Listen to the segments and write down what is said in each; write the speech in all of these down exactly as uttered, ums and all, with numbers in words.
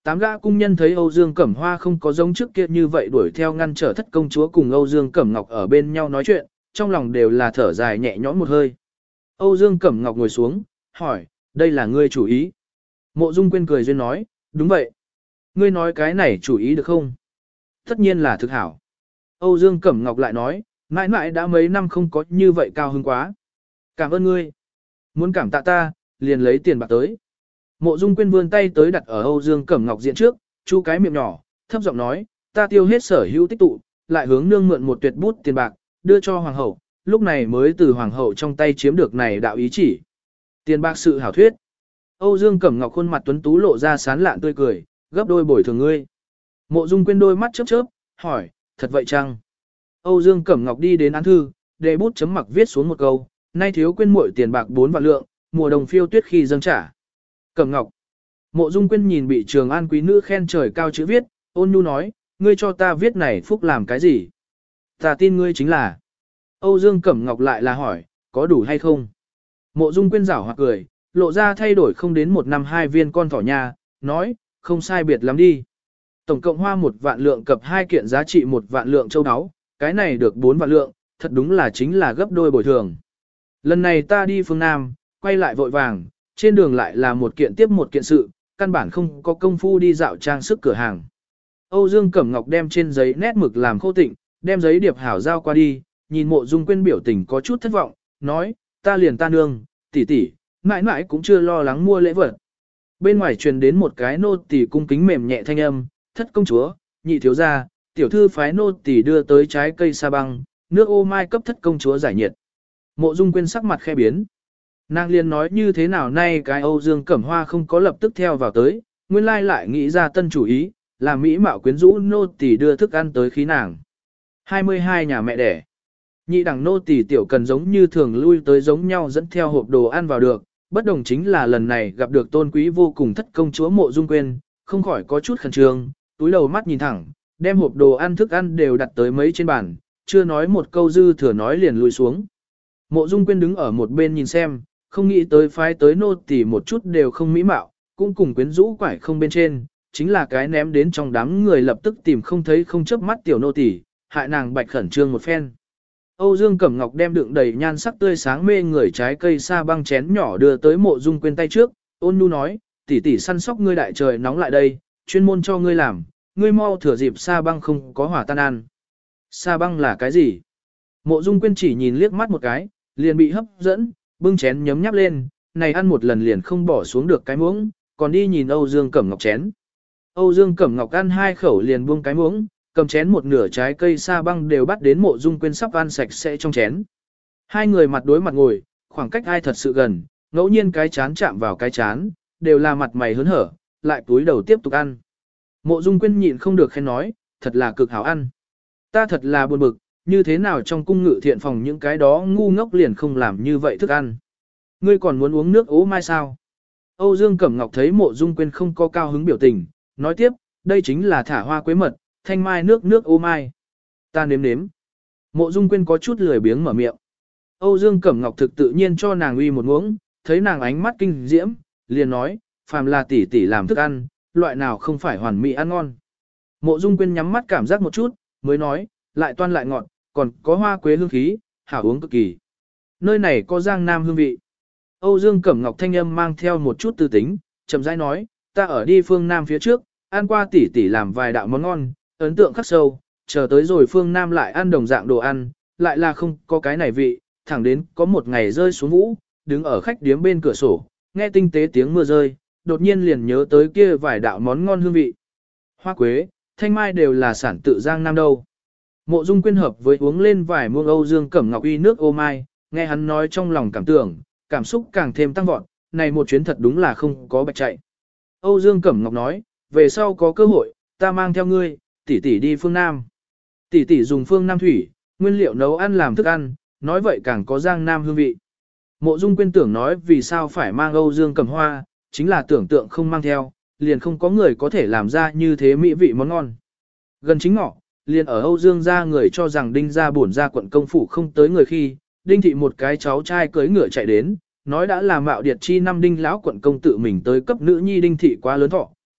Tám gã cung nhân thấy Âu Dương Cẩm Hoa không có giống trước kia như vậy đuổi theo ngăn trở thất công chúa cùng Âu Dương Cẩm Ngọc ở bên nhau nói chuyện, trong lòng đều là thở dài nhẹ nhõm một hơi. Âu Dương Cẩm Ngọc ngồi xuống, hỏi, đây là ngươi chủ ý. Mộ Dung Quyên cười duyên nói, đúng vậy. Ngươi nói cái này chủ ý được không? Tất nhiên là thực hảo. Âu Dương Cẩm Ngọc lại nói, mãi mãi đã mấy năm không có như vậy cao hứng quá. Cảm ơn ngươi. Muốn cảm tạ ta, liền lấy tiền bạc tới. Mộ Dung Quyên vươn tay tới đặt ở Âu Dương Cẩm Ngọc diện trước, chu cái miệng nhỏ, thấp giọng nói, ta tiêu hết sở hữu tích tụ, lại hướng nương mượn một tuyệt bút tiền bạc, đưa cho hoàng hậu, lúc này mới từ hoàng hậu trong tay chiếm được này đạo ý chỉ. Tiền bạc sự hảo thuyết. Âu Dương Cẩm Ngọc khuôn mặt tuấn tú lộ ra sán lạn tươi cười, gấp đôi bồi thường ngươi. Mộ Dung Quyên đôi mắt chớp chớp, hỏi, thật vậy chăng? Âu Dương Cẩm Ngọc đi đến án thư, để bút chấm mặc viết xuống một câu, nay thiếu quên muội tiền bạc bốn vạn lượng, mùa đồng phiêu tuyết khi dâng trả. Cẩm Ngọc. Mộ Dung Quyên nhìn bị Trường An quý nữ khen trời cao chữ viết, ôn nhu nói, ngươi cho ta viết này phúc làm cái gì? Ta tin ngươi chính là. Âu Dương Cẩm Ngọc lại là hỏi, có đủ hay không? Mộ Dung Quyên giảo hoặc cười, lộ ra thay đổi không đến một năm hai viên con thỏ nha, nói, không sai biệt lắm đi. Tổng cộng hoa một vạn lượng cập hai kiện giá trị một vạn lượng châu áo, cái này được bốn vạn lượng, thật đúng là chính là gấp đôi bồi thường. Lần này ta đi phương Nam, quay lại vội vàng, trên đường lại là một kiện tiếp một kiện sự, căn bản không có công phu đi dạo trang sức cửa hàng. Âu Dương Cẩm Ngọc đem trên giấy nét mực làm khô tịnh, đem giấy điệp hảo giao qua đi, nhìn Mộ Dung Quyên biểu tình có chút thất vọng, nói, ta liền ta nương, tỷ tỷ, mãi mãi cũng chưa lo lắng mua lễ vật. Bên ngoài truyền đến một cái nô tỳ cung kính mềm nhẹ thanh âm, thất công chúa, nhị thiếu gia, tiểu thư phái nô tỳ đưa tới trái cây sa băng, nước ô mai cấp thất công chúa giải nhiệt. Mộ Dung Quyên sắc mặt khe biến. Nàng liền nói như thế nào nay cái Âu Dương Cẩm Hoa không có lập tức theo vào tới, nguyên lai lại nghĩ ra tân chủ ý, là mỹ mạo quyến rũ nô tỳ đưa thức ăn tới khí nàng. hai mươi hai nhà mẹ đẻ. Nhị đẳng nô tỳ tiểu cần giống như thường lui tới giống nhau dẫn theo hộp đồ ăn vào được, bất đồng chính là lần này gặp được tôn quý vô cùng thất công chúa Mộ Dung Quyên, không khỏi có chút khẩn trương, túi đầu mắt nhìn thẳng, đem hộp đồ ăn thức ăn đều đặt tới mấy trên bàn, chưa nói một câu dư thừa nói liền lùi xuống. Mộ Dung Quyên đứng ở một bên nhìn xem, không nghĩ tới phái tới nô tỳ một chút đều không mỹ mạo, cũng cùng quyến rũ quải không bên trên, chính là cái ném đến trong đám người lập tức tìm không thấy không chớp mắt tiểu nô tỳ, hại nàng bạch khẩn trương một phen. Âu Dương Cẩm Ngọc đem đựng đầy nhan sắc tươi sáng mê người trái cây sa băng chén nhỏ đưa tới Mộ Dung Quyên tay trước, ôn nhu nói, tỷ tỷ săn sóc ngươi đại trời nóng lại đây, chuyên môn cho ngươi làm, ngươi mau thừa dịp sa băng không có hỏa tan ăn. Sa băng là cái gì? Mộ Dung Quyên chỉ nhìn liếc mắt một cái, liền bị hấp dẫn, bưng chén nhấm nháp lên, này ăn một lần liền không bỏ xuống được cái muỗng, còn đi nhìn Âu Dương Cẩm Ngọc chén. Âu Dương Cẩm Ngọc ăn hai khẩu liền buông cái muỗng, cầm chén một nửa trái cây sa băng đều bắt đến Mộ Dung Quyên sắp ăn sạch sẽ trong chén. Hai người mặt đối mặt ngồi, khoảng cách ai thật sự gần, ngẫu nhiên cái chán chạm vào cái chán, đều là mặt mày hớn hở, lại túi đầu tiếp tục ăn. Mộ Dung Quyên nhịn không được khen nói, thật là cực hảo ăn. Ta thật là buồn bực, như thế nào trong cung ngự thiện phòng những cái đó ngu ngốc liền không làm như vậy thức ăn. Ngươi còn muốn uống nước ố mai sao? Âu Dương Cẩm Ngọc thấy Mộ Dung Quyên không có cao hứng biểu tình, nói tiếp, đây chính là thả hoa quế mật, thanh mai nước nước ô mai. Ta nếm nếm. Mộ Dung Quyên có chút lười biếng mở miệng. Âu Dương Cẩm Ngọc thực tự nhiên cho nàng uy một muỗng, thấy nàng ánh mắt kinh diễm, liền nói, phàm là tỷ tỷ làm thức ăn, loại nào không phải hoàn mỹ ăn ngon. Mộ Dung Quyên nhắm mắt cảm giác một chút, mới nói, lại toan lại ngọt, còn có hoa quế hương khí, hảo uống cực kỳ. Nơi này có giang nam hương vị. Âu Dương Cẩm Ngọc thanh âm mang theo một chút tư tính, chậm rãi nói, ta ở đi phương Nam phía trước, ăn qua tỷ tỷ làm vài đạo món ngon, ấn tượng khắc sâu, chờ tới rồi phương Nam lại ăn đồng dạng đồ ăn, lại là không có cái này vị, thẳng đến có một ngày rơi xuống vũ, đứng ở khách điếm bên cửa sổ, nghe tinh tế tiếng mưa rơi, đột nhiên liền nhớ tới kia vài đạo món ngon hương vị. Hoa quế, thanh mai đều là sản tự giang nam đâu. Mộ Dung Quyên hợp với uống lên vài muỗng Âu Dương Cẩm Ngọc uy nước ô mai, nghe hắn nói trong lòng cảm tưởng, cảm xúc càng thêm tăng vọt, này một chuyến thật đúng là không có bạch chạy. Âu Dương Cẩm Ngọc nói, về sau có cơ hội, ta mang theo ngươi, tỷ tỷ đi phương Nam. Tỷ tỷ dùng phương Nam thủy, nguyên liệu nấu ăn làm thức ăn, nói vậy càng có giang nam hương vị. Mộ Dung Quyên tưởng nói vì sao phải mang Âu Dương Cẩm Hoa, chính là tưởng tượng không mang theo, liền không có người có thể làm ra như thế mỹ vị món ngon. Gần chính ngọ, liền ở Âu Dương gia người cho rằng Đinh gia bổn gia quận công phủ không tới người khi, Đinh thị một cái cháu trai cưỡi ngựa chạy đến, nói đã là mạo điệt chi năm Đinh lão quận công tự mình tới cấp nữ nhi Đinh thị quá lớn thọ,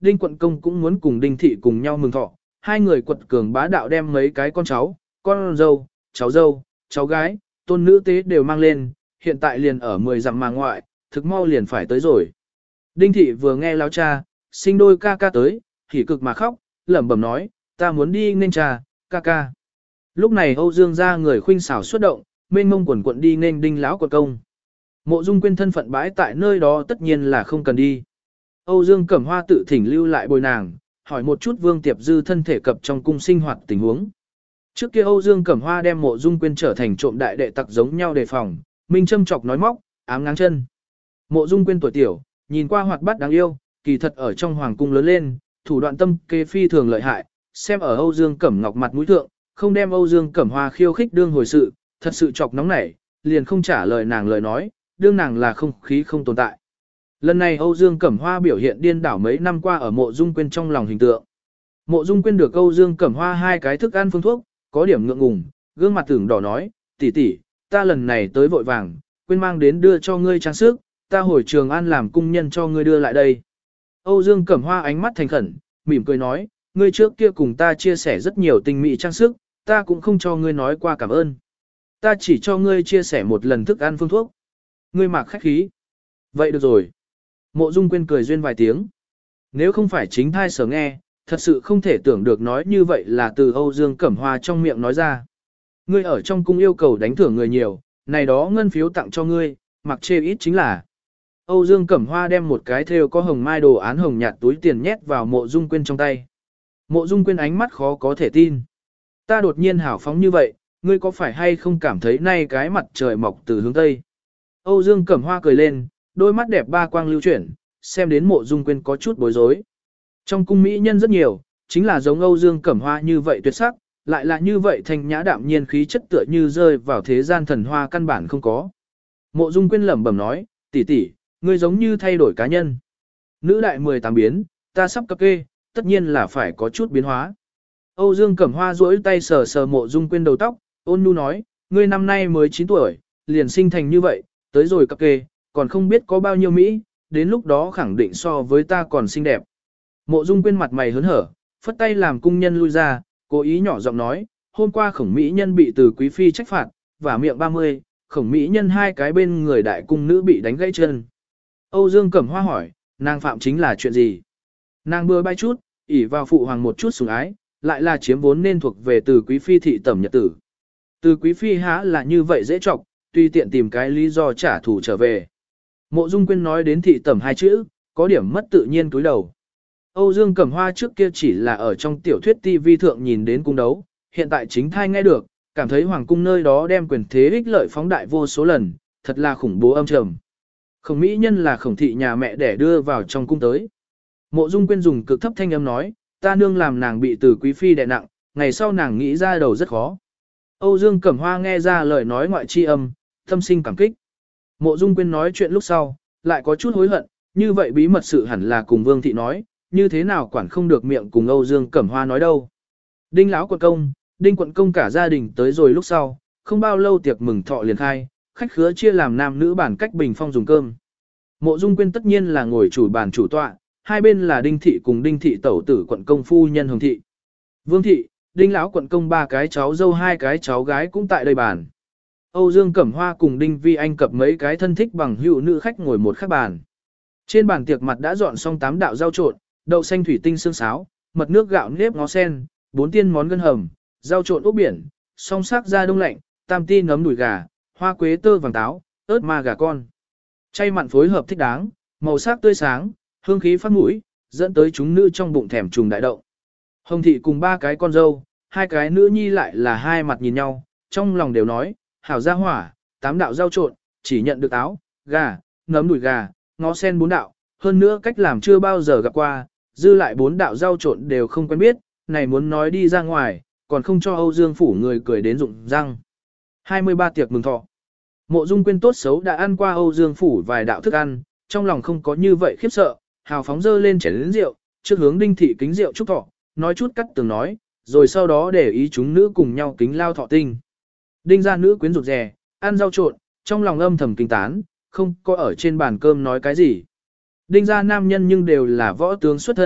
Đinh Quận Công cũng muốn cùng Đinh Thị cùng nhau mừng thọ, hai người quật cường bá đạo đem mấy cái con cháu, con dâu, cháu dâu, cháu gái, tôn nữ tế đều mang lên, hiện tại liền ở mười dặm mà ngoại, thực mau liền phải tới rồi. Đinh Thị vừa nghe láo cha, sinh đôi ca ca tới, hỉ cực mà khóc, lẩm bẩm nói, ta muốn đi nên cha, ca ca. Lúc này Âu Dương ra người khuynh xảo xuất động, mênh mông quần quận đi nên Đinh lão quận công. Mộ Dung Quyên thân phận bãi tại nơi đó tất nhiên là không cần đi. Âu Dương Cẩm Hoa tự thỉnh lưu lại bồi nàng, hỏi một chút Vương Tiệp Dư thân thể cập trong cung sinh hoạt tình huống. Trước kia Âu Dương Cẩm Hoa đem Mộ Dung Quyên trở thành trộm đại đệ tặc giống nhau đề phòng, Minh châm chọc nói móc, ám ngáng chân. Mộ Dung Quyên tuổi tiểu, nhìn qua hoạt bát đáng yêu, kỳ thật ở trong hoàng cung lớn lên, thủ đoạn tâm kế phi thường lợi hại, xem ở Âu Dương Cẩm Ngọc mặt mũi thượng, không đem Âu Dương Cẩm Hoa khiêu khích đương hồi sự, thật sự chọc nóng nảy, liền không trả lời nàng lời nói, đương nàng là không khí không tồn tại. Lần này Âu Dương Cẩm Hoa biểu hiện điên đảo mấy năm qua ở Mộ Dung Quyên trong lòng hình tượng. Mộ Dung Quyên được Âu Dương Cẩm Hoa hai cái thức ăn phương thuốc, có điểm ngượng ngùng, gương mặt tưởng đỏ nói, tỷ tỷ, ta lần này tới vội vàng, quên mang đến đưa cho ngươi trang sức, ta hồi Trường An làm cung nhân cho ngươi đưa lại đây. Âu Dương Cẩm Hoa ánh mắt thành khẩn, mỉm cười nói, ngươi trước kia cùng ta chia sẻ rất nhiều tình mỹ trang sức, ta cũng không cho ngươi nói qua cảm ơn. Ta chỉ cho ngươi chia sẻ một lần thức ăn phương thuốc. Ngươi mặc khách khí. Vậy được rồi. Mộ Dung Quyên cười duyên vài tiếng. Nếu không phải chính thai sở nghe, thật sự không thể tưởng được nói như vậy là từ Âu Dương Cẩm Hoa trong miệng nói ra. Ngươi ở trong cung yêu cầu đánh thưởng người nhiều, này đó ngân phiếu tặng cho ngươi, mặc chê ít chính là. Âu Dương Cẩm Hoa đem một cái thêu có hồng mai đồ án hồng nhạt túi tiền nhét vào Mộ Dung Quyên trong tay. Mộ Dung Quyên ánh mắt khó có thể tin. Ta đột nhiên hào phóng như vậy, ngươi có phải hay không cảm thấy nay cái mặt trời mọc từ hướng Tây? Âu Dương Cẩm Hoa cười lên, đôi mắt đẹp ba quang lưu chuyển, xem đến Mộ Dung Quyên có chút bối rối. Trong cung mỹ nhân rất nhiều, chính là giống Âu Dương Cẩm Hoa như vậy tuyệt sắc, lại là như vậy thanh nhã đạm nhiên khí chất tựa như rơi vào thế gian thần hoa căn bản không có. Mộ Dung Quyên lẩm bẩm nói, tỷ tỷ, ngươi giống như thay đổi cá nhân. Nữ đại mười tám biến, ta sắp cập kê, tất nhiên là phải có chút biến hóa. Âu Dương Cẩm Hoa duỗi tay sờ sờ Mộ Dung Quyên đầu tóc, ôn nhu nói, ngươi năm nay mới chín tuổi, liền sinh thành như vậy, tới rồi cập kê, còn không biết có bao nhiêu Mỹ, đến lúc đó khẳng định so với ta còn xinh đẹp. Mộ Dung Quyên mặt mày hớn hở, phất tay làm cung nhân lui ra, cố ý nhỏ giọng nói, hôm qua Khổng Mỹ Nhân bị từ quý phi trách phạt, và miệng ba mươi, Khổng Mỹ Nhân hai cái bên người đại cung nữ bị đánh gãy chân. Âu Dương Cẩm Hoa hỏi, nàng phạm chính là chuyện gì? Nàng bừa bay chút, ỷ vào phụ hoàng một chút sủng ái, lại là chiếm vốn nên thuộc về từ quý phi thị tẩm nhật tử. Từ quý phi há là như vậy dễ trọc, tùy tiện tìm cái lý do trả thù trở về. Mộ Dung Quyên nói đến thị tẩm hai chữ, có điểm mất tự nhiên túi đầu. Âu Dương Cẩm Hoa trước kia chỉ là ở trong tiểu thuyết ti vi thượng nhìn đến cung đấu, hiện tại chính thai nghe được, cảm thấy hoàng cung nơi đó đem quyền thế ích lợi phóng đại vô số lần, thật là khủng bố âm trầm. Khổng Mỹ Nhân là Khổng thị nhà mẹ để đưa vào trong cung tới. Mộ Dung Quyên dùng cực thấp thanh âm nói, ta nương làm nàng bị từ quý phi đè nặng, ngày sau nàng nghĩ ra đầu rất khó. Âu Dương Cẩm Hoa nghe ra lời nói ngoại chi âm, tâm sinh cảm kích. Mộ Dung Quyên nói chuyện lúc sau, lại có chút hối hận, như vậy bí mật sự hẳn là cùng Vương thị nói, như thế nào quản không được miệng cùng Âu Dương Cẩm Hoa nói đâu. Đinh lão quận công, Đinh quận công cả gia đình tới rồi lúc sau, không bao lâu tiệc mừng thọ liền khai, khách khứa chia làm nam nữ bản cách bình phong dùng cơm. Mộ Dung Quyên tất nhiên là ngồi chủ bàn chủ tọa, hai bên là Đinh thị cùng Đinh thị tẩu tử quận công phu nhân Hồng thị. Vương thị, Đinh lão quận công ba cái cháu dâu hai cái cháu gái cũng tại đây bàn. Âu Dương Cẩm Hoa cùng Đinh Vi Anh cập mấy cái thân thích bằng hữu nữ khách ngồi một khác bàn. Trên bàn tiệc mặt đã dọn xong tám đạo rau trộn, đậu xanh thủy tinh xương sáo, mật nước gạo nếp ngó sen, bốn tiên món gân hầm, rau trộn ốc biển, song sắc da đông lạnh, tam ti nấm đùi gà, hoa quế tơ vàng táo, ớt ma gà con. Chay mặn phối hợp thích đáng, màu sắc tươi sáng, hương khí phát mũi, dẫn tới chúng nữ trong bụng thèm trùng đại động. Hồng thị cùng ba cái con dâu, hai cái nữ nhi lại là hai mặt nhìn nhau, trong lòng đều nói, hảo gia hỏa, tám đạo rau trộn, chỉ nhận được táo, gà, nấm đùi gà, ngó sen bốn đạo, hơn nữa cách làm chưa bao giờ gặp qua, dư lại bốn đạo rau trộn đều không quen biết, này muốn nói đi ra ngoài, còn không cho Âu Dương phủ người cười đến rụng răng. hai mươi ba tiệc mừng thọ. Mộ Dung Quyên tốt xấu đã ăn qua Âu Dương phủ vài đạo thức ăn, trong lòng không có như vậy khiếp sợ, hào phóng dơ lên chén lớn rượu, trước hướng Đinh thị kính rượu chúc thọ, nói chút cắt tường nói, rồi sau đó để ý chúng nữ cùng nhau kính lao thọ tinh. Đinh gia nữ quyến rụt rè, ăn rau trộn, trong lòng âm thầm kinh tán, không có ở trên bàn cơm nói cái gì. Đinh gia nam nhân nhưng đều là võ tướng xuất thân,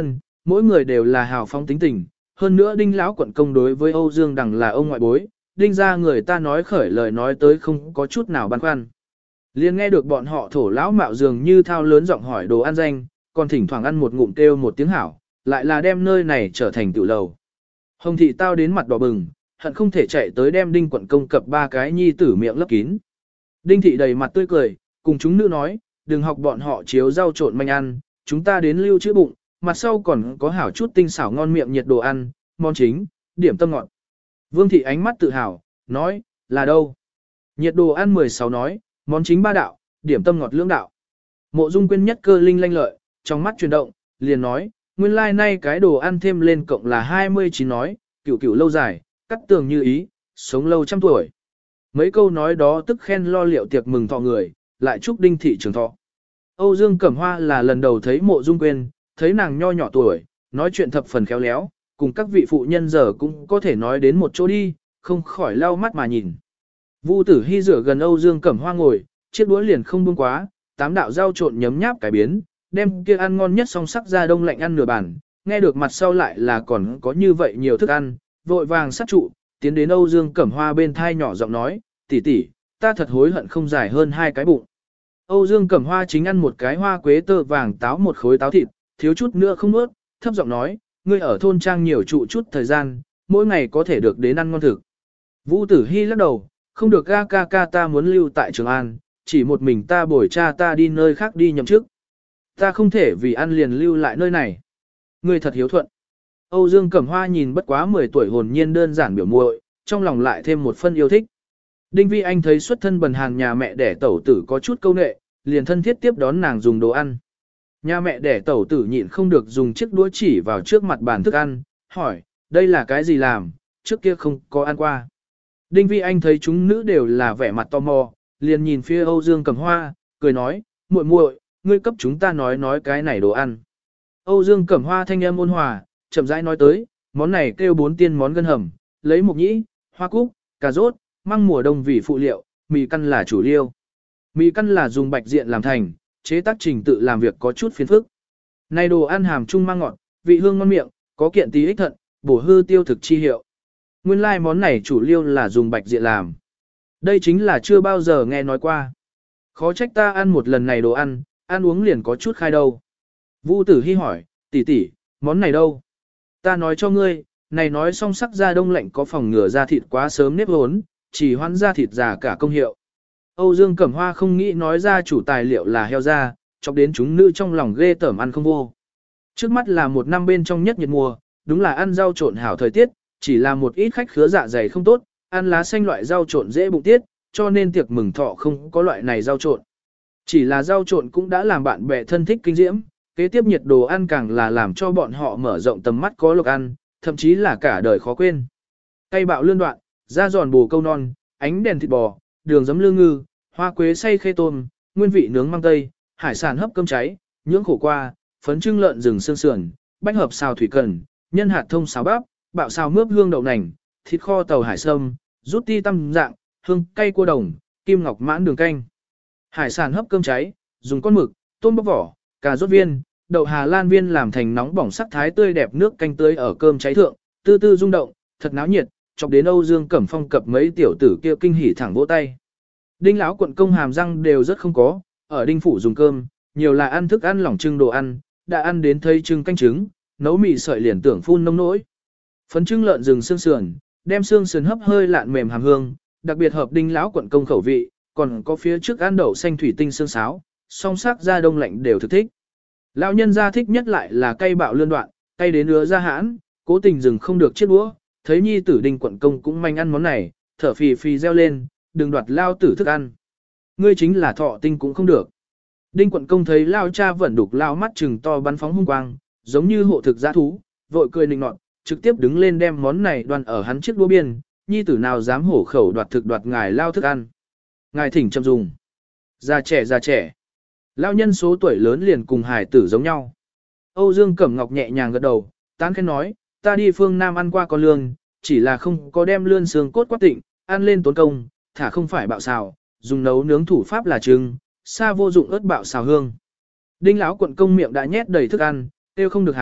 mỗi người đều là hào phóng tính tình, hơn nữa Đinh lão quận công đối với Âu Dương Đằng là ông ngoại bối, Đinh ra người ta nói khởi lời nói tới không có chút nào băn khoăn. Liền nghe được bọn họ thổ lão mạo dường như thao lớn giọng hỏi đồ ăn danh, còn thỉnh thoảng ăn một ngụm kêu một tiếng hảo, lại là đem nơi này trở thành tự lầu. Hồng thị tao đến mặt đỏ bừng, hận không thể chạy tới đem Đinh quận công cập ba cái nhi tử miệng lấp kín. Đinh thị đầy mặt tươi cười, cùng chúng nữ nói, đừng học bọn họ chiếu rau trộn manh ăn, chúng ta đến lưu trữ bụng, mặt sau còn có hảo chút tinh xảo ngon miệng nhiệt đồ ăn, món chính, điểm tâm ngọt. Vương thị ánh mắt tự hào, nói, là đâu? Nhiệt đồ ăn mười sáu nói, món chính ba đạo, điểm tâm ngọt lưỡng đạo. Mộ Dung Quyên nhất cơ linh lanh lợi, trong mắt chuyển động, liền nói, nguyên lai like nay cái đồ ăn thêm lên cộng là hai mươi chín nói, cửu cửu lâu dài, cắt tường như ý, sống lâu trăm tuổi. Mấy câu nói đó tức khen lo liệu tiệc mừng thọ người, lại chúc Đinh thị trường thọ. Âu Dương Cẩm Hoa là lần đầu thấy Mộ Dung Quyên, thấy nàng nho nhỏ tuổi, nói chuyện thập phần khéo léo, cùng các vị phụ nhân giờ cũng có thể nói đến một chỗ đi, không khỏi lau mắt mà nhìn. Vu Tử Hi rửa gần Âu Dương Cẩm Hoa ngồi, chiếc đũa liền không buông quá, tám đạo rau trộn nhấm nháp cải biến, đem kia ăn ngon nhất song sắc ra đông lạnh ăn nửa bàn, nghe được mặt sau lại là còn có như vậy nhiều thức ăn, vội vàng sát trụ, tiến đến Âu Dương Cẩm Hoa bên thai nhỏ giọng nói, tỷ tỷ, ta thật hối hận không dài hơn hai cái bụng. Âu Dương Cẩm Hoa chính ăn một cái hoa quế tơ vàng táo một khối táo thịt, thiếu chút nữa không nuốt, thấp giọng nói, ngươi ở thôn trang nhiều trụ chút thời gian, mỗi ngày có thể được đến ăn ngon thực. Vũ Tử Hi lắc đầu, không được ga ca ca ta muốn lưu tại Trường An, chỉ một mình ta bồi cha ta đi nơi khác đi nhậm chức. Ta không thể vì ăn liền lưu lại nơi này. Ngươi thật hiếu thuận. Âu Dương Cẩm Hoa nhìn bất quá mười tuổi hồn nhiên đơn giản biểu muội, trong lòng lại thêm một phân yêu thích. Đinh Vi Anh thấy xuất thân bần hàn nhà mẹ đẻ tẩu tử có chút câu nệ, liền thân thiết tiếp đón nàng dùng đồ ăn. Nhà mẹ đẻ tẩu tử nhịn không được dùng chiếc đũa chỉ vào trước mặt bàn thức ăn, hỏi, đây là cái gì làm, trước kia không có ăn qua. Đinh Vi Anh thấy chúng nữ đều là vẻ mặt tò mò, liền nhìn phía Âu Dương Cẩm Hoa, cười nói, muội muội, ngươi cấp chúng ta nói nói cái này đồ ăn. Âu Dương Cẩm Hoa thanh âm ôn hòa, chậm rãi nói tới, món này kêu bốn tiên món gân hầm, lấy mộc nhĩ, hoa cúc, cà rốt, măng mùa đông vì phụ liệu, mì căn là chủ liêu. Mì căn là dùng bạch diện làm thành, chế tác trình tự làm việc có chút phiền phức. Này đồ ăn hàm trung mang ngọt, vị hương ngon miệng, có kiện tí ích thận, bổ hư tiêu thực chi hiệu. Nguyên lai like món này chủ liêu là dùng bạch diện làm. Đây chính là chưa bao giờ nghe nói qua. Khó trách ta ăn một lần này đồ ăn, ăn uống liền có chút khai đâu. Vu Tử Hi hỏi, tỷ tỷ, món này đâu? Ta nói cho ngươi, này nói xong sắc da đông lạnh có phòng ngừa da thịt quá sớm nếp hốn, chỉ hoãn da thịt già cả công hiệu. Âu Dương Cẩm Hoa không nghĩ nói ra chủ tài liệu là heo da, chọc đến chúng nữ trong lòng ghê tởm ăn không vô. Trước mắt là một năm bên trong nhất nhiệt mùa, đúng là ăn rau trộn hảo thời tiết, chỉ là một ít khách khứa dạ dày không tốt, ăn lá xanh loại rau trộn dễ bụng tiết, cho nên tiệc mừng thọ không có loại này rau trộn. Chỉ là rau trộn cũng đã làm bạn bè thân thích kinh diễm, kế tiếp nhiệt đồ ăn càng là làm cho bọn họ mở rộng tầm mắt có lộc ăn, thậm chí là cả đời khó quên. Cây bạo lươn đoạn, da giòn bồ câu non, ánh đèn thịt bò, đường giấm lương ngư, hoa quế xay khê tôm, nguyên vị nướng măng tây, hải sản hấp cơm cháy, nhưỡng khổ qua, phấn trưng lợn rừng xương sườn, bách hợp xào thủy cần, nhân hạt thông xào bắp, bạo xào mướp hương đậu nành, thịt kho tàu hải sâm, rút ti tăm dạng, hương cay cua đồng, kim ngọc mãn đường canh. Hải sản hấp cơm cháy, dùng con mực, tôm bóc vỏ, cà rốt viên, đậu Hà Lan viên làm thành nóng bỏng sắc thái tươi đẹp nước canh tươi ở cơm cháy thượng, tư tư rung động, thật náo nhiệt, chọc đến Âu Dương Cẩm Phong cập mấy tiểu tử kia kinh hỉ thẳng vỗ tay. Đinh lão quận công hàm răng đều rất không có, ở đinh phủ dùng cơm, nhiều là ăn thức ăn lỏng trưng đồ ăn, đã ăn đến thấy trưng canh trứng, nấu mì sợi liền tưởng phun nông nỗi. Phấn trưng lợn rừng xương sườn, đem xương sườn hấp hơi lạn mềm hàm hương, đặc biệt hợp đinh lão quận công khẩu vị, còn có phía trước ăn đậu xanh thủy tinh xương sáo, song sắc da đông lạnh đều thực thích. Lão nhân gia thích nhất lại là cây bạo lươn đoạn, cây đến ứa ra hãn, cố tình dừng không được chiếc đũa, thấy nhi tử đinh quận công cũng manh ăn món này, thở phì phì reo lên, đừng đoạt lao tử thức ăn. Ngươi chính là thọ tinh cũng không được. Đinh quận công thấy lao cha vẫn đục lao mắt trừng to bắn phóng hung quang, giống như hộ thực giã thú, vội cười nịnh nọt, trực tiếp đứng lên đem món này đoan ở hắn chiếc đũa biên, nhi tử nào dám hổ khẩu đoạt thực đoạt ngài lao thức ăn. Ngài thỉnh chậm dùng. Già trẻ già trẻ. Lao nhân số tuổi lớn liền cùng hải tử giống nhau. Âu Dương Cẩm Ngọc nhẹ nhàng gật đầu, tán khen nói, ta đi phương Nam ăn qua con lương, chỉ là không có đem lươn xương cốt quát tịnh, ăn lên tốn công, thả không phải bạo xào, dùng nấu nướng thủ pháp là trưng, xa vô dụng ớt bạo xào hương. Đinh lão quận công miệng đã nhét đầy thức ăn, tiêu không được hảo,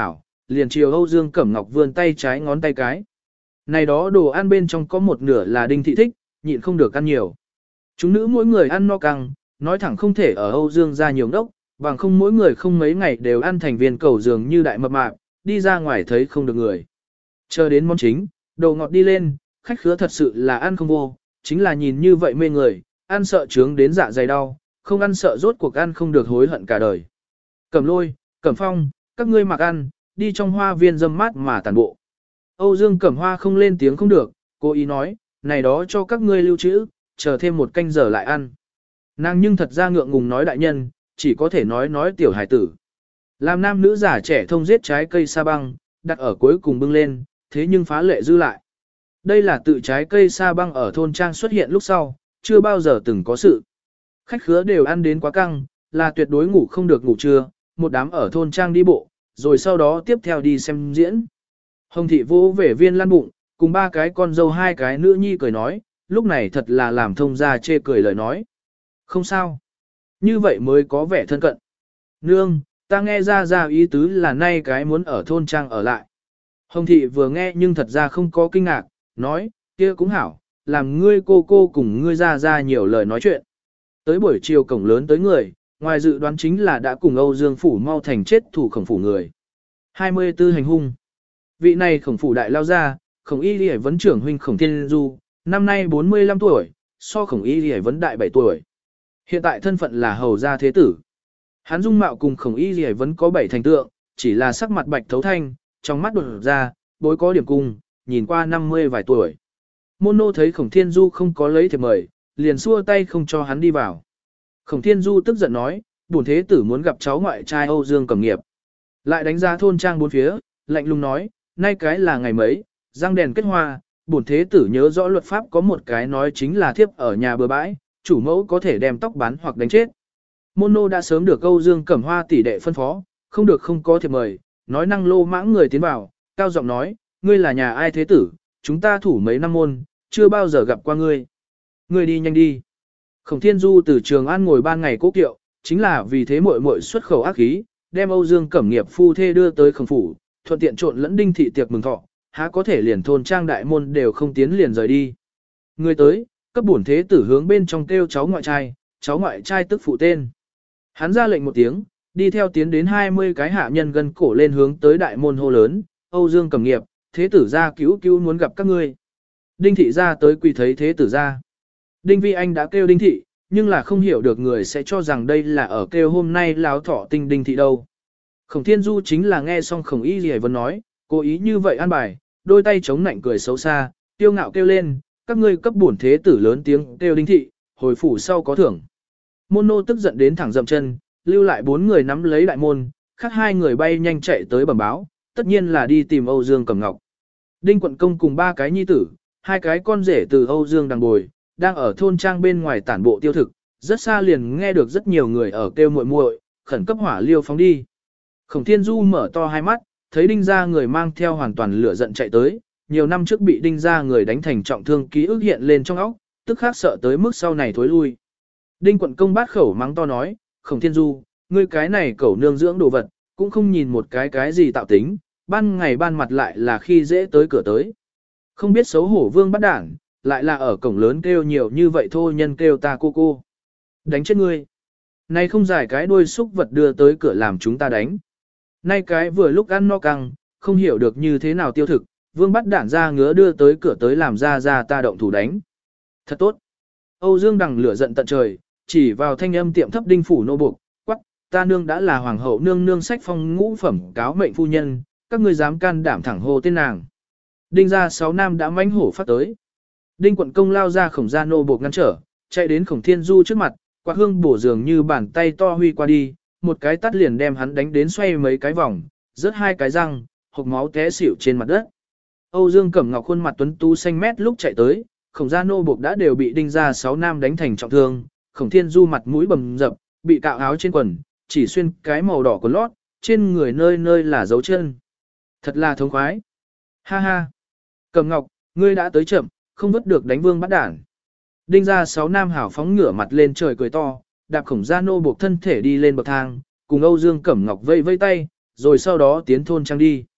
liền chiều Âu Dương Cẩm Ngọc vươn tay trái ngón tay cái. Này đó đồ ăn bên trong có một nửa là Đinh Thị thích, nhịn không được ăn nhiều. Chúng nữ mỗi người ăn no căng, nói thẳng không thể ở Âu Dương ra nhiều đốc, bằng không mỗi người không mấy ngày đều ăn thành viên cầu dường như đại mập mạp, đi ra ngoài thấy không được người. Chờ đến món chính, đồ ngọt đi lên, khách khứa thật sự là ăn không vô, chính là nhìn như vậy mê người, ăn sợ trướng đến dạ dày đau, không ăn sợ rốt cuộc ăn không được hối hận cả đời. Cẩm Lôi, Cẩm Phong, các ngươi mặc ăn, đi trong hoa viên dâm mát mà tàn bộ. Âu Dương Cẩm Hoa không lên tiếng không được, cố ý nói, này đó cho các ngươi lưu trữ, chờ thêm một canh giờ lại ăn. Nàng nhưng thật ra ngượng ngùng nói đại nhân, chỉ có thể nói nói tiểu hải tử. Làm nam nữ giả trẻ thông giết trái cây sa băng, đặt ở cuối cùng bưng lên, thế nhưng phá lệ dư lại. Đây là tự trái cây sa băng ở thôn trang xuất hiện lúc sau, chưa bao giờ từng có sự. Khách khứa đều ăn đến quá căng, là tuyệt đối ngủ không được ngủ trưa, một đám ở thôn trang đi bộ, rồi sau đó tiếp theo đi xem diễn. Hồng thị vô về viên lăn bụng, cùng ba cái con dâu hai cái nữ nhi cười nói, lúc này thật là làm thông gia chê cười lời nói. Không sao. Như vậy mới có vẻ thân cận. Nương, ta nghe ra ra ý tứ là nay cái muốn ở thôn trang ở lại. Hồng thị vừa nghe nhưng thật ra không có kinh ngạc, nói, kia cũng hảo, làm ngươi cô cô cùng ngươi ra ra nhiều lời nói chuyện. Tới buổi chiều cổng lớn tới người, ngoài dự đoán chính là đã cùng Âu Dương Phủ mau thành chết thủ khổng phủ người. hai mươi tư hành hung. Vị này khổng phủ đại lao ra, khổng y lì vấn trưởng huynh khổng thiên du, năm nay bốn mươi lăm tuổi, so khổng y lì vấn đại bảy tuổi. Hiện tại thân phận là hầu gia thế tử. Hắn dung mạo cùng khổng y lì vấn có bảy thành tượng, chỉ là sắc mặt bạch thấu thanh, trong mắt đột ra, bối có điểm cung, nhìn qua năm mươi vài tuổi. Môn nô thấy khổng thiên du không có lấy thiệp mời, liền xua tay không cho hắn đi vào. Khổng thiên du tức giận nói, bổn thế tử muốn gặp cháu ngoại trai Âu Dương Cẩm Nghiệp. Lại đánh giá thôn trang bốn phía, lạnh lùng nói, nay cái là ngày mấy, răng đèn kết hoa, bổn thế tử nhớ rõ luật pháp có một cái nói chính là thiếp ở nhà bừa bãi, chủ mẫu có thể đem tóc bán hoặc đánh chết. Môn nô đã sớm được Âu Dương Cẩm Hoa tỷ đệ phân phó, không được không có thiệp mời, nói năng lô mãng người tiến vào, cao giọng nói, ngươi là nhà ai thế tử, chúng ta thủ mấy năm môn, chưa bao giờ gặp qua ngươi. Ngươi đi nhanh đi. Khổng Thiên Du từ Trường An ngồi ban ngày cố kiệu, chính là vì thế muội muội xuất khẩu ác khí, đem Âu Dương Cẩm Nghiệp phu thê đưa tới khổng phủ, thuận tiện trộn lẫn Đinh thị tiệc mừng thọ, há có thể liền thôn trang đại môn đều không tiến liền rời đi. Người tới, cấp bổn thế tử hướng bên trong kêu cháu ngoại trai, cháu ngoại trai tức phụ tên. Hắn ra lệnh một tiếng, đi theo tiến đến hai mươi cái hạ nhân gần cổ lên hướng tới đại môn hô lớn, Âu Dương Cẩm Nghiệp, thế tử gia cứu cứu muốn gặp các ngươi. Đinh thị ra tới quỳ thấy thế tử gia. Đinh Vi Anh đã kêu Đinh thị, nhưng là không hiểu được người sẽ cho rằng đây là ở kêu hôm nay láo thọ tinh Đinh thị đâu. Khổng Thiên Du chính là nghe xong Khổng Y Lì Vân nói, cố ý như vậy an bài, đôi tay chống nạnh cười xấu xa, tiêu ngạo kêu lên, các ngươi cấp bổn thế tử lớn tiếng kêu Đinh thị, hồi phủ sau có thưởng. Môn nô tức giận đến thẳng dậm chân, lưu lại bốn người nắm lấy đại môn, khác hai người bay nhanh chạy tới bẩm báo, tất nhiên là đi tìm Âu Dương Cẩm Ngọc. Đinh Quận Công cùng ba cái nhi tử, hai cái con rể từ Âu Dương đằng bồi, đang ở thôn trang bên ngoài tản bộ tiêu thực, rất xa liền nghe được rất nhiều người ở kêu muội muội, khẩn cấp hỏa liêu phóng đi. Khổng Thiên Du mở to hai mắt, thấy Đinh gia người mang theo hoàn toàn lửa giận chạy tới, nhiều năm trước bị Đinh gia người đánh thành trọng thương ký ức hiện lên trong óc, tức khắc sợ tới mức sau này thối lui. Đinh Quận Công bát khẩu mắng to nói, Khổng Thiên Du, ngươi cái này cẩu nương dưỡng đồ vật, cũng không nhìn một cái cái gì tạo tính, ban ngày ban mặt lại là khi dễ tới cửa tới. Không biết xấu hổ vương bắt đảng, lại là ở cổng lớn kêu nhiều như vậy thôi nhân kêu ta cô cô. Đánh chết ngươi. Nay không giải cái đuôi xúc vật đưa tới cửa làm chúng ta đánh. Nay cái vừa lúc ăn no căng, không hiểu được như thế nào tiêu thực, vương bắt đản ra ngứa đưa tới cửa tới làm ra ra ta động thủ đánh. Thật tốt. Âu Dương đằng lửa giận tận trời, chỉ vào thanh âm tiệm thấp Đinh phủ nô buộc, quắc, ta nương đã là hoàng hậu nương nương sách phong ngũ phẩm cáo mệnh phu nhân, các ngươi dám can đảm thẳng hô tên nàng. Đinh gia sáu nam đã mãnh hổ phát tới. Đinh Quận Công lao ra Khổng gia nô buộc ngăn trở, chạy đến Khổng Thiên Du trước mặt, quạt hương bổ dường như bàn tay to huy qua đi, một cái tát liền đem hắn đánh đến xoay mấy cái vòng, rớt hai cái răng, hộc máu té xỉu trên mặt đất. Âu Dương Cẩm Ngọc khuôn mặt tuấn tú xanh mét lúc chạy tới, Khổng gia nô buộc đã đều bị Đinh gia sáu nam đánh thành trọng thương, Khổng Thiên Du mặt mũi bầm dập, bị cạo áo trên quần, chỉ xuyên cái màu đỏ quần lót, trên người nơi nơi là dấu chân. Thật là thống khoái. Ha ha. Cẩm Ngọc, ngươi đã tới chậm, không vứt được đánh vương bắt đản. Đinh gia sáu nam hảo phóng ngửa mặt lên trời cười to, đạp Khổng gia nô buộc thân thể đi lên bậc thang, cùng Âu Dương Cẩm Ngọc vây vây tay, rồi sau đó tiến thôn trang đi.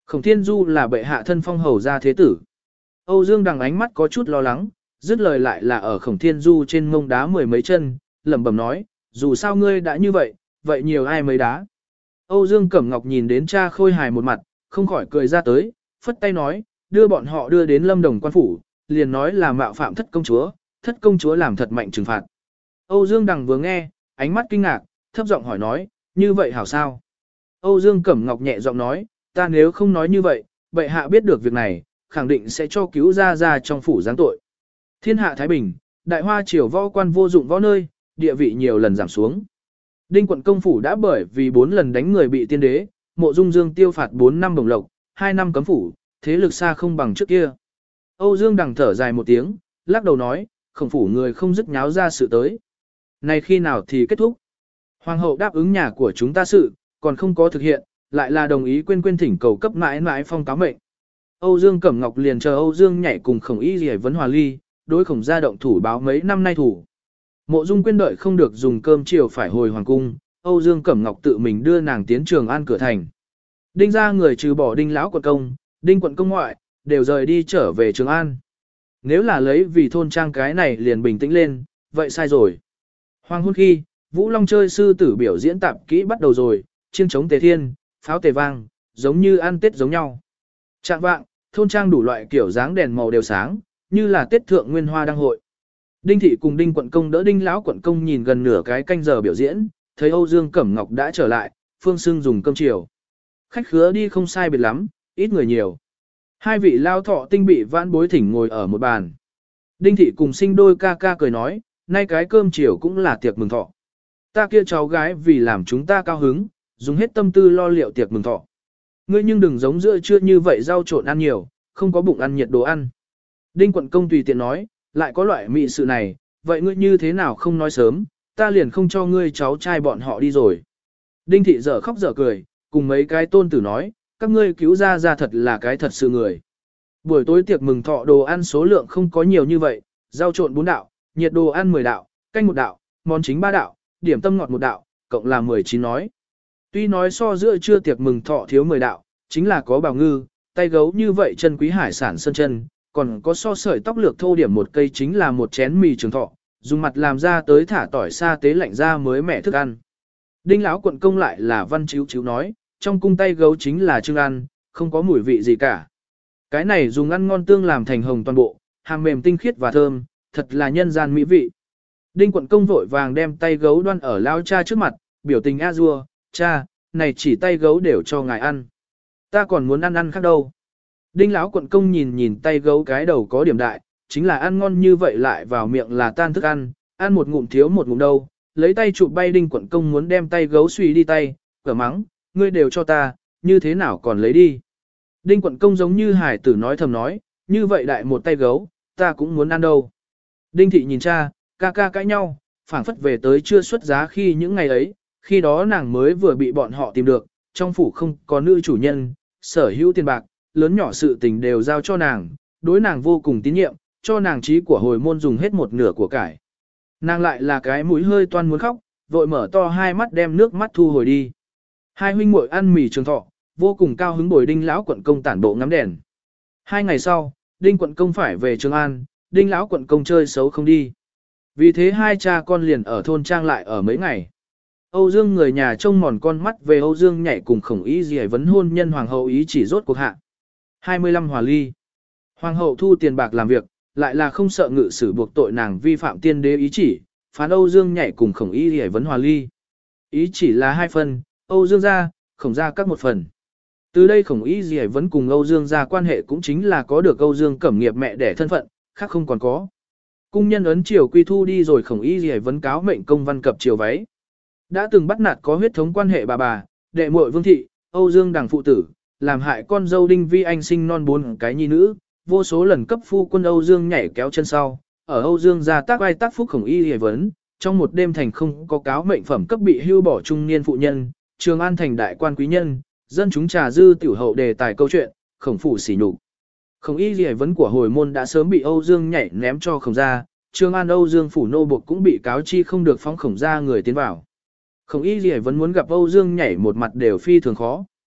Khổng Thiên Du là bệ hạ thân phong hầu gia thế tử. Âu Dương Đằng ánh mắt có chút lo lắng, dứt lời lại là ở Khổng Thiên Du trên mông đá mười mấy chân, lẩm bẩm nói, dù sao ngươi đã như vậy, vậy nhiều ai mấy đá. Âu Dương Cẩm Ngọc nhìn đến cha Khôi Hài một mặt, không khỏi cười ra tới, phất tay nói, đưa bọn họ đưa đến Lâm Đồng quan phủ, liền nói là mạo phạm thất công chúa, thất công chúa làm thật mạnh trừng phạt. Âu Dương Đằng vừa nghe, ánh mắt kinh ngạc, thấp giọng hỏi nói, như vậy hảo sao? Âu Dương Cẩm Ngọc nhẹ giọng nói, ta nếu không nói như vậy, bệ hạ biết được việc này, khẳng định sẽ cho cứu ra ra trong phủ giáng tội. Thiên hạ Thái Bình, đại hoa triều võ quan vô dụng võ nơi, địa vị nhiều lần giảm xuống. Đinh quận công phủ đã bởi vì bốn lần đánh người bị tiên đế, Mộ Dung Dương tiêu phạt bốn năm bổng lộc, hai năm cấm phủ, thế lực xa không bằng trước kia. Âu Dương Đằng thở dài một tiếng, lắc đầu nói, Khổng phủ người không dứt nháo ra sự tới. Này khi nào thì kết thúc? Hoàng hậu đáp ứng nhà của chúng ta sự, còn không có thực hiện, lại là đồng ý quên quên thỉnh cầu cấp mãi mãi phong cáo mệnh. Âu Dương Cẩm Ngọc liền chờ Âu Dương nhảy cùng Khổng Y Liễu vấn hòa ly, đối Khổng gia động thủ báo mấy năm nay thủ. Mộ Dung Quyên đợi không được dùng cơm chiều phải hồi hoàng cung, Âu Dương Cẩm Ngọc tự mình đưa nàng tiến Trường An cửa thành. Đinh gia người trừ bỏ Đinh lão quận công, Đinh quận công ngoại, đều rời đi trở về Trường An. Nếu là lấy vì thôn trang cái này liền bình tĩnh lên, vậy sai rồi. Hoàng hôn khi, Vũ Long chơi sư tử biểu diễn tạp kỹ bắt đầu rồi, chiêng trống tề thiên, pháo tề vang, giống như ăn Tết giống nhau. Trạng vạng, thôn trang đủ loại kiểu dáng đèn màu đều sáng, như là Tết thượng nguyên hoa đăng hội. Đinh thị cùng Đinh quận công đỡ Đinh lão quận công nhìn gần nửa cái canh giờ biểu diễn, thấy Âu Dương Cẩm Ngọc đã trở lại, Phương Sương dùng cơm chiều. Khách khứa đi không sai biệt lắm, ít người nhiều. Hai vị lao thọ tinh bị vãn bối thỉnh ngồi ở một bàn. Đinh thị cùng sinh đôi ca ca cười nói, nay cái cơm chiều cũng là tiệc mừng thọ. Ta kia cháu gái vì làm chúng ta cao hứng, dùng hết tâm tư lo liệu tiệc mừng thọ. Ngươi nhưng đừng giống giữa trưa như vậy rau trộn ăn nhiều, không có bụng ăn nhiệt đồ ăn. Đinh quận công tùy tiện nói, lại có loại mị sự này, vậy ngươi như thế nào không nói sớm, ta liền không cho ngươi cháu trai bọn họ đi rồi. Đinh thị dở khóc dở cười, cùng mấy cái tôn tử nói, các ngươi cứu ra ra thật là cái thật sự người. Buổi tối tiệc mừng thọ đồ ăn số lượng không có nhiều như vậy, rau trộn bốn đạo, nhiệt đồ ăn mười đạo, canh một đạo, món chính ba đạo, điểm tâm ngọt một đạo, cộng là mười chín nói. Tuy nói so giữa trưa tiệc mừng thọ thiếu mười đạo, chính là có bào ngư, tay gấu như vậy chân quý hải sản sơn chân, còn có so sợi tóc lược thô điểm một cây chính là một chén mì trường thọ, dùng mặt làm ra tới thả tỏi sa tế lạnh ra mới mẻ thức ăn. Đinh lão quận công lại là văn chiếu chiếu nói, trong cung tay gấu chính là trưng ăn, không có mùi vị gì cả. Cái này dùng ăn ngon tương làm thành hồng toàn bộ, hàm mềm tinh khiết và thơm, thật là nhân gian mỹ vị. Đinh quận công vội vàng đem tay gấu đoan ở lao cha trước mặt, biểu tình a dua, cha, này chỉ tay gấu đều cho ngài ăn. Ta còn muốn ăn ăn khác đâu. Đinh lão quận công nhìn nhìn tay gấu cái đầu có điểm đại, chính là ăn ngon như vậy lại vào miệng là tan thức ăn, ăn một ngụm thiếu một ngụm đâu, lấy tay chụp bay đinh quận công muốn đem tay gấu suy đi tay, cỡ mắng, ngươi đều cho ta, như thế nào còn lấy đi. Đinh quận công giống như hải tử nói thầm nói, như vậy đại một tay gấu, ta cũng muốn ăn đâu. Đinh thị nhìn cha, ca ca cãi nhau, phảng phất về tới chưa xuất giá khi những ngày ấy, khi đó nàng mới vừa bị bọn họ tìm được, trong phủ không có nữ chủ nhân, sở hữu tiền bạc, lớn nhỏ sự tình đều giao cho nàng, đối nàng vô cùng tín nhiệm, cho nàng trí của hồi môn dùng hết một nửa của cải. Nàng lại là cái mũi hơi toan muốn khóc, vội mở to hai mắt đem nước mắt thu hồi đi. Hai huynh muội ăn mì trường thọ, vô cùng cao hứng bồi Đinh lão quận công tản bộ ngắm đèn. Hai ngày sau, Đinh quận công phải về Trường An, Đinh lão quận công chơi xấu không đi. Vì thế hai cha con liền ở thôn trang lại ở mấy ngày. Âu Dương người nhà trông mòn con mắt về Âu Dương nhảy cùng Khổng Y Dì vấn hôn nhân hoàng hậu ý chỉ rốt cuộc hạ. hai mươi lăm hòa ly. Hoàng hậu thu tiền bạc làm việc, lại là không sợ ngự sử buộc tội nàng vi phạm tiên đế ý chỉ, phán Âu Dương nhảy cùng Khổng Y Dì vấn hòa ly. Ý chỉ là hai phần, Âu Dương gia, Khổng gia các một phần. Từ đây Khổng Y Dì vấn cùng Âu Dương gia quan hệ cũng chính là có được Âu Dương Cẩm nghiệp mẹ đẻ thân phận, khác không còn có. Cung nhân ấn triều quy thu đi rồi Khổng Y Dì vấn cáo mệnh công văn cập triều váy. Đã từng bắt nạt có huyết thống quan hệ bà bà, đệ muội Vương thị, Âu Dương đằng phụ tử, làm hại con dâu Đinh Vi Anh sinh non bốn cái nhi nữ, vô số lần cấp phu quân Âu Dương nhảy kéo chân sau, ở Âu Dương gia tác vai tác phúc Khổng Y Dì vấn, trong một đêm thành không có cáo mệnh phẩm cấp bị hưu bỏ trung niên phụ nhân, Trường An thành đại quan quý nhân, dân chúng trà dư tiểu hậu đề tài câu chuyện, Khổng phủ sỉ nhục. Khổng Y Dì vấn của hồi môn đã sớm bị Âu Dương nhảy ném cho Khổng gia, Trường An Âu Dương phủ nô buộc cũng bị cáo chi không được phóng Khổng gia người tiến vào. Khổng Y Dì vấn muốn gặp Âu Dương nhảy một mặt đều phi thường khó.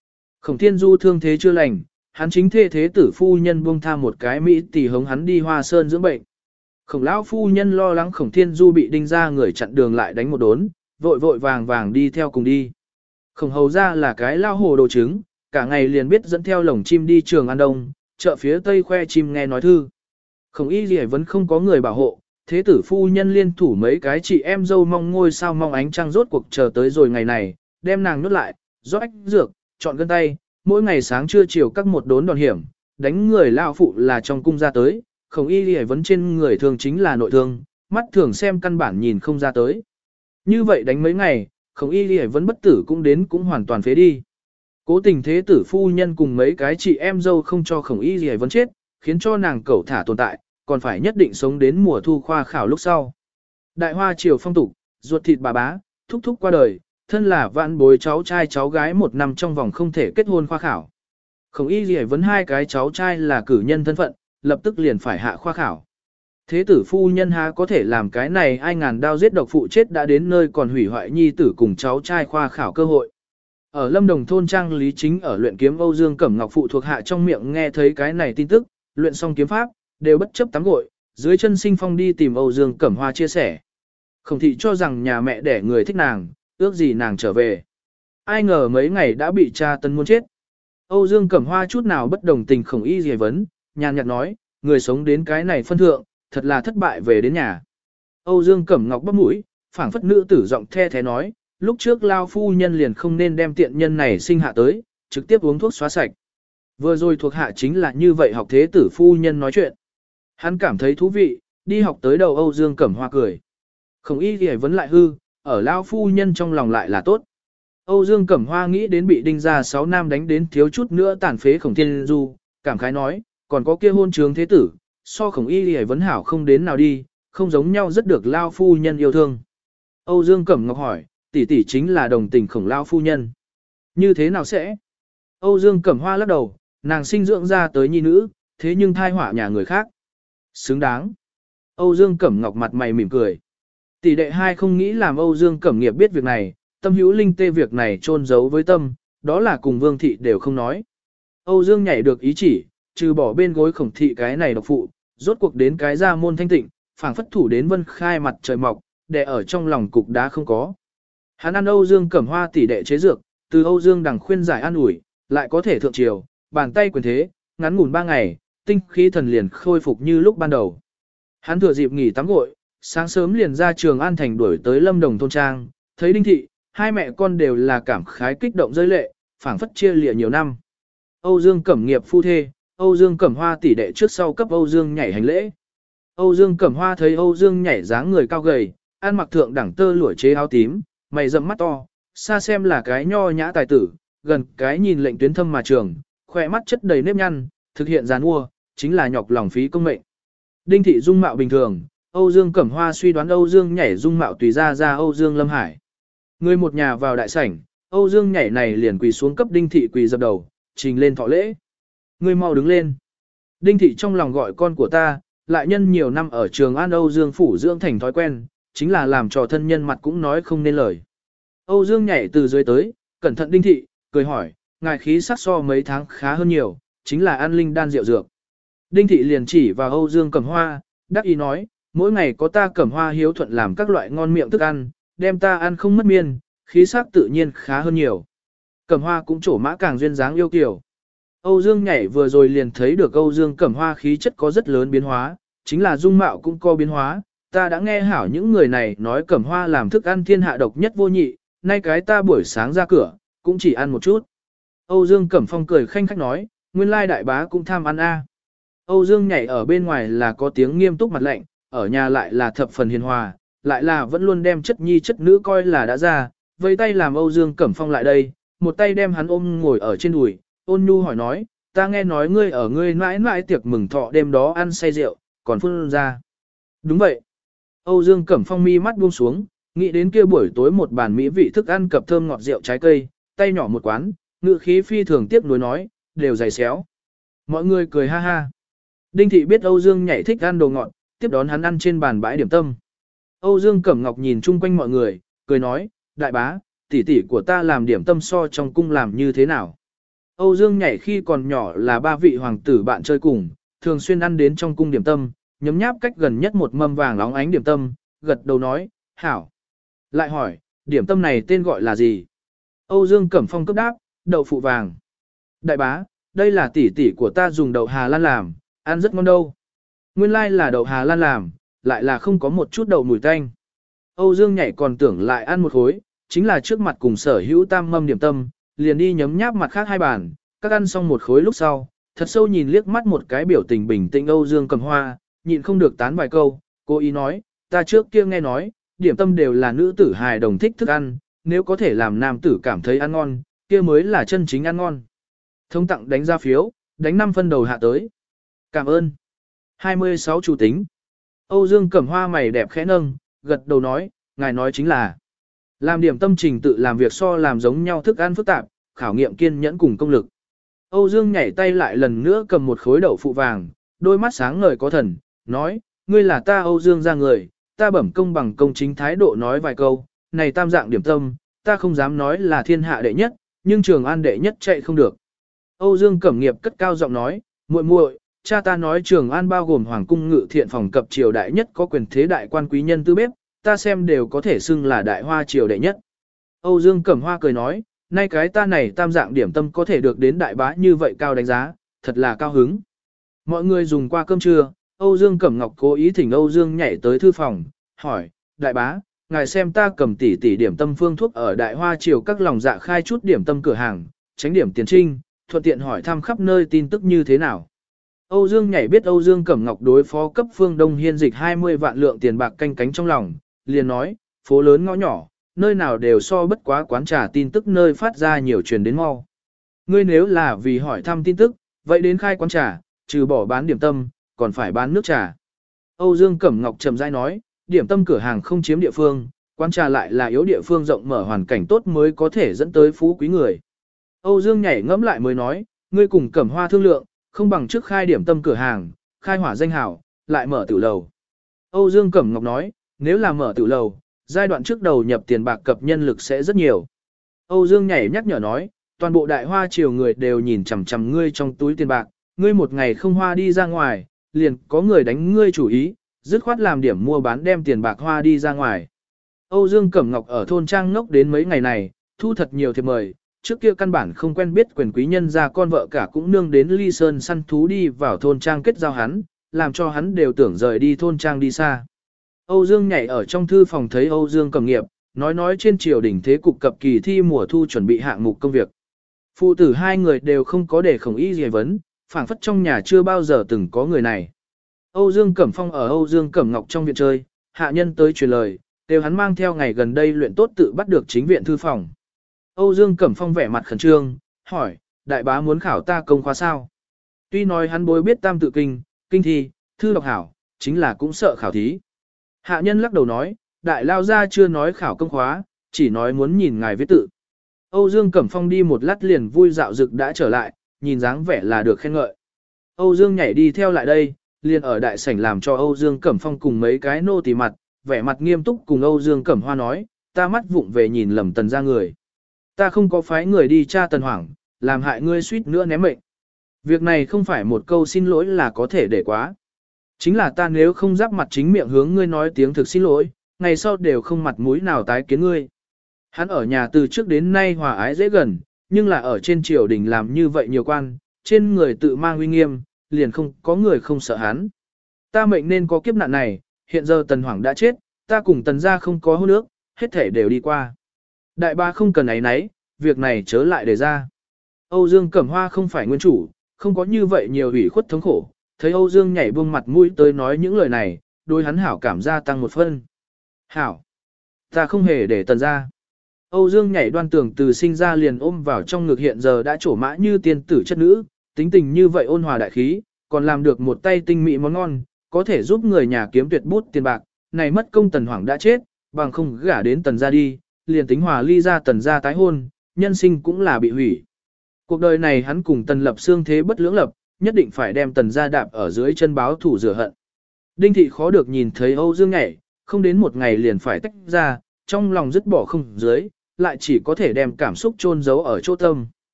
Khổng Thiên Du thương thế chưa lành, hắn chính thê thế tử phu nhân buông tha một cái mỹ tỷ hống hắn đi Hoa Sơn dưỡng bệnh. Khổng lão phu nhân lo lắng Khổng Thiên Du bị đinh ra người chặn đường lại đánh một đốn, vội vội vàng vàng đi theo cùng đi. Khổng hầu ra là cái lao hồ đồ trứng, cả ngày liền biết dẫn theo lồng chim đi Trường An Đông, chợ phía Tây khoe chim nghe nói thư. Khổng y gì vẫn không có người bảo hộ, thế tử phu nhân liên thủ mấy cái chị em dâu mong ngôi sao mong ánh trăng rốt cuộc chờ tới rồi ngày này, đem nàng nhốt lại, rót ách dược, chọn gân tay, mỗi ngày sáng trưa chiều các một đốn đòn hiểm, đánh người lao phụ là trong cung ra tới, Khổng y gì vẫn trên người thường chính là nội thương, mắt thường xem căn bản nhìn không ra tới. Như vậy đánh mấy ngày, Khổng y gì vẫn bất tử cũng đến cũng hoàn toàn phế đi. Cố tình thế tử phu nhân cùng mấy cái chị em dâu không cho Khổng y gì vẫn chết, khiến cho nàng cẩu thả tồn tại, còn phải nhất định sống đến mùa thu khoa khảo lúc sau. Đại hoa triều phong tục, ruột thịt bà bá, thúc thúc qua đời, thân là vạn bối cháu trai cháu gái một năm trong vòng không thể kết hôn khoa khảo. Khổng y gì vấn hai cái cháu trai là cử nhân thân phận, lập tức liền phải hạ khoa khảo. Thế tử phu nhân há có thể làm cái này ai ngàn đao giết độc phụ chết đã đến nơi còn hủy hoại nhi tử cùng cháu trai khoa khảo cơ hội. Ở Lâm Đồng thôn trang Lý Chính ở luyện kiếm Âu Dương Cẩm Ngọc phụ thuộc hạ trong miệng nghe thấy cái này tin tức, luyện xong kiếm pháp, đều bất chấp tắm gội, dưới chân sinh phong đi tìm Âu Dương Cẩm Hoa chia sẻ. Khổng thị cho rằng nhà mẹ đẻ người thích nàng, ước gì nàng trở về. Ai ngờ mấy ngày đã bị cha tấn muốn chết. Âu Dương Cẩm Hoa chút nào bất đồng tình Khổng y gì vấn, nhàn nhạt nói, người sống đến cái này phân thượng, thật là thất bại về đến nhà. Âu Dương Cẩm Ngọc bắp mũi, phảng phất nữ tử giọng the thế nói, lúc trước lao phu nhân liền không nên đem tiện nhân này sinh hạ tới, trực tiếp uống thuốc xóa sạch. Vừa rồi thuộc hạ chính là như vậy học thế tử phu nhân nói chuyện. Hắn cảm thấy thú vị, đi học tới đầu Âu Dương Cẩm Hoa cười. Khổng y thì vẫn lại hư, ở lao phu nhân trong lòng lại là tốt. Âu Dương Cẩm Hoa nghĩ đến bị đinh ra sáu nam đánh đến thiếu chút nữa tàn phế Khổng Thiên Du, cảm khái nói, còn có kia hôn trướng thế tử, so Khổng y thì vẫn hảo không đến nào đi, không giống nhau rất được lao phu nhân yêu thương. Âu Dương Cẩm Ngọc hỏi, tỷ tỷ chính là đồng tình Khổng lao phu nhân. Như thế nào sẽ? Âu Dương Cẩm Hoa lắc đầu, nàng sinh dưỡng ra tới nhi nữ, thế nhưng thai họa nhà người khác. Xứng đáng. Âu Dương Cẩm Ngọc mặt mày mỉm cười. Tỷ đệ hai không nghĩ làm Âu Dương Cẩm Nghiệp biết việc này, tâm hữu linh tê việc này trôn giấu với tâm, đó là cùng Vương Thị đều không nói. Âu Dương nhảy được ý chỉ, trừ bỏ bên gối Khổng Thị cái này độc phụ, rốt cuộc đến cái ra môn thanh tịnh, phảng phất thủ đến vân khai mặt trời mọc, để ở trong lòng cục đá không có. Hắn ăn Âu Dương Cẩm Hoa tỷ đệ chế dược, từ Âu Dương đằng khuyên giải an ủi, lại có thể thượng triều, bàn tay quyền thế, ngắn ngủn ba ngày, tinh khí thần liền khôi phục như lúc ban đầu. Hắn thừa dịp nghỉ tắm gội, sáng sớm liền ra Trường An thành đuổi tới Lâm Đồng thôn trang, thấy Đinh Thị, hai mẹ con đều là cảm khái kích động rơi lệ, phảng phất chia lìa nhiều năm. Âu Dương Cẩm Nghiệp phu thê, Âu Dương Cẩm Hoa tỷ đệ trước sau cấp Âu Dương nhảy hành lễ. Âu Dương Cẩm Hoa thấy Âu Dương nhảy dáng người cao gầy, ăn mặc thượng đẳng tơ lụa chế áo tím, mày rậm mắt to, xa xem là cái nho nhã tài tử, gần cái nhìn lệnh tuyến thâm mà trường, khỏe mắt chất đầy nếp nhăn, thực hiện giàn mua, chính là nhọc lòng phí công mệnh. Đinh Thị dung mạo bình thường, Âu Dương Cẩm Hoa suy đoán Âu Dương nhảy dung mạo tùy ra ra Âu Dương Lâm Hải. Người một nhà vào đại sảnh, Âu Dương nhảy này liền quỳ xuống cấp Đinh Thị quỳ dập đầu, trình lên thọ lễ. Người mau đứng lên. Đinh Thị trong lòng gọi con của ta, lại nhân nhiều năm ở Trường An Âu Dương phủ dưỡng thành thói quen, chính là làm cho thân nhân mặt cũng nói không nên lời. Âu Dương nhảy từ dưới tới, cẩn thận Đinh Thị, cười hỏi, ngài khí sắc so mấy tháng khá hơn nhiều, chính là ăn linh đan rượu dược. Đinh Thị liền chỉ vào Âu Dương Cẩm Hoa, đắc ý nói, mỗi ngày có ta Cẩm Hoa hiếu thuận làm các loại ngon miệng thức ăn, đem ta ăn không mất miên, khí sắc tự nhiên khá hơn nhiều. Cẩm Hoa cũng trổ mã càng duyên dáng yêu kiều. Âu Dương nhảy vừa rồi liền thấy được Âu Dương Cẩm Hoa khí chất có rất lớn biến hóa, chính là dung mạo cũng có biến hóa, ta đã nghe hảo những người này nói Cẩm Hoa làm thức ăn thiên hạ độc nhất vô nhị, nay cái ta buổi sáng ra cửa, cũng chỉ ăn một chút. Âu Dương Cẩm Phong cười khanh khách nói, nguyên lai đại bá cũng tham ăn a. Âu Dương nhảy ở bên ngoài là có tiếng nghiêm túc mặt lạnh, ở nhà lại là thập phần hiền hòa, lại là vẫn luôn đem chất nhi chất nữ coi là đã ra, vây tay làm Âu Dương Cẩm Phong lại đây, một tay đem hắn ôm ngồi ở trên đùi, ôn nhu hỏi nói, ta nghe nói ngươi ở ngươi mãi mãi tiệc mừng thọ đêm đó ăn say rượu, còn phun ra. Đúng vậy. Âu Dương Cẩm Phong mi mắt buông xuống, nghĩ đến kia buổi tối một bàn mỹ vị thức ăn cập thơm ngọt rượu trái cây, tay nhỏ một quán, ngự khí phi thường tiếc nuối nói, đều dày xéo. Mọi người cười ha ha. Đinh Thị biết Âu Dương nhảy thích ăn đồ ngọt, tiếp đón hắn ăn trên bàn bãi điểm tâm. Âu Dương Cẩm Ngọc nhìn chung quanh mọi người, cười nói, đại bá, tỷ tỷ của ta làm điểm tâm so trong cung làm như thế nào. Âu Dương Nhảy khi còn nhỏ là ba vị hoàng tử bạn chơi cùng, thường xuyên ăn đến trong cung điểm tâm, nhấm nháp cách gần nhất một mâm vàng óng ánh điểm tâm, gật đầu nói, hảo. Lại hỏi, điểm tâm này tên gọi là gì? Âu Dương Cẩm Phong cấp đáp, đậu phụ vàng. Đại bá, đây là tỷ tỷ của ta dùng đậu Hà Lan làm, ăn rất ngon đâu. Nguyên lai là đậu Hà Lan làm, lại là không có một chút đậu mùi tanh. Âu Dương Nhảy còn tưởng lại ăn một khối, chính là trước mặt cùng sở hữu tam mâm điểm tâm, liền đi nhấm nháp mặt khác hai bàn, các ăn xong một khối lúc sau, thật sâu nhìn liếc mắt một cái biểu tình bình tĩnh Âu Dương Cẩm Hoa, nhịn không được tán vài câu, cô ý nói, ta trước kia nghe nói, điểm tâm đều là nữ tử hài đồng thích thức ăn, nếu có thể làm nam tử cảm thấy ăn ngon, kia mới là chân chính ăn ngon. Thông tặng đánh ra phiếu, đánh năm phân đầu hạ tới. Cảm ơn. hai mươi sáu chủ tính. Âu Dương Cẩm Hoa mày đẹp khẽ nâng, gật đầu nói, ngài nói chính là làm điểm tâm trình tự làm việc so làm giống nhau thức ăn phức tạp, khảo nghiệm kiên nhẫn cùng công lực. Âu Dương nhảy tay lại lần nữa cầm một khối đậu phụ vàng, đôi mắt sáng ngời có thần, nói, ngươi là ta Âu Dương ra người, ta bẩm công bằng công chính thái độ nói vài câu, này tam dạng điểm tâm, ta không dám nói là thiên hạ đệ nhất, nhưng Trường An đệ nhất chạy không được. Âu Dương Cẩm Nghiệp cất cao giọng nói, muội muội, cha ta nói Trường An bao gồm hoàng cung ngự thiện phòng cập triều đại nhất có quyền thế đại quan quý nhân tư bếp, ta xem đều có thể xưng là đại hoa triều đệ nhất. Âu Dương Cẩm Hoa cười nói, nay cái ta này tam dạng điểm tâm có thể được đến đại bá như vậy cao đánh giá, thật là cao hứng. Mọi người dùng qua cơm trưa, Âu Dương Cẩm Ngọc cố ý thỉnh Âu Dương nhảy tới thư phòng, hỏi, đại bá, ngài xem ta cầm tỷ tỷ điểm tâm phương thuốc ở đại hoa triều các lòng dạ khai chút điểm tâm cửa hàng, tránh điểm tiền trinh, thuận tiện hỏi thăm khắp nơi tin tức như thế nào. Âu Dương nhảy biết Âu Dương Cẩm Ngọc đối phó cấp phương Đông Hiên dịch hai mươi vạn lượng tiền bạc canh cánh trong lòng, liền nói, phố lớn ngõ nhỏ, nơi nào đều so bất quá quán trà tin tức nơi phát ra nhiều truyền đến mau. Ngươi nếu là vì hỏi thăm tin tức, vậy đến khai quán trà, trừ bỏ bán điểm tâm, còn phải bán nước trà. Âu Dương Cẩm Ngọc trầm rãi nói, điểm tâm cửa hàng không chiếm địa phương, quán trà lại là yếu địa phương rộng mở hoàn cảnh tốt mới có thể dẫn tới phú quý người. Âu Dương nhảy ngẫm lại mới nói, ngươi cùng Cẩm Hoa thương lượng, không bằng trước khai điểm tâm cửa hàng, khai hỏa danh hảo, lại mở tiểu lầu. Âu Dương Cẩm Ngọc nói, nếu là mở tiểu lầu, giai đoạn trước đầu nhập tiền bạc cập nhân lực sẽ rất nhiều. Âu Dương nhảy nhắc nhở nói, toàn bộ đại hoa triều người đều nhìn chằm chằm ngươi trong túi tiền bạc, ngươi một ngày không hoa đi ra ngoài, liền có người đánh ngươi chủ ý, dứt khoát làm điểm mua bán đem tiền bạc hoa đi ra ngoài. Âu Dương Cẩm Ngọc ở thôn trang ngốc đến mấy ngày này, thu thật nhiều thiệp mời, trước kia căn bản không quen biết quyền quý nhân gia con vợ cả cũng nương đến Ly Sơn săn thú đi vào thôn trang kết giao hắn, làm cho hắn đều tưởng rời đi thôn trang đi xa. Âu Dương nhảy ở trong thư phòng thấy Âu Dương Cẩm Nghiệp, nói nói trên triều đình thế cục cập kỳ thi mùa thu chuẩn bị hạng mục công việc. Phụ tử hai người đều không có để khổng ý gì vấn, phảng phất trong nhà chưa bao giờ từng có người này. Âu Dương Cẩm Phong ở Âu Dương Cẩm Ngọc trong viện chơi, hạ nhân tới truyền lời, đều hắn mang theo ngày gần đây luyện tốt tự bắt được chính viện thư phòng. Âu Dương Cẩm Phong vẻ mặt khẩn trương, hỏi, đại bá muốn khảo ta công khóa sao? Tuy nói hắn bối biết tam tự kinh, kinh thi, thư đọc hảo, chính là cũng sợ khảo thí. Hạ nhân lắc đầu nói, đại lao gia chưa nói khảo công khóa, chỉ nói muốn nhìn ngài viết tự. Âu Dương Cẩm Phong đi một lát liền vui dạo dực đã trở lại, nhìn dáng vẻ là được khen ngợi. Âu Dương nhảy đi theo lại đây, liền ở đại sảnh làm cho Âu Dương Cẩm Phong cùng mấy cái nô tỳ mặt, vẻ mặt nghiêm túc cùng Âu Dương Cẩm Hoa nói, ta mắt vụng về nhìn lầm tần ra người. Ta không có phái người đi tra tần hoảng, làm hại ngươi suýt nữa ném mệnh. Việc này không phải một câu xin lỗi là có thể để quá. Chính là ta nếu không giáp mặt chính miệng hướng ngươi nói tiếng thực xin lỗi, ngày sau đều không mặt mũi nào tái kiến ngươi. Hắn ở nhà từ trước đến nay hòa ái dễ gần, nhưng là ở trên triều đình làm như vậy nhiều quan, trên người tự mang uy nghiêm, liền không có người không sợ hắn. Ta mệnh nên có kiếp nạn này, hiện giờ tần hoảng đã chết, ta cùng tần gia không có hôn ước, hết thể đều đi qua. Đại ba không cần ấy nấy, việc này chớ lại để ra. Âu Dương Cẩm Hoa không phải nguyên chủ, không có như vậy nhiều ủy khuất thống khổ, thấy Âu Dương nhảy buông mặt mũi tới nói những lời này, đôi hắn hảo cảm gia tăng một phân. Hảo! Ta không hề để tần ra. Âu Dương nhảy đoan tưởng từ sinh ra liền ôm vào trong ngực hiện giờ đã trổ mã như tiên tử chất nữ, tính tình như vậy ôn hòa đại khí, còn làm được một tay tinh mỹ món ngon, có thể giúp người nhà kiếm tuyệt bút tiền bạc, này mất công tần hoảng đã chết, bằng không gả đến tần ra đi, liền tính hòa ly ra tần ra tái hôn, nhân sinh cũng là bị hủy. Cuộc đời này hắn cùng tần lập xương thế bất lưỡng lập, nhất định phải đem tần ra đạp ở dưới chân báo thủ rửa hận. Đinh thị khó được nhìn thấy Âu Dương nhảy, không đến một ngày liền phải tách ra, trong lòng dứt bỏ không dưới, lại chỉ có thể đem cảm xúc chôn giấu ở chỗ tâm.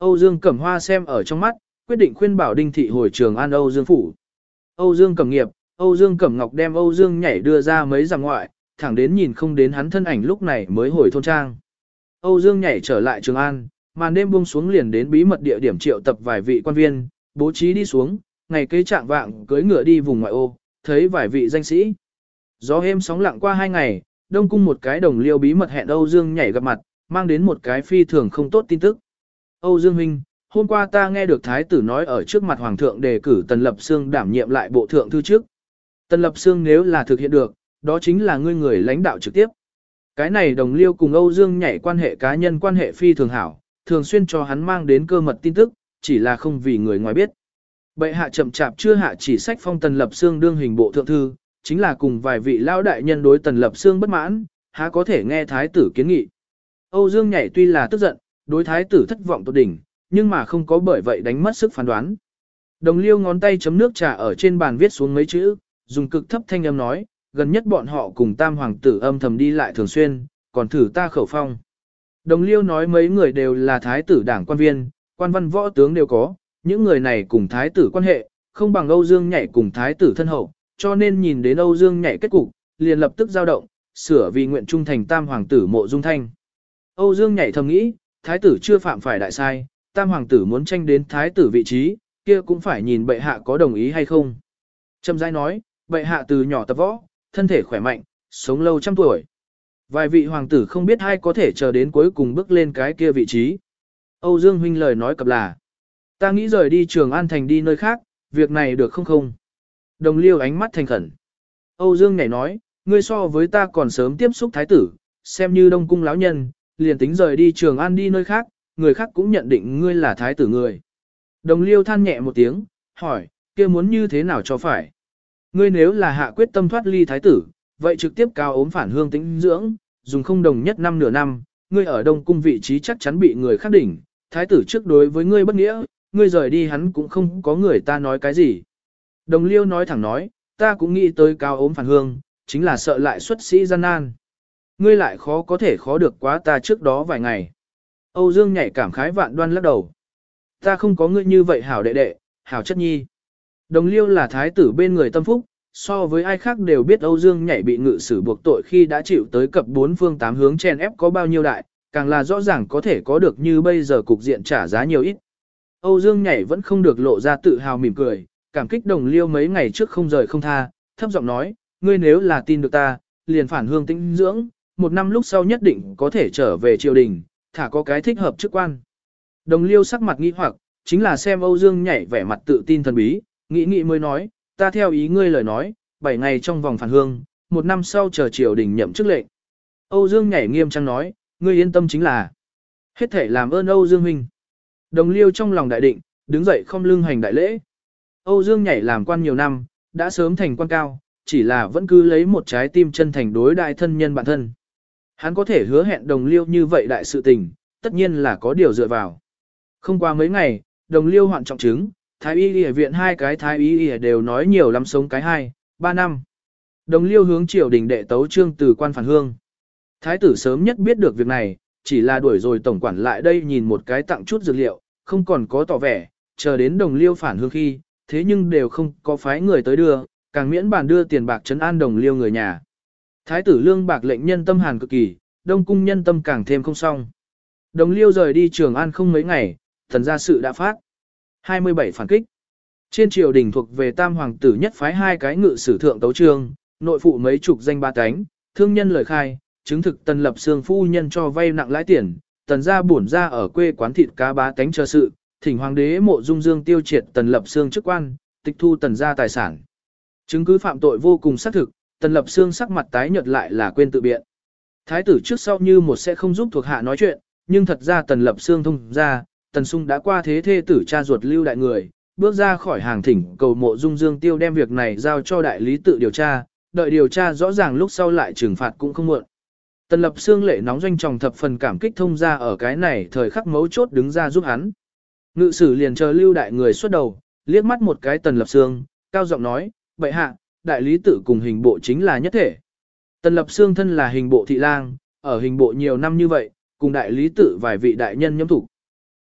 Âu Dương Cẩm Hoa xem ở trong mắt, quyết định khuyên bảo Đinh Thị hồi Trường An Âu Dương phủ. Âu Dương Cẩm Nghiệp, Âu Dương Cẩm Ngọc đem Âu Dương Nhảy đưa ra mấy dặm ngoại, thẳng đến nhìn không đến hắn thân ảnh lúc này mới hồi thôn trang. Âu Dương Nhảy trở lại Trường An, màn đêm buông xuống liền đến bí mật địa điểm triệu tập vài vị quan viên, bố trí đi xuống, ngày kế trạng vạng cưới ngựa đi vùng ngoại ô, thấy vài vị danh sĩ. Gió êm sóng lặng qua hai ngày, Đông cung một cái đồng liêu bí mật hẹn Âu Dương Nhảy gặp mặt, mang đến một cái phi thường không tốt tin tức. Âu Dương huynh, hôm qua ta nghe được thái tử nói ở trước mặt hoàng thượng đề cử Tần Lập Xương đảm nhiệm lại bộ thượng thư trước. Tần Lập Xương nếu là thực hiện được, đó chính là ngươi người lãnh đạo trực tiếp. Cái này đồng liêu cùng Âu Dương Nhảy quan hệ cá nhân quan hệ phi thường hảo, thường xuyên cho hắn mang đến cơ mật tin tức, chỉ là không vì người ngoài biết. Bệ hạ chậm chạp chưa hạ chỉ sách phong Tần Lập Xương đương hình bộ thượng thư, chính là cùng vài vị lão đại nhân đối Tần Lập Xương bất mãn, há có thể nghe thái tử kiến nghị. Âu Dương Nhảy tuy là tức giận, đối thái tử thất vọng tột đỉnh, nhưng mà không có bởi vậy đánh mất sức phán đoán. Đồng liêu ngón tay chấm nước trà ở trên bàn viết xuống mấy chữ, dùng cực thấp thanh âm nói, gần nhất bọn họ cùng tam hoàng tử âm thầm đi lại thường xuyên, còn thử ta khẩu phong. Đồng liêu nói mấy người đều là thái tử đảng quan viên, quan văn võ tướng đều có, những người này cùng thái tử quan hệ, không bằng Âu Dương Nhảy cùng thái tử thân hậu, cho nên nhìn đến Âu Dương Nhảy kết cục, liền lập tức dao động, sửa vì nguyện trung thành tam hoàng tử Mộ Dung Thanh. Âu Dương Nhảy thầm nghĩ, thái tử chưa phạm phải đại sai, tam hoàng tử muốn tranh đến thái tử vị trí, kia cũng phải nhìn bệ hạ có đồng ý hay không. Trầm rãi nói, bệ hạ từ nhỏ tập võ, thân thể khỏe mạnh, sống lâu trăm tuổi. Vài vị hoàng tử không biết ai có thể chờ đến cuối cùng bước lên cái kia vị trí. Âu Dương huynh lời nói cập là, ta nghĩ rời đi Trường An thành đi nơi khác, việc này được không không? Đồng liêu ánh mắt thành khẩn. Âu Dương nhảy nói, ngươi so với ta còn sớm tiếp xúc thái tử, xem như đông cung lão nhân, liền tính rời đi Trường An đi nơi khác, người khác cũng nhận định ngươi là thái tử người. Đồng liêu than nhẹ một tiếng, hỏi, kia muốn như thế nào cho phải? Ngươi nếu là hạ quyết tâm thoát ly thái tử, vậy trực tiếp cao ốm phản hương tĩnh dưỡng, dùng không đồng nhất năm nửa năm, ngươi ở đông cung vị trí chắc chắn bị người khác đỉnh, thái tử trước đối với ngươi bất nghĩa, ngươi rời đi hắn cũng không có người ta nói cái gì. Đồng liêu nói thẳng nói, ta cũng nghĩ tới cao ốm phản hương, chính là sợ lại xuất sĩ gian nan. Ngươi lại khó có thể khó được quá ta trước đó vài ngày. Âu Dương nhảy cảm khái vạn đoan lắc đầu. Ta không có ngươi như vậy hảo đệ đệ, hảo chất nhi. Đồng liêu là thái tử bên người tâm phúc, so với ai khác đều biết Âu Dương nhảy bị ngự xử buộc tội khi đã chịu tới cập bốn phương tám hướng chen ép có bao nhiêu đại, càng là rõ ràng có thể có được như bây giờ cục diện trả giá nhiều ít. Âu Dương nhảy vẫn không được lộ ra tự hào mỉm cười, cảm kích đồng liêu mấy ngày trước không rời không tha, thấp giọng nói, ngươi nếu là tin được ta, liền phản hương tĩnh dưỡng, một năm lúc sau nhất định có thể trở về triều đình, thả có cái thích hợp chức quan. Đồng liêu sắc mặt nghi hoặc, chính là xem Âu Dương nhảy vẻ mặt tự tin thần bí, nghĩ nghĩ mới nói, ta theo ý ngươi lời nói, bảy ngày trong vòng phản hương, một năm sau chờ triều đình nhậm chức lệnh. Âu Dương nhảy nghiêm trang nói, ngươi yên tâm chính là hết thể làm ơn Âu Dương huynh. Đồng liêu trong lòng đại định, đứng dậy không lưng hành đại lễ. Âu Dương nhảy làm quan nhiều năm, đã sớm thành quan cao, chỉ là vẫn cứ lấy một trái tim chân thành đối đại thân nhân bản thân. Hắn có thể hứa hẹn đồng liêu như vậy đại sự tình, tất nhiên là có điều dựa vào. Không qua mấy ngày, đồng liêu hoạn trọng chứng, thái y y viện hai cái thái y y đều nói nhiều lắm sống cái hai, ba năm. Đồng liêu hướng triều đình đệ tấu trương từ quan phản hương. Thái tử sớm nhất biết được việc này, chỉ là đuổi rồi tổng quản lại đây nhìn một cái tặng chút dược liệu, không còn có tỏ vẻ, chờ đến đồng liêu phản hương khi, thế nhưng đều không có phái người tới đưa, càng miễn bàn đưa tiền bạc trấn an đồng liêu người nhà. Thái tử lương bạc lệnh nhân tâm hàn cực kỳ, đông cung nhân tâm càng thêm không xong. Đồng liêu rời đi Trường An không mấy ngày, thần gia sự đã phát. hai mươi bảy phản kích. Trên triều đình thuộc về tam hoàng tử nhất phái hai cái ngự sử thượng tấu trương, nội phụ mấy chục danh ba cánh, thương nhân lời khai, chứng thực Tần Lập Xương phu nhân cho vay nặng lãi tiền, tần gia bổn ra ở quê quán thịt cá bá cánh chờ sự, thỉnh hoàng đế Mộ Dung Dương tiêu triệt Tần Lập Xương chức quan, tịch thu tần gia tài sản. Chứng cứ phạm tội vô cùng xác thực, Tần Lập Xương sắc mặt tái nhợt lại là quên tự biện. Thái tử trước sau như một sẽ không giúp thuộc hạ nói chuyện, nhưng thật ra Tần Lập Xương thông ra, Tần Sung đã qua thế thê tử cha ruột lưu đại người, bước ra khỏi hàng thỉnh cầu Mộ Dung Dương tiêu đem việc này giao cho đại lý tự điều tra, đợi điều tra rõ ràng lúc sau lại trừng phạt cũng không muộn. Tần Lập Xương lệ nóng doanh tròng thập phần cảm kích thông ra ở cái này thời khắc mấu chốt đứng ra giúp hắn. Ngự sử liền chờ lưu đại người xuất đầu, liếc mắt một cái Tần Lập Xương, cao giọng nói, bệ hạ, đại lý tự cùng hình bộ chính là nhất thể. Tần Lập Xương thân là hình bộ thị lang, ở hình bộ nhiều năm như vậy, cùng đại lý tự vài vị đại nhân nhâm thủ.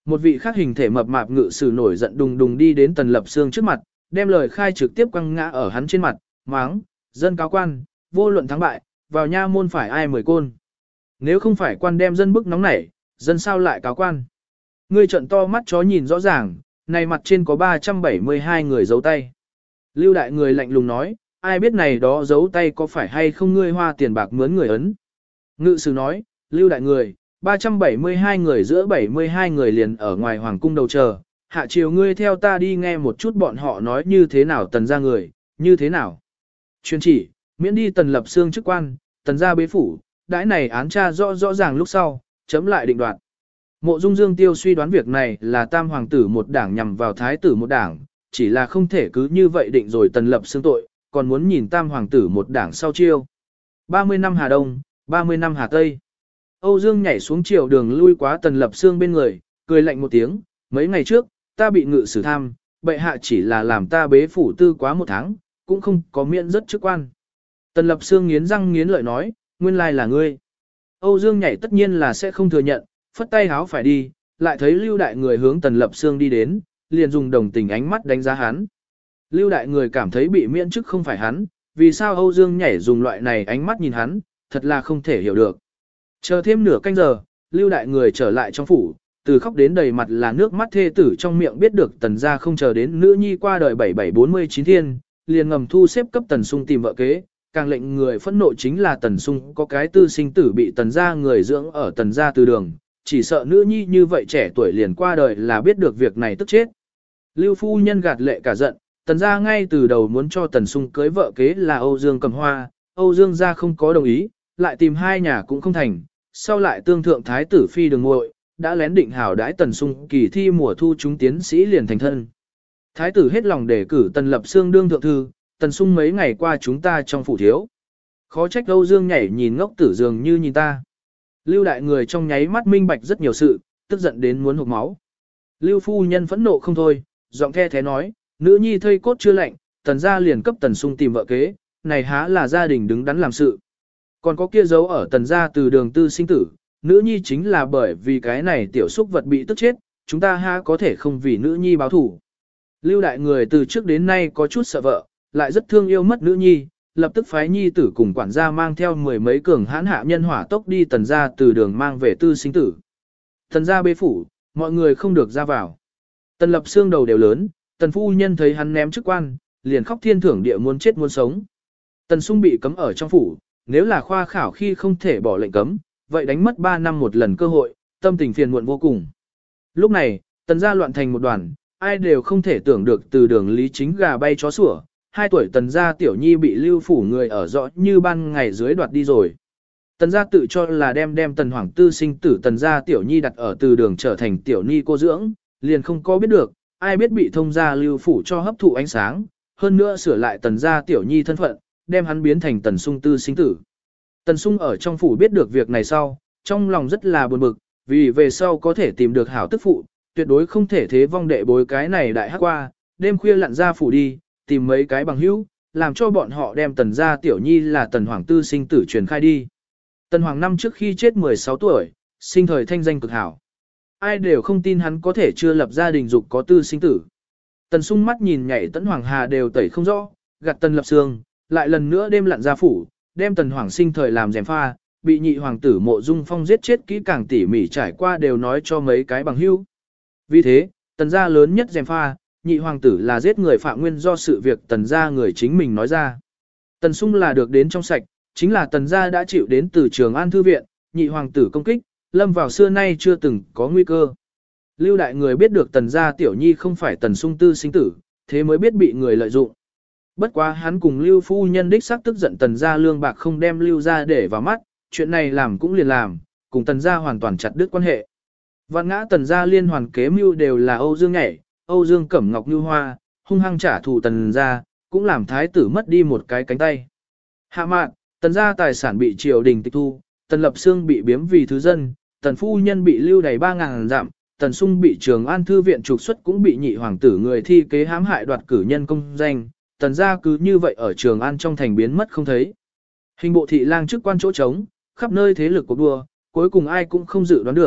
Một vị khác hình thể mập mạp ngự sử nổi giận đùng đùng đi đến Tần Lập Xương trước mặt, đem lời khai trực tiếp quăng ngã ở hắn trên mặt, máng, dân cáo quan, vô luận thắng bại, vào nha môn phải ai mời côn. Nếu không phải quan đem dân bức nóng nảy, dân sao lại cáo quan. Ngươi trận to mắt chó nhìn rõ ràng, này mặt trên có ba trăm bảy mươi hai người giấu tay. Lưu đại người lạnh lùng nói, ai biết này đó giấu tay có phải hay không ngươi hoa tiền bạc mướn người ấn. Ngự sử nói, lưu đại người, ba trăm bảy mươi hai người giữa bảy mươi hai người liền ở ngoài hoàng cung đầu chờ, hạ chiều ngươi theo ta đi nghe một chút bọn họ nói như thế nào tần ra người, như thế nào. Chuyên chỉ, miễn đi Tần Lập Xương chức quan, tần ra bế phủ, đãi này án tra rõ rõ ràng lúc sau, chấm lại định đoạt. Mộ Dung Dương Tiêu suy đoán việc này là tam hoàng tử một đảng nhằm vào thái tử một đảng, chỉ là không thể cứ như vậy định rồi Tần Lập Xương tội, còn muốn nhìn tam hoàng tử một đảng sau chiêu. ba mươi năm Hà Đông, ba mươi năm Hà Tây. Âu Dương nhảy xuống chiều đường lui quá Tần Lập Xương bên người, cười lạnh một tiếng, mấy ngày trước, ta bị ngự xử tham, bệ hạ chỉ là làm ta bế phủ tư quá một tháng, cũng không có miễn rất chức quan. Tần Lập Xương nghiến răng nghiến lợi nói, nguyên lai là ngươi. Âu Dương nhảy tất nhiên là sẽ không thừa nhận, phất tay háo phải đi, lại thấy Lưu đại người hướng Tần Lập Xương đi đến, liền dùng đồng tình ánh mắt đánh giá hắn. Lưu đại người cảm thấy bị miễn chức không phải hắn, vì sao Âu Dương nhảy dùng loại này ánh mắt nhìn hắn, thật là không thể hiểu được. Chờ thêm nửa canh giờ, Lưu đại người trở lại trong phủ, từ khóc đến đầy mặt là nước mắt thê tử trong miệng biết được Tần gia không chờ đến nữ nhi qua đời bảy bảy bốn mươi chín thiên, liền ngầm thu xếp cấp Tần Sung tìm vợ kế, càng lệnh người phẫn nộ chính là Tần Sung có cái tư sinh tử bị Tần gia người dưỡng ở Tần gia từ đường, chỉ sợ nữ nhi như vậy trẻ tuổi liền qua đời là biết được việc này tức chết. Lưu phu nhân gạt lệ cả giận, Tần gia ngay từ đầu muốn cho Tần Sung cưới vợ kế là Âu Dương Cầm Hoa, Âu Dương gia không có đồng ý, lại tìm hai nhà cũng không thành, sau lại tương thượng thái tử phi đường muội đã lén định hảo đãi Tần Sung kỳ thi mùa thu chúng tiến sĩ liền thành thân. Thái tử hết lòng để cử Tần Lập Xương đương thượng thư, Tần Sung mấy ngày qua chúng ta trong phủ thiếu. Khó trách Âu Dương nhảy nhìn ngốc tử dường như nhìn ta. Lưu đại người trong nháy mắt minh bạch rất nhiều sự, tức giận đến muốn hộc máu. Lưu phu nhân phẫn nộ không thôi, giọng the thế nói, nữ nhi thây cốt chưa lạnh, Tần gia liền cấp Tần Sung tìm vợ kế, này há là gia đình đứng đắn làm sự. Còn có kia giấu ở Tần gia từ đường tư sinh tử, nữ nhi chính là bởi vì cái này tiểu xúc vật bị tức chết, chúng ta ha có thể không vì nữ nhi báo thủ. Lưu đại người từ trước đến nay có chút sợ vợ, lại rất thương yêu mất nữ nhi, lập tức phái nhi tử cùng quản gia mang theo mười mấy cường hãn hạ nhân hỏa tốc đi Tần gia từ đường mang về tư sinh tử. Tần gia bế phủ, mọi người không được ra vào. Tần Lập Xương đầu đều lớn, Tần phu nhân thấy hắn ném chức quan, liền khóc thiên thưởng địa muốn chết muốn sống. Tần Sung bị cấm ở trong phủ, nếu là khoa khảo khi không thể bỏ lệnh cấm, vậy đánh mất ba năm một lần cơ hội, tâm tình phiền muộn vô cùng. Lúc này, Tần gia loạn thành một đoàn, ai đều không thể tưởng được từ đường lý chính gà bay chó sủa, hai tuổi Tần gia tiểu nhi bị lưu phủ người ở rõ như ban ngày dưới đoạt đi rồi. Tần gia tự cho là đem đem Tần Hoàng tư sinh tử Tần gia tiểu nhi đặt ở từ đường trở thành tiểu nhi cô dưỡng, liền không có biết được, ai biết bị thông gia lưu phủ cho hấp thụ ánh sáng, hơn nữa sửa lại Tần gia tiểu nhi thân phận, đem hắn biến thành Tần Sung tư sinh tử. Tần Sung ở trong phủ biết được việc này sau, trong lòng rất là buồn bực, vì về sau có thể tìm được hảo tức phụ, tuyệt đối không thể thế vong đệ bối cái này đại hắc qua, đêm khuya lặn ra phủ đi, tìm mấy cái bằng hữu, làm cho bọn họ đem Tần gia tiểu nhi là Tần Hoàng tư sinh tử truyền khai đi. Tần Hoàng năm trước khi chết mười sáu tuổi, sinh thời thanh danh cực hảo. Ai đều không tin hắn có thể chưa lập gia đình dục có tư sinh tử. Tần Sung mắt nhìn nhảy Tấn Hoàng Hà đều tẩy không rõ, gạt Tần Lập Xương, lại lần nữa đêm lặn ra phủ, đem Tần Hoàng sinh thời làm rèm pha, bị nhị hoàng tử Mộ Dung Phong giết chết kỹ càng tỉ mỉ trải qua đều nói cho mấy cái bằng hữu. Vì thế, Tần gia lớn nhất rèm pha, nhị hoàng tử là giết người phạm nguyên do sự việc Tần gia người chính mình nói ra. Tần Sung là được đến trong sạch, chính là Tần gia đã chịu đến từ Trường An Thư Viện, nhị hoàng tử công kích, lâm vào xưa nay chưa từng có nguy cơ. Lưu đại người biết được Tần gia tiểu nhi không phải Tần Sung tư sinh tử, thế mới biết bị người lợi dụng. Bất quá hắn cùng Lưu phu nhân đích xác tức giận Tần gia lương bạc không đem Lưu gia để vào mắt, chuyện này làm cũng liền làm, cùng Tần gia hoàn toàn chặt đứt quan hệ. Vạn ngã Tần gia liên hoàn kế mưu đều là Âu Dương nhảy, Âu Dương Cẩm Ngọc Như Hoa, hung hăng trả thù Tần gia, cũng làm thái tử mất đi một cái cánh tay. Hạ mạn, Tần gia tài sản bị triều đình tịch thu, Tần Lập Xương bị biếm vì thứ dân, Tần phu nhân bị lưu đày ba ngàn dặm, Tần Sung bị Trường An Thư Viện trục xuất cũng bị nhị hoàng tử người thi kế hãm hại đoạt cử nhân công danh, Tần gia cứ như vậy ở Trường An trong thành biến mất không thấy. Hình bộ thị lang chức quan chỗ trống, khắp nơi thế lực cuộc đua, cuối cùng ai cũng không dự đoán được,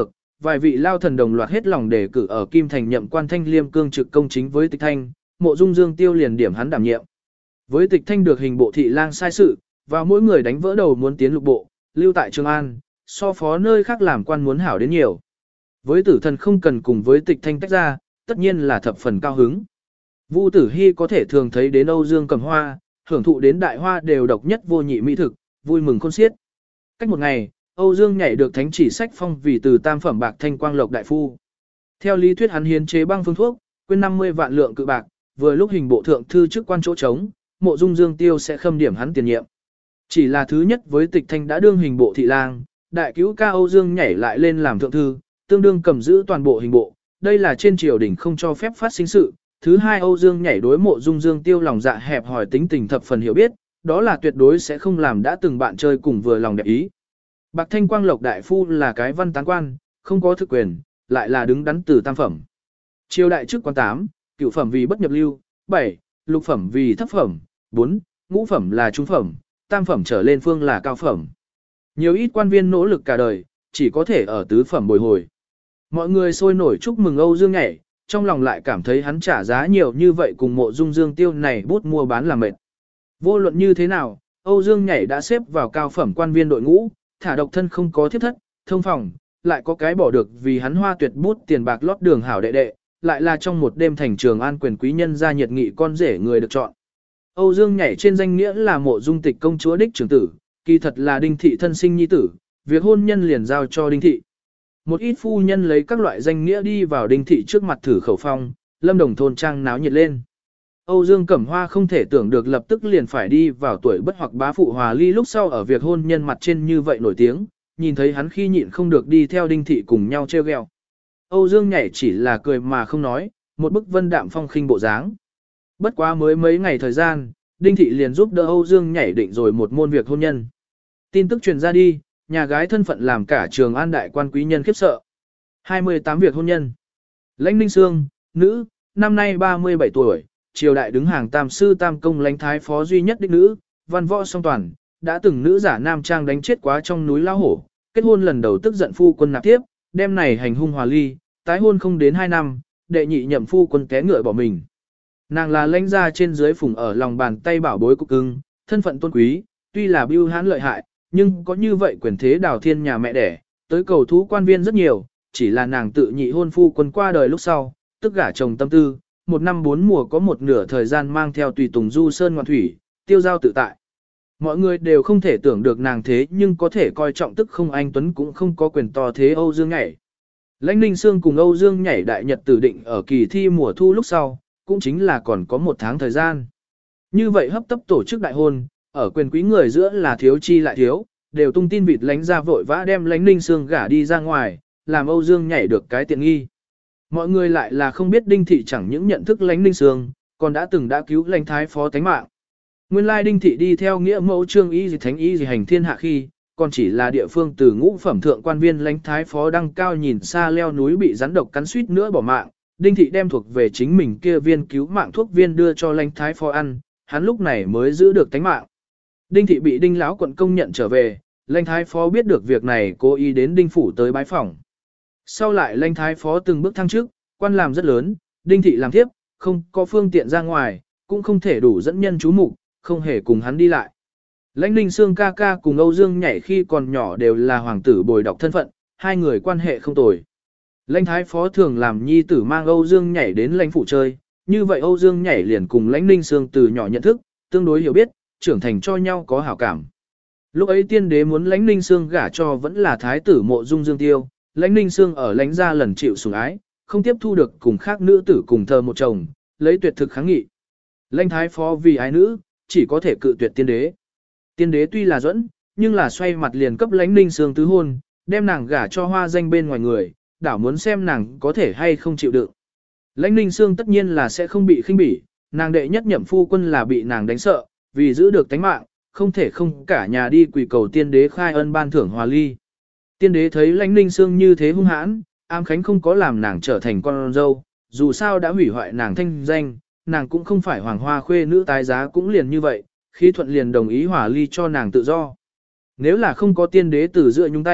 vài vị lao thần đồng loạt hết lòng đề cử ở Kim Thành nhậm quan thanh liêm cương trực công chính với Tịch Thanh, Mộ Dung Dương Tiêu liền điểm hắn đảm nhiệm. Với Tịch Thanh được hình bộ thị lang sai sự, và mỗi người đánh vỡ đầu muốn tiến lục bộ, lưu tại Trường An, so phó nơi khác làm quan muốn hảo đến nhiều. Với Tử Thần không cần cùng với Tịch Thanh tách ra, tất nhiên là thập phần cao hứng. Vu Tử Hy có thể thường thấy đến Âu Dương Cẩm Hoa, hưởng thụ đến đại hoa đều độc nhất vô nhị mỹ thực, vui mừng khôn xiết. Cách một ngày, Âu Dương nhảy được thánh chỉ sách phong vì từ tam phẩm bạc thanh quang lộc đại phu. Theo lý thuyết hắn hiến chế băng phương thuốc, quyên năm mươi vạn lượng cự bạc, vừa lúc hình bộ thượng thư chức quan chỗ trống, Mộ Dung Dương Tiêu sẽ khâm điểm hắn tiền nhiệm. Chỉ là thứ nhất với Tịch Thanh đã đương hình bộ thị lang, đại cứu ca Âu Dương nhảy lại lên làm thượng thư, tương đương cầm giữ toàn bộ hình bộ, đây là trên triều đình không cho phép phát sinh sự. Thứ hai, Âu Dương nhảy đối Mộ Dung Dương Tiêu lòng dạ hẹp hỏi tính tình thập phần hiểu biết, đó là tuyệt đối sẽ không làm đã từng bạn chơi cùng vừa lòng đẹp ý. Bạc Thanh Quang Lộc đại phu là cái văn tán quan, không có thực quyền, lại là đứng đắn từ tam phẩm. Triều đại chức quan tám, cửu phẩm vì bất nhập lưu, bảy, lục phẩm vì thấp phẩm, bốn, ngũ phẩm là trung phẩm, tam phẩm trở lên phương là cao phẩm. Nhiều ít quan viên nỗ lực cả đời, chỉ có thể ở tứ phẩm bồi hồi. Mọi người sôi nổi chúc mừng Âu Dương nhảy, trong lòng lại cảm thấy hắn trả giá nhiều như vậy cùng Mộ Dung Dương Tiêu này bút mua bán là mệt. Vô luận như thế nào, Âu Dương nhảy đã xếp vào cao phẩm quan viên đội ngũ, thả độc thân không có thiết thất, thông phòng, lại có cái bỏ được vì hắn hoa tuyệt bút tiền bạc lót đường hảo đệ đệ, lại là trong một đêm thành Trường An quyền quý nhân gia nhiệt nghị con rể người được chọn. Âu Dương nhảy trên danh nghĩa là Mộ Dung Tịch công chúa đích trưởng tử, kỳ thật là Đinh thị thân sinh nhi tử, việc hôn nhân liền giao cho Đinh thị. Một ít phu nhân lấy các loại danh nghĩa đi vào Đinh thị trước mặt thử khẩu phong, Lâm Đồng thôn trang náo nhiệt lên. Âu Dương Cẩm Hoa không thể tưởng được lập tức liền phải đi vào tuổi bất hoặc bá phụ hòa ly lúc sau ở việc hôn nhân mặt trên như vậy nổi tiếng, nhìn thấy hắn khi nhịn không được đi theo Đinh thị cùng nhau treo ghẹo. Âu Dương nhảy chỉ là cười mà không nói, một bức vân đạm phong khinh bộ dáng. Bất quá mới mấy ngày thời gian, Đinh thị liền giúp đỡ Âu Dương nhảy định rồi một môn việc hôn nhân. Tin tức truyền ra đi, nhà gái thân phận làm cả Trường An đại quan quý nhân khiếp sợ. hai mươi tám việc hôn nhân. Lãnh Ninh Sương, nữ, năm nay ba mươi bảy tuổi, triều đại đứng hàng tam sư tam công lãnh thái phó duy nhất đích nữ, văn võ song toàn, đã từng nữ giả nam trang đánh chết quá trong núi lao hổ, kết hôn lần đầu tức giận phu quân nạp tiếp, đêm này hành hung hòa ly, tái hôn không đến hai năm, đệ nhị nhậm phu quân té ngựa bỏ mình. Nàng là lãnh gia trên dưới phùng ở lòng bàn tay bảo bối cục cưng, thân phận tôn quý, tuy là bưu hãn lợi hại, nhưng có như vậy quyền thế đào thiên nhà mẹ đẻ, tới cầu thú quan viên rất nhiều, chỉ là nàng tự nhị hôn phu quân qua đời lúc sau, tức gả chồng tâm tư, một năm bốn mùa có một nửa thời gian mang theo tùy tùng du sơn ngoạn thủy, tiêu giao tự tại. Mọi người đều không thể tưởng được nàng thế nhưng có thể coi trọng tức không anh Tuấn cũng không có quyền to thế Âu Dương nhảy. Lãnh Ninh Sương cùng Âu Dương nhảy đại nhật tử định ở kỳ thi mùa thu lúc sau, cũng chính là còn có một tháng thời gian. Như vậy hấp tấp tổ chức đại hôn, ở quyền quý người giữa là thiếu chi lại thiếu, đều tung tin vịt lánh ra vội vã đem Lãnh Ninh Sương gả đi ra ngoài, làm Âu Dương nhảy được cái tiện nghi. Mọi người lại là không biết Đinh thị chẳng những nhận thức Lãnh Ninh Sương, còn đã từng đã cứu Lãnh thái phó tánh mạng. Nguyên lai Đinh thị đi theo nghĩa mẫu Trương y gì thánh y gì hành thiên hạ khi, còn chỉ là địa phương từ ngũ phẩm thượng quan viên Lãnh thái phó đăng cao nhìn xa leo núi bị rắn độc cắn suýt nữa bỏ mạng. Đinh thị đem thuộc về chính mình kia viên cứu mạng thuốc viên đưa cho Lãnh thái phó ăn, hắn lúc này mới giữ được tánh mạng. Đinh thị bị Đinh lão quận công nhận trở về, Lãnh thái phó biết được việc này cố ý đến Đinh phủ tới bái phỏng. Sau lại Lãnh thái phó từng bước thăng chức, quan làm rất lớn, Đinh thị làm thiếp, không có phương tiện ra ngoài, cũng không thể đủ dẫn nhân chú mục, không hề cùng hắn đi lại. Lãnh Ninh Sương ca ca cùng Âu Dương nhảy khi còn nhỏ đều là hoàng tử bồi đọc thân phận, hai người quan hệ không tồi. Lãnh thái phó thường làm nhi tử mang Âu Dương nhảy đến lãnh phủ chơi, như vậy Âu Dương nhảy liền cùng Lãnh Ninh Sương từ nhỏ nhận thức, tương đối hiểu biết, trưởng thành cho nhau có hảo cảm. Lúc ấy tiên đế muốn Lãnh Ninh Sương gả cho vẫn là thái tử Mộ Dung Dương Tiêu, Lãnh Ninh Sương ở Lãnh gia lần chịu sủng ái, không tiếp thu được cùng khác nữ tử cùng thờ một chồng, lấy tuyệt thực kháng nghị. Lãnh thái phó vì ái nữ, chỉ có thể cự tuyệt tiên đế. Tiên đế tuy là dẫn, nhưng là xoay mặt liền cấp Lãnh Ninh Sương tứ hôn, đem nàng gả cho hoa danh bên ngoài người, đảo muốn xem nàng có thể hay không chịu đựng. Lãnh Ninh Sương tất nhiên là sẽ không bị khinh bỉ, nàng đệ nhất nhậm phu quân là bị nàng đánh sợ, vì giữ được tánh mạng, không thể không cả nhà đi quỳ cầu tiên đế khai ân ban thưởng hòa ly. Tiên đế thấy Lãnh Ninh Sương như thế hung hãn, Ám Khánh không có làm nàng trở thành con dâu, dù sao đã hủy hoại nàng thanh danh, nàng cũng không phải hoàng hoa khuê nữ tái giá cũng liền như vậy, khí thuận liền đồng ý hòa ly cho nàng tự do. Nếu là không có tiên đế từ giữa nhúng tay,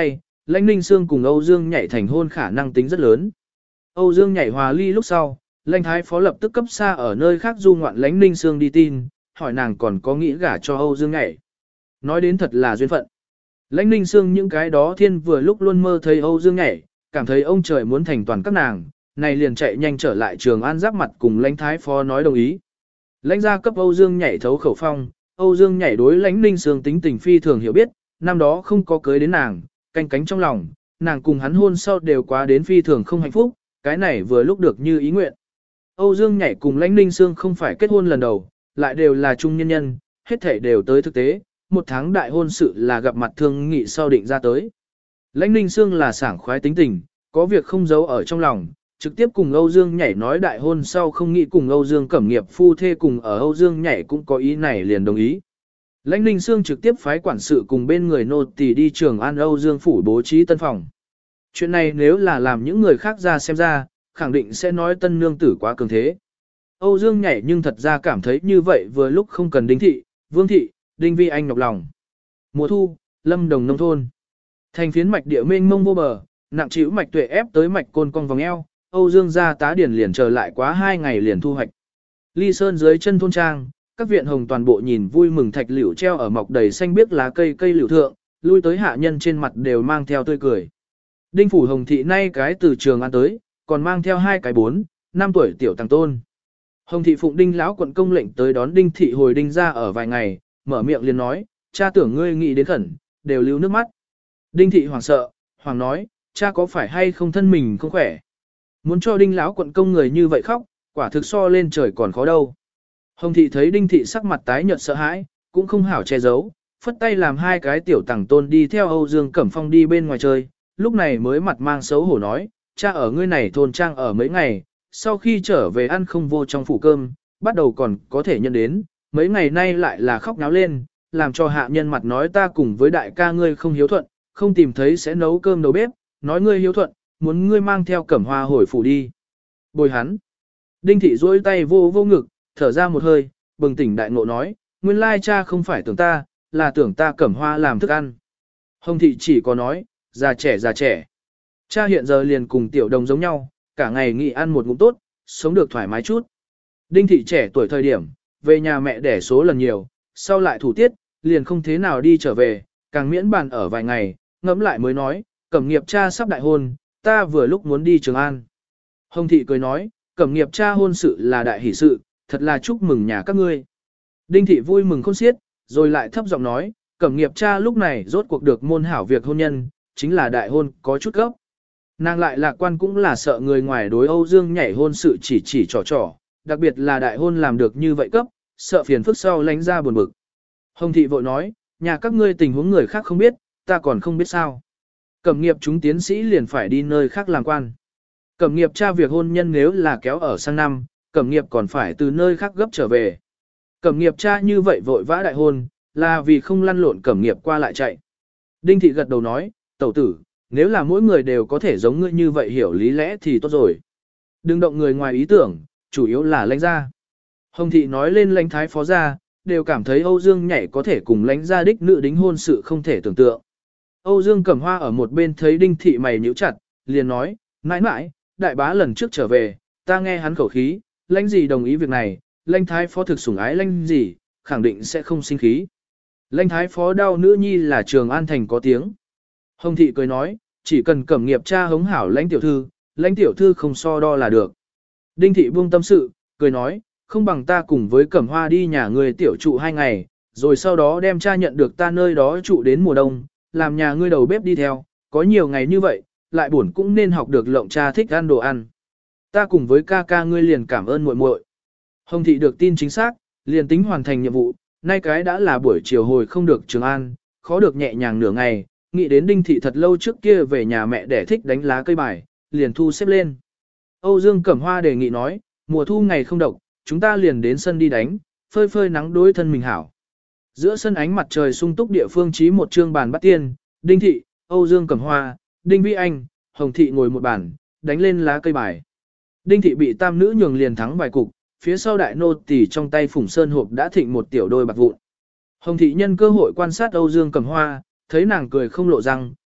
Lãnh Ninh Sương cùng Âu Dương Nhảy thành hôn khả năng tính rất lớn. Âu Dương Nhảy hòa ly lúc sau, Lãnh Thái Phó lập tức cấp xa ở nơi khác du ngoạn Lãnh Ninh Sương đi tin, hỏi nàng còn có nghĩ gả cho Âu Dương Nhảy. Nói đến thật là duyên phận. Lãnh Ninh Sương những cái đó thiên vừa lúc luôn mơ thấy Âu Dương Nhảy, cảm thấy ông trời muốn thành toàn các nàng, này liền chạy nhanh trở lại Trường An giáp mặt cùng Lãnh Thái Phó nói đồng ý. Lãnh gia cấp Âu Dương Nhảy thấu khẩu phong, Âu Dương Nhảy đối Lãnh Ninh Sương tính tình phi thường hiểu biết, năm đó không có cưới đến nàng, canh cánh trong lòng, nàng cùng hắn hôn sau đều quá đến phi thường không hạnh phúc, cái này vừa lúc được như ý nguyện. Âu Dương Nhảy cùng Lãnh Ninh Sương không phải kết hôn lần đầu, lại đều là trung nhân nhân, hết thảy đều tới thực tế, một tháng đại hôn sự là gặp mặt thương nghị sau định ra tới. Lãnh Ninh Sương là sảng khoái tính tình, có việc không giấu ở trong lòng, trực tiếp cùng Âu Dương Nhảy nói đại hôn sau không nghĩ cùng Âu Dương Cẩm Nghiệp phu thê cùng ở Âu Dương Nhảy cũng có ý này liền đồng ý. Lãnh Ninh Sương trực tiếp phái quản sự cùng bên người nô tỳ đi Trường An Âu Dương phủ bố trí tân phòng. Chuyện này nếu là làm những người khác ra xem ra, khẳng định sẽ nói tân nương tử quá cường thế. Âu Dương Nhảy nhưng thật ra cảm thấy như vậy vừa lúc không cần Đinh thị, Vương thị, Đinh Vi Anh nhọc lòng. Mùa thu, Lâm Đồng nông thôn. Thành phiến mạch địa mênh mông vô bờ, nặng chịu mạch tuệ ép tới mạch côn cong vòng eo, Âu Dương gia tá điển liền chờ lại quá hai ngày liền thu hoạch. Ly Sơn dưới chân thôn trang, các viện hồng toàn bộ nhìn vui mừng thạch liễu treo ở mọc đầy xanh biếc lá cây cây liễu thượng, lui tới hạ nhân trên mặt đều mang theo tươi cười. Đinh phủ Hồng thị nay cái từ Trường An tới, còn mang theo hai cái bốn, năm tuổi tiểu tàng tôn. Hồng thị phụng Đinh lão quận công lệnh tới đón Đinh thị hồi Đinh ra ở vài ngày, mở miệng liền nói, cha tưởng ngươi nghĩ đến khẩn, đều lưu nước mắt. Đinh thị hoảng sợ, hoàng nói, cha có phải hay không thân mình không khỏe? Muốn cho Đinh lão quận công người như vậy khóc, quả thực so lên trời còn khó đâu. Hồng thị thấy Đinh thị sắc mặt tái nhợt sợ hãi, cũng không hảo che giấu, phất tay làm hai cái tiểu tàng tôn đi theo Âu Dương Cẩm Phong đi bên ngoài chơi, lúc này mới mặt mang xấu hổ nói, cha ở ngươi này thôn trang ở mấy ngày, sau khi trở về ăn không vô trong phủ cơm, bắt đầu còn có thể nhận đến, mấy ngày nay lại là khóc náo lên, làm cho hạ nhân mặt nói ta cùng với đại ca ngươi không hiếu thuận, không tìm thấy sẽ nấu cơm nấu bếp, nói ngươi hiếu thuận, muốn ngươi mang theo Cẩm Hoa hồi phủ đi. Bồi hắn. Đinh thị duỗi tay vô vô ngực, thở ra một hơi, bừng tỉnh đại ngộ nói, nguyên lai cha không phải tưởng ta, là tưởng ta Cẩm Hoa làm thức ăn. Hồng thị chỉ có nói, già trẻ già trẻ. Cha hiện giờ liền cùng tiểu đồng giống nhau, cả ngày nghỉ ăn một ngụm tốt, sống được thoải mái chút. Đinh thị trẻ tuổi thời điểm, về nhà mẹ đẻ số lần nhiều, sau lại thủ tiết, liền không thế nào đi trở về, càng miễn bàn ở vài ngày, ngẫm lại mới nói, Cẩm Nghiệp cha sắp đại hôn, ta vừa lúc muốn đi Trường An. Hồng thị cười nói, Cẩm Nghiệp cha hôn sự là đại hỷ sự, thật là chúc mừng nhà các ngươi. Đinh thị vui mừng khôn xiết, rồi lại thấp giọng nói, Cẩm Nghiệp cha lúc này rốt cuộc được môn hảo việc hôn nhân, chính là đại hôn có chút gấp. Nàng lại lạc quan cũng là sợ người ngoài đối Âu Dương Nhảy hôn sự chỉ chỉ trò trò, đặc biệt là đại hôn làm được như vậy cấp, sợ phiền phức sau lánh ra buồn bực. Hồng thị vội nói, nhà các ngươi tình huống người khác không biết, ta còn không biết sao. Cẩm Nghiệp chúng tiến sĩ liền phải đi nơi khác làm quan. Cẩm Nghiệp cha việc hôn nhân nếu là kéo ở sang năm, Cẩm Nghiệp còn phải từ nơi khác gấp trở về. Cẩm Nghiệp cha như vậy vội vã đại hôn, là vì không lăn lộn Cẩm Nghiệp qua lại chạy. Đinh thị gật đầu nói, tẩu tử, nếu là mỗi người đều có thể giống ngươi như vậy hiểu lý lẽ thì tốt rồi. Đừng động người ngoài ý tưởng, chủ yếu là lãnh gia. Hồng thị nói lên lãnh thái phó gia, đều cảm thấy Âu Dương Nhảy có thể cùng lãnh gia đích nữ đính hôn sự không thể tưởng tượng. Âu Dương Cẩm Hoa ở một bên thấy Đinh thị mày nhíu chặt, liền nói, mãi mãi, đại bá lần trước trở về, ta nghe hắn khẩu khí, lãnh gì đồng ý việc này, lãnh thái phó thực sủng ái lãnh gì, khẳng định sẽ không sinh khí. Lãnh thái phó đau nữ nhi là Trường An thành có tiếng. Hồng thị cười nói, chỉ cần Cẩm Nghiệp cha hống hảo lãnh tiểu thư, lãnh tiểu thư không so đo là được. Đinh thị buông tâm sự, cười nói, không bằng ta cùng với Cẩm Hoa đi nhà người tiểu trụ hai ngày, rồi sau đó đem cha nhận được ta nơi đó trụ đến mùa đông, làm nhà ngươi đầu bếp đi theo, có nhiều ngày như vậy, lại buồn cũng nên học được lộng cha thích ăn đồ ăn. Ta cùng với ca ca ngươi liền cảm ơn muội muội. Hồng thị được tin chính xác, liền tính hoàn thành nhiệm vụ, nay cái đã là buổi chiều hồi không được Trường An, khó được nhẹ nhàng nửa ngày, nghĩ đến Đinh thị thật lâu trước kia về nhà mẹ để thích đánh lá cây bài, liền thu xếp lên. Âu Dương Cẩm Hoa đề nghị nói, mùa thu ngày không độc, chúng ta liền đến sân đi đánh, phơi phơi nắng đối thân mình hảo. Giữa sân ánh mặt trời sung túc địa phương trí một trương bàn bắt tiên, Đinh thị, Âu Dương Cẩm Hoa, Đinh Vi Anh, Hồng thị ngồi một bàn, đánh lên lá cây bài. Đinh thị bị tam nữ nhường liền thắng vài cục, phía sau đại nô tỳ trong tay phủng sơn hộp đã thịnh một tiểu đôi bạc vụn. Hồng thị nhân cơ hội quan sát Âu Dương Cẩm Hoa, thấy nàng cười không lộ răng,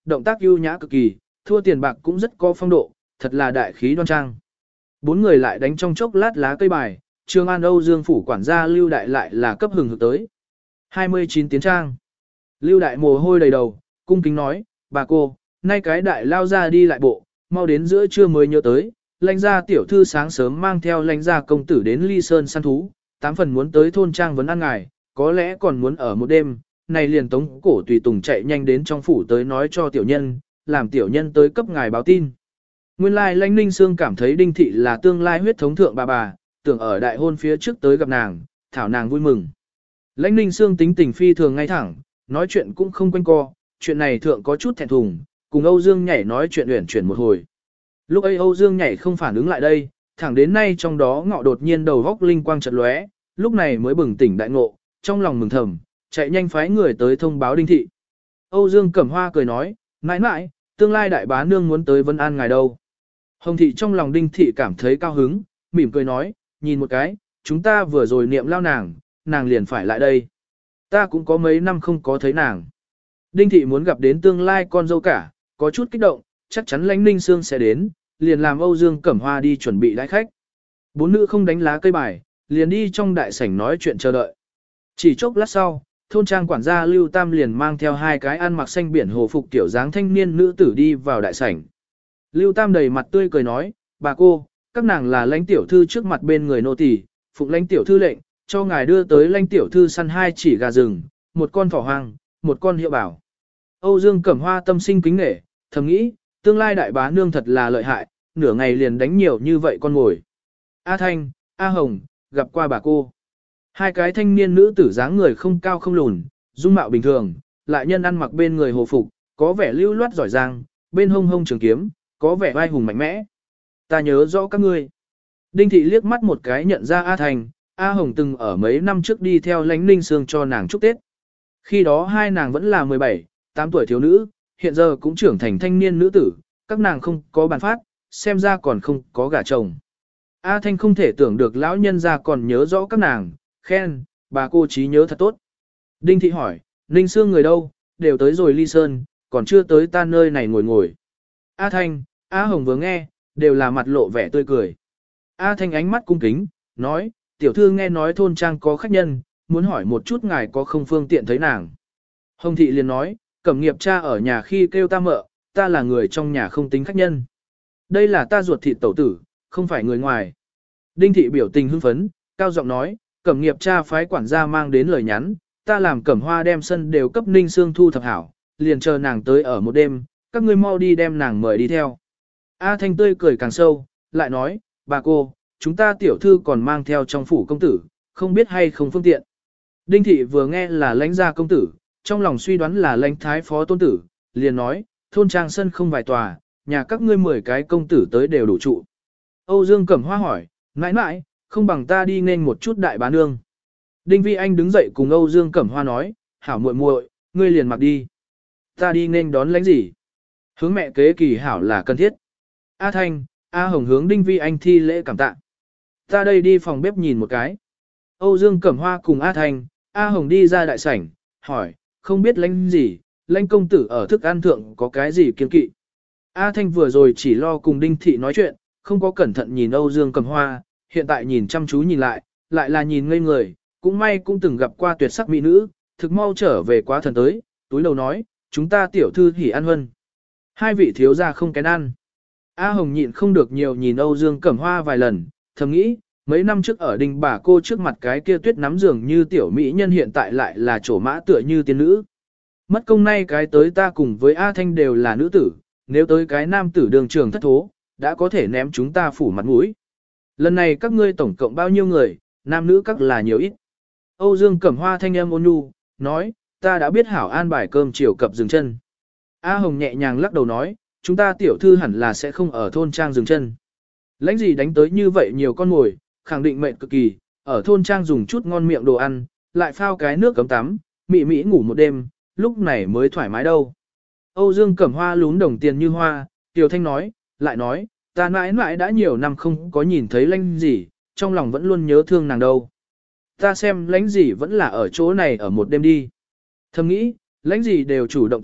động tác ưu nhã cực kỳ, thua tiền bạc cũng rất có phong độ, thật là đại khí đoan trang. Bốn người lại đánh trong chốc lát lá cây bài, Trương An Âu Dương phủ quản gia Lưu Đại lại là cấp hừng hực tới. hai mươi chín tiến trang. Lưu Đại mồ hôi đầy đầu, cung kính nói, bà cô, nay cái đại lao ra đi lại bộ, mau đến giữa trưa mới nhớ tới, lãnh gia tiểu thư sáng sớm mang theo lãnh gia công tử đến Ly Sơn săn thú, tám phần muốn tới thôn trang vấn ăn ngài, có lẽ còn muốn ở một đêm, này liền tống cổ tùy tùng chạy nhanh đến trong phủ tới nói cho tiểu nhân, làm tiểu nhân tới cấp ngài báo tin. Nguyên lai lãnh ninh xương cảm thấy đinh thị là tương lai huyết thống thượng bà bà, tưởng ở đại hôn phía trước tới gặp nàng, thảo nàng vui mừng. Lãnh ninh xương tính tình phi thường ngay thẳng, nói chuyện cũng không quanh co, chuyện này thượng có chút thẹn thùng, cùng Âu Dương nhảy nói chuyện uyển chuyển một hồi. Lúc ấy Âu Dương nhảy không phản ứng lại đây, thẳng đến nay trong đó ngọ đột nhiên đầu góc linh quang chợt lóe, lúc này mới bừng tỉnh đại ngộ, trong lòng mừng thầm, chạy nhanh phái người tới thông báo đinh thị. Âu Dương Cẩm Hoa cười nói, mãi mãi, tương lai đại bá nương muốn tới Vân An ngài đâu. Hồng thị trong lòng đinh thị cảm thấy cao hứng, mỉm cười nói, nhìn một cái, chúng ta vừa rồi niệm lao nàng, nàng liền phải lại đây. Ta cũng có mấy năm không có thấy nàng. Đinh thị muốn gặp đến tương lai con dâu cả, có chút kích động, chắc chắn lãnh ninh xương sẽ đến, liền làm Âu Dương Cẩm Hoa đi chuẩn bị đãi khách. Bốn nữ không đánh lá cây bài, liền đi trong đại sảnh nói chuyện chờ đợi. Chỉ chốc lát sau, thôn trang quản gia Lưu Tam liền mang theo hai cái ăn mặc xanh biển hồ phục tiểu dáng thanh niên nữ tử đi vào đại sảnh. Lưu Tam đầy mặt tươi cười nói, bà cô, các nàng là lãnh tiểu thư trước mặt bên người nô tỳ, phụng lãnh tiểu thư lệnh, cho ngài đưa tới lãnh tiểu thư săn hai chỉ gà rừng, một con thỏ hoang, một con hiệu bảo. Âu Dương Cẩm Hoa tâm sinh kính nể, thầm nghĩ, tương lai đại bá nương thật là lợi hại, nửa ngày liền đánh nhiều như vậy con ngồi. A Thanh, A Hồng, gặp qua bà cô. Hai cái thanh niên nữ tử dáng người không cao không lùn, dung mạo bình thường, lại nhân ăn mặc bên người hồ phục, có vẻ lưu loát giỏi giang, bên hông hông trường kiếm, có vẻ vai hùng mạnh mẽ. Ta nhớ rõ các ngươi. Đinh thị liếc mắt một cái nhận ra A Thành, A Hồng từng ở mấy năm trước đi theo lãnh ninh sương cho nàng chúc Tết. Khi đó hai nàng vẫn là mười bảy, tám tuổi thiếu nữ, hiện giờ cũng trưởng thành thanh niên nữ tử, các nàng không có bàn phát, xem ra còn không có gả chồng. A Thanh không thể tưởng được lão nhân ra còn nhớ rõ các nàng, khen, bà cô trí nhớ thật tốt. Đinh thị hỏi, Ninh Sương người đâu, đều tới rồi Ly Sơn, còn chưa tới ta nơi này ngồi ngồi. A Thanh, A Hồng vừa nghe, đều là mặt lộ vẻ tươi cười. A Thanh ánh mắt cung kính, nói, tiểu thư nghe nói thôn trang có khách nhân, muốn hỏi một chút ngài có không phương tiện thấy nàng. Hồng thị liền nói, Cẩm Nghiệp cha ở nhà khi kêu ta mợ, ta là người trong nhà không tính khách nhân. Đây là ta ruột thịt tẩu tử, không phải người ngoài. Đinh thị biểu tình hưng phấn, cao giọng nói, Cẩm Nghiệp cha phái quản gia mang đến lời nhắn, ta làm Cẩm Hoa đem sân đều cấp Ninh Sương thu thập hảo, liền chờ nàng tới ở một đêm, các ngươi mau đi đem nàng mời đi theo. A Thanh tươi cười càng sâu, lại nói, bà cô, chúng ta tiểu thư còn mang theo trong phủ công tử, không biết hay không phương tiện. Đinh thị vừa nghe là lãnh gia công tử, trong lòng suy đoán là lãnh thái phó tôn tử, liền nói, thôn trang sân không vài tòa, nhà các ngươi mười cái công tử tới đều đủ trụ. Âu Dương Cẩm Hoa hỏi, nãi nãi, không bằng ta đi nên một chút đại bá nương. Đinh Vi Anh đứng dậy cùng Âu Dương Cẩm Hoa nói, hảo muội muội, ngươi liền mặc đi. Ta đi nên đón lãnh gì? Hướng mẹ kế kỳ hảo là cần thiết. A Thanh, A Hồng hướng Đinh Vi Anh thi lễ cảm tạ. Ta đây đi phòng bếp nhìn một cái. Âu Dương Cẩm Hoa cùng A Thanh, A Hồng đi ra đại sảnh, hỏi, không biết lãnh gì, lãnh công tử ở thức ăn thượng có cái gì kiên kỵ. A Thanh vừa rồi chỉ lo cùng Đinh Thị nói chuyện, không có cẩn thận nhìn Âu Dương Cẩm Hoa, hiện tại nhìn chăm chú nhìn lại, lại là nhìn ngây người, cũng may cũng từng gặp qua tuyệt sắc mỹ nữ, thực mau trở về quá thần tới, túi đầu nói, chúng ta tiểu thư hỉ ăn hân. Hai vị thiếu gia không kén ăn. A Hồng nhịn không được nhiều nhìn Âu Dương Cẩm Hoa vài lần, thầm nghĩ, mấy năm trước ở đình bà cô trước mặt cái kia tuyết nắm giường như tiểu mỹ nhân hiện tại lại là trổ mã tựa như tiên nữ. Mất công nay cái tới ta cùng với A Thanh đều là nữ tử, nếu tới cái nam tử đường trường thất thố, đã có thể ném chúng ta phủ mặt mũi. Lần này các ngươi tổng cộng bao nhiêu người, nam nữ các là nhiều ít. Âu Dương Cẩm Hoa thanh âm ôn nhu, nói, ta đã biết hảo an bài cơm chiều cập dừng chân. A Hồng nhẹ nhàng lắc đầu nói, chúng ta tiểu thư hẳn là sẽ không ở thôn trang dừng chân. Lãnh gì đánh tới như vậy nhiều con ngồi, khẳng định mệnh cực kỳ, ở thôn trang dùng chút ngon miệng đồ ăn, lại phao cái nước cấm tắm, mị mị ngủ một đêm, lúc này mới thoải mái đâu. Âu Dương Cẩm Hoa lún đồng tiền như hoa, Tiểu Thanh nói, lại nói, ta mãi mãi đã nhiều năm không có nhìn thấy lãnh gì, trong lòng vẫn luôn nhớ thương nàng đâu. Ta xem lãnh gì vẫn là ở chỗ này ở một đêm đi. Thầm nghĩ, lãnh gì đều chủ động tới,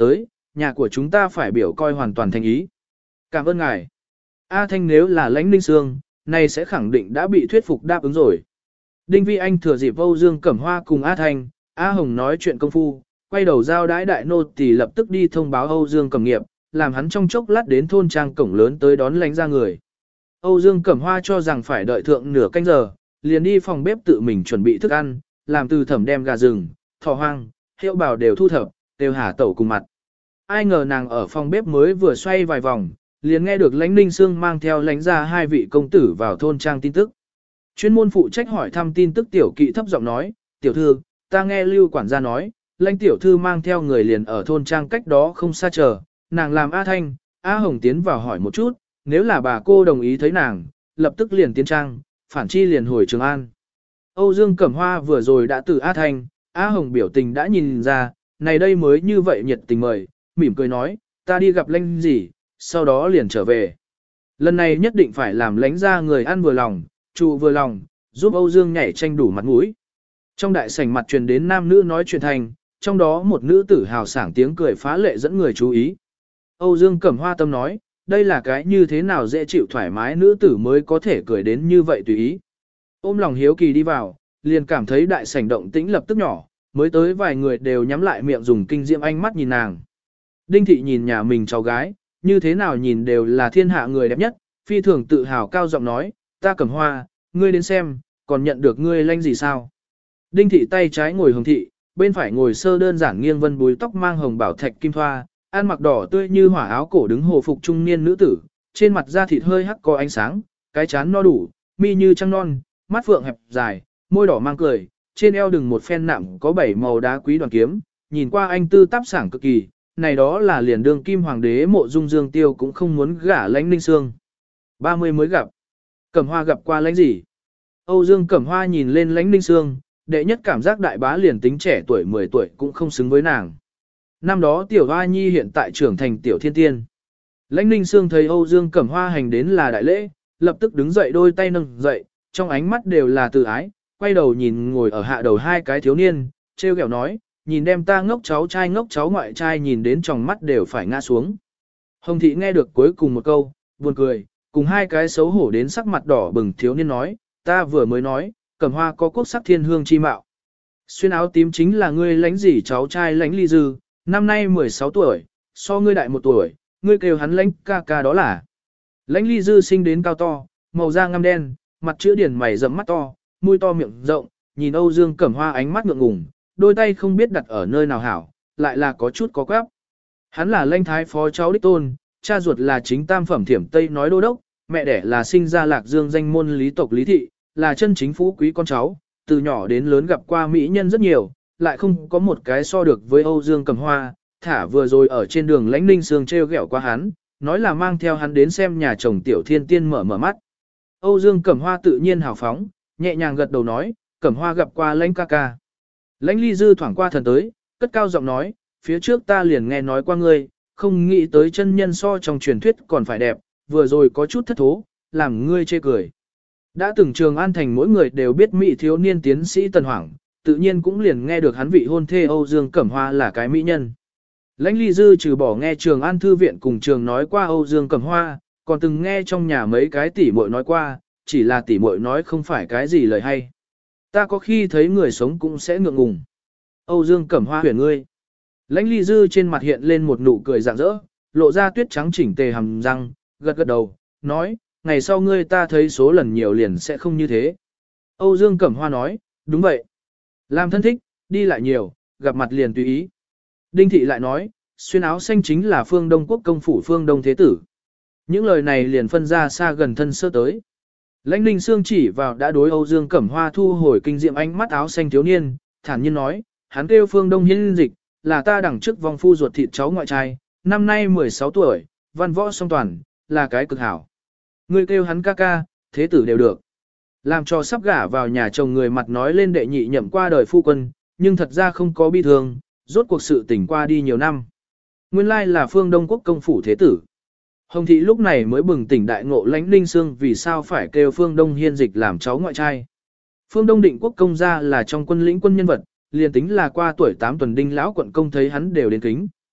nhà của chúng ta phải biểu coi hoàn toàn thành ý. Cảm ơn ngài. A Thanh nếu là lãnh Ninh Sương, này sẽ khẳng định đã bị thuyết phục đáp ứng rồi. Đinh Vi Anh thừa dịp Âu Dương Cẩm Hoa cùng A Thanh, A Hồng nói chuyện công phu, quay đầu giao đái đại nô tỳ lập tức đi thông báo Âu Dương Cẩm Nghiệp, làm hắn trong chốc lát đến thôn trang cổng lớn tới đón lãnh ra người. Âu Dương Cẩm Hoa cho rằng phải đợi thượng nửa canh giờ, liền đi phòng bếp tự mình chuẩn bị thức ăn, làm từ thẩm đem gà rừng, thỏ hoang, hiệu bào đều thu thập, đều hả tẩu cùng mặt. Ai ngờ nàng ở phòng bếp mới vừa xoay vài vòng, liền nghe được lãnh Ninh Sương mang theo lãnh ra hai vị công tử vào thôn trang tin tức. Chuyên môn phụ trách hỏi thăm tin tức tiểu kỵ thấp giọng nói, tiểu thư, ta nghe lưu quản gia nói, lãnh tiểu thư mang theo người liền ở thôn trang cách đó không xa chờ, nàng làm A Thanh, A Hồng tiến vào hỏi một chút, nếu là bà cô đồng ý thấy nàng, lập tức liền tiến trang, phản chi liền hồi Trường An. Âu Dương Cẩm Hoa vừa rồi đã từ A Thanh, A Hồng biểu tình đã nhìn ra, này đây mới như vậy nhiệt tình mời, mỉm cười nói, ta đi gặp lãnh gì, sau đó liền trở về. Lần này nhất định phải làm lãnh ra người ăn vừa lòng, trụ vừa lòng, giúp Âu Dương nhảy tranh đủ mặt mũi. Trong đại sảnh mặt truyền đến nam nữ nói chuyện thành, trong đó một nữ tử hào sảng tiếng cười phá lệ dẫn người chú ý. Âu Dương Cẩm Hoa tâm nói, đây là cái như thế nào dễ chịu thoải mái nữ tử mới có thể cười đến như vậy tùy ý. Ôm lòng hiếu kỳ đi vào, liền cảm thấy đại sảnh động tĩnh lập tức nhỏ, mới tới vài người đều nhắm lại miệng dùng kinh diệm ánh mắt nhìn nàng. Đinh thị nhìn nhà mình cháu gái, như thế nào nhìn đều là thiên hạ người đẹp nhất, phi thường tự hào cao giọng nói, ta Cẩm Hoa, ngươi đến xem, còn nhận được ngươi lãnh gì sao? Đinh thị tay trái ngồi hồng thị, bên phải ngồi sơ đơn giản nghiêng vân búi tóc mang hồng bảo thạch kim thoa, ăn mặc đỏ tươi như hỏa áo cổ đứng hồ phục trung niên nữ tử, trên mặt da thịt hơi hắc có ánh sáng, cái chán no đủ, mi như trăng non, mắt phượng hẹp dài, môi đỏ mang cười, trên eo đừng một phen nặng có bảy màu đá quý đoàn kiếm, nhìn qua anh tư táp sảng cực kỳ, này đó là liền đương kim hoàng đế Mộ Dung Dương Tiêu cũng không muốn gả lãnh Ninh Sương. ba mươi mới gặp. Cẩm Hoa gặp qua lãnh gì? Âu Dương Cẩm Hoa nhìn lên lãnh Ninh Sương, đệ nhất cảm giác đại bá liền tính trẻ tuổi mười tuổi cũng không xứng với nàng. Năm đó tiểu hoa nhi hiện tại trưởng thành tiểu thiên tiên. Lãnh Ninh Sương thấy Âu Dương Cẩm Hoa hành đến là đại lễ, lập tức đứng dậy đôi tay nâng dậy, trong ánh mắt đều là từ ái, quay đầu nhìn ngồi ở hạ đầu hai cái thiếu niên, trêu ghẹo nói, nhìn đem ta ngốc cháu trai ngốc cháu ngoại trai nhìn đến trong mắt đều phải ngã xuống. Hồng thị nghe được cuối cùng một câu, buồn cười, cùng hai cái xấu hổ đến sắc mặt đỏ bừng thiếu niên nói, ta vừa mới nói, Cẩm Hoa có quốc sắc thiên hương chi mạo. Xuyên áo tím chính là ngươi lãnh gì cháu trai lãnh ly dư, năm nay mười sáu tuổi, so ngươi đại một tuổi, ngươi kêu hắn lãnh ca ca đó là. Lãnh ly dư sinh đến cao to, màu da ngăm đen, mặt chữ điển mày rậm mắt to, môi to miệng rộng, nhìn Âu Dương Cẩm Hoa ánh mắt ngượng ngùng, đôi tay không biết đặt ở nơi nào hảo, lại là có chút có quáp. Hắn là lãnh thái phó cháu đích tôn, cha ruột là chính tam phẩm thiểm Tây nói đô đốc, mẹ đẻ là sinh ra Lạc Dương danh môn lý tộc lý thị, là chân chính phú quý con cháu, từ nhỏ đến lớn gặp qua mỹ nhân rất nhiều, lại không có một cái so được với Âu Dương Cẩm Hoa, thả vừa rồi ở trên đường lãnh Ninh Sương treo ghẹo qua hắn, nói là mang theo hắn đến xem nhà chồng tiểu thiên tiên mở mở mắt. Âu Dương Cẩm Hoa tự nhiên hào phóng, nhẹ nhàng gật đầu nói, Cẩm Hoa gặp qua lãnh ca ca. Lãnh ly dư thoảng qua thần tới, cất cao giọng nói, phía trước ta liền nghe nói qua ngươi, không nghĩ tới chân nhân so trong truyền thuyết còn phải đẹp, vừa rồi có chút thất thố, làm ngươi chê cười. Đã từng Trường An thành mỗi người đều biết mỹ thiếu niên tiến sĩ Tần Hoảng, tự nhiên cũng liền nghe được hắn vị hôn thê Âu Dương Cẩm Hoa là cái mỹ nhân. Lãnh ly dư trừ bỏ nghe Trường An thư viện cùng trường nói qua Âu Dương Cẩm Hoa, còn từng nghe trong nhà mấy cái tỷ muội nói qua, chỉ là tỷ muội nói không phải cái gì lời hay. Ta có khi thấy người sống cũng sẽ ngượng ngùng. Âu Dương Cẩm Hoa huyền ngươi. Lãnh ly dư trên mặt hiện lên một nụ cười rạng rỡ, lộ ra tuyết trắng chỉnh tề hàm răng, gật gật đầu, nói, ngày sau ngươi ta thấy số lần nhiều liền sẽ không như thế. Âu Dương Cẩm Hoa nói, đúng vậy. Làm thân thích, đi lại nhiều, gặp mặt liền tùy ý. Đinh thị lại nói, xuyên áo xanh chính là phương Đông quốc công phủ phương Đông thế tử. Những lời này liền phân ra xa gần thân sơ tới. Lãnh Ninh Sương chỉ vào đã đối Âu Dương Cẩm Hoa thu hồi kinh diệm ánh mắt áo xanh thiếu niên, thản nhiên nói, hắn kêu phương Đông hiên dịch, là ta đằng trước vong phu ruột thịt cháu ngoại trai, năm nay mười sáu tuổi, văn võ song toàn, là cái cực hảo. Ngươi kêu hắn ca ca, thế tử đều được. Làm cho sắp gả vào nhà chồng người mặt nói lên đệ nhị nhậm qua đời phu quân, nhưng thật ra không có bi thương, rốt cuộc sự tình qua đi nhiều năm. Nguyên lai là phương Đông quốc công phủ thế tử. Hồng thị lúc này mới bừng tỉnh đại ngộ Lãnh Ninh Sương vì sao phải kêu phương Đông hiên dịch làm cháu ngoại trai. Phương Đông định quốc công gia là trong quân lĩnh quân nhân vật, liền tính là qua tuổi tám tuần đinh lão quận công thấy hắn đều đến kính.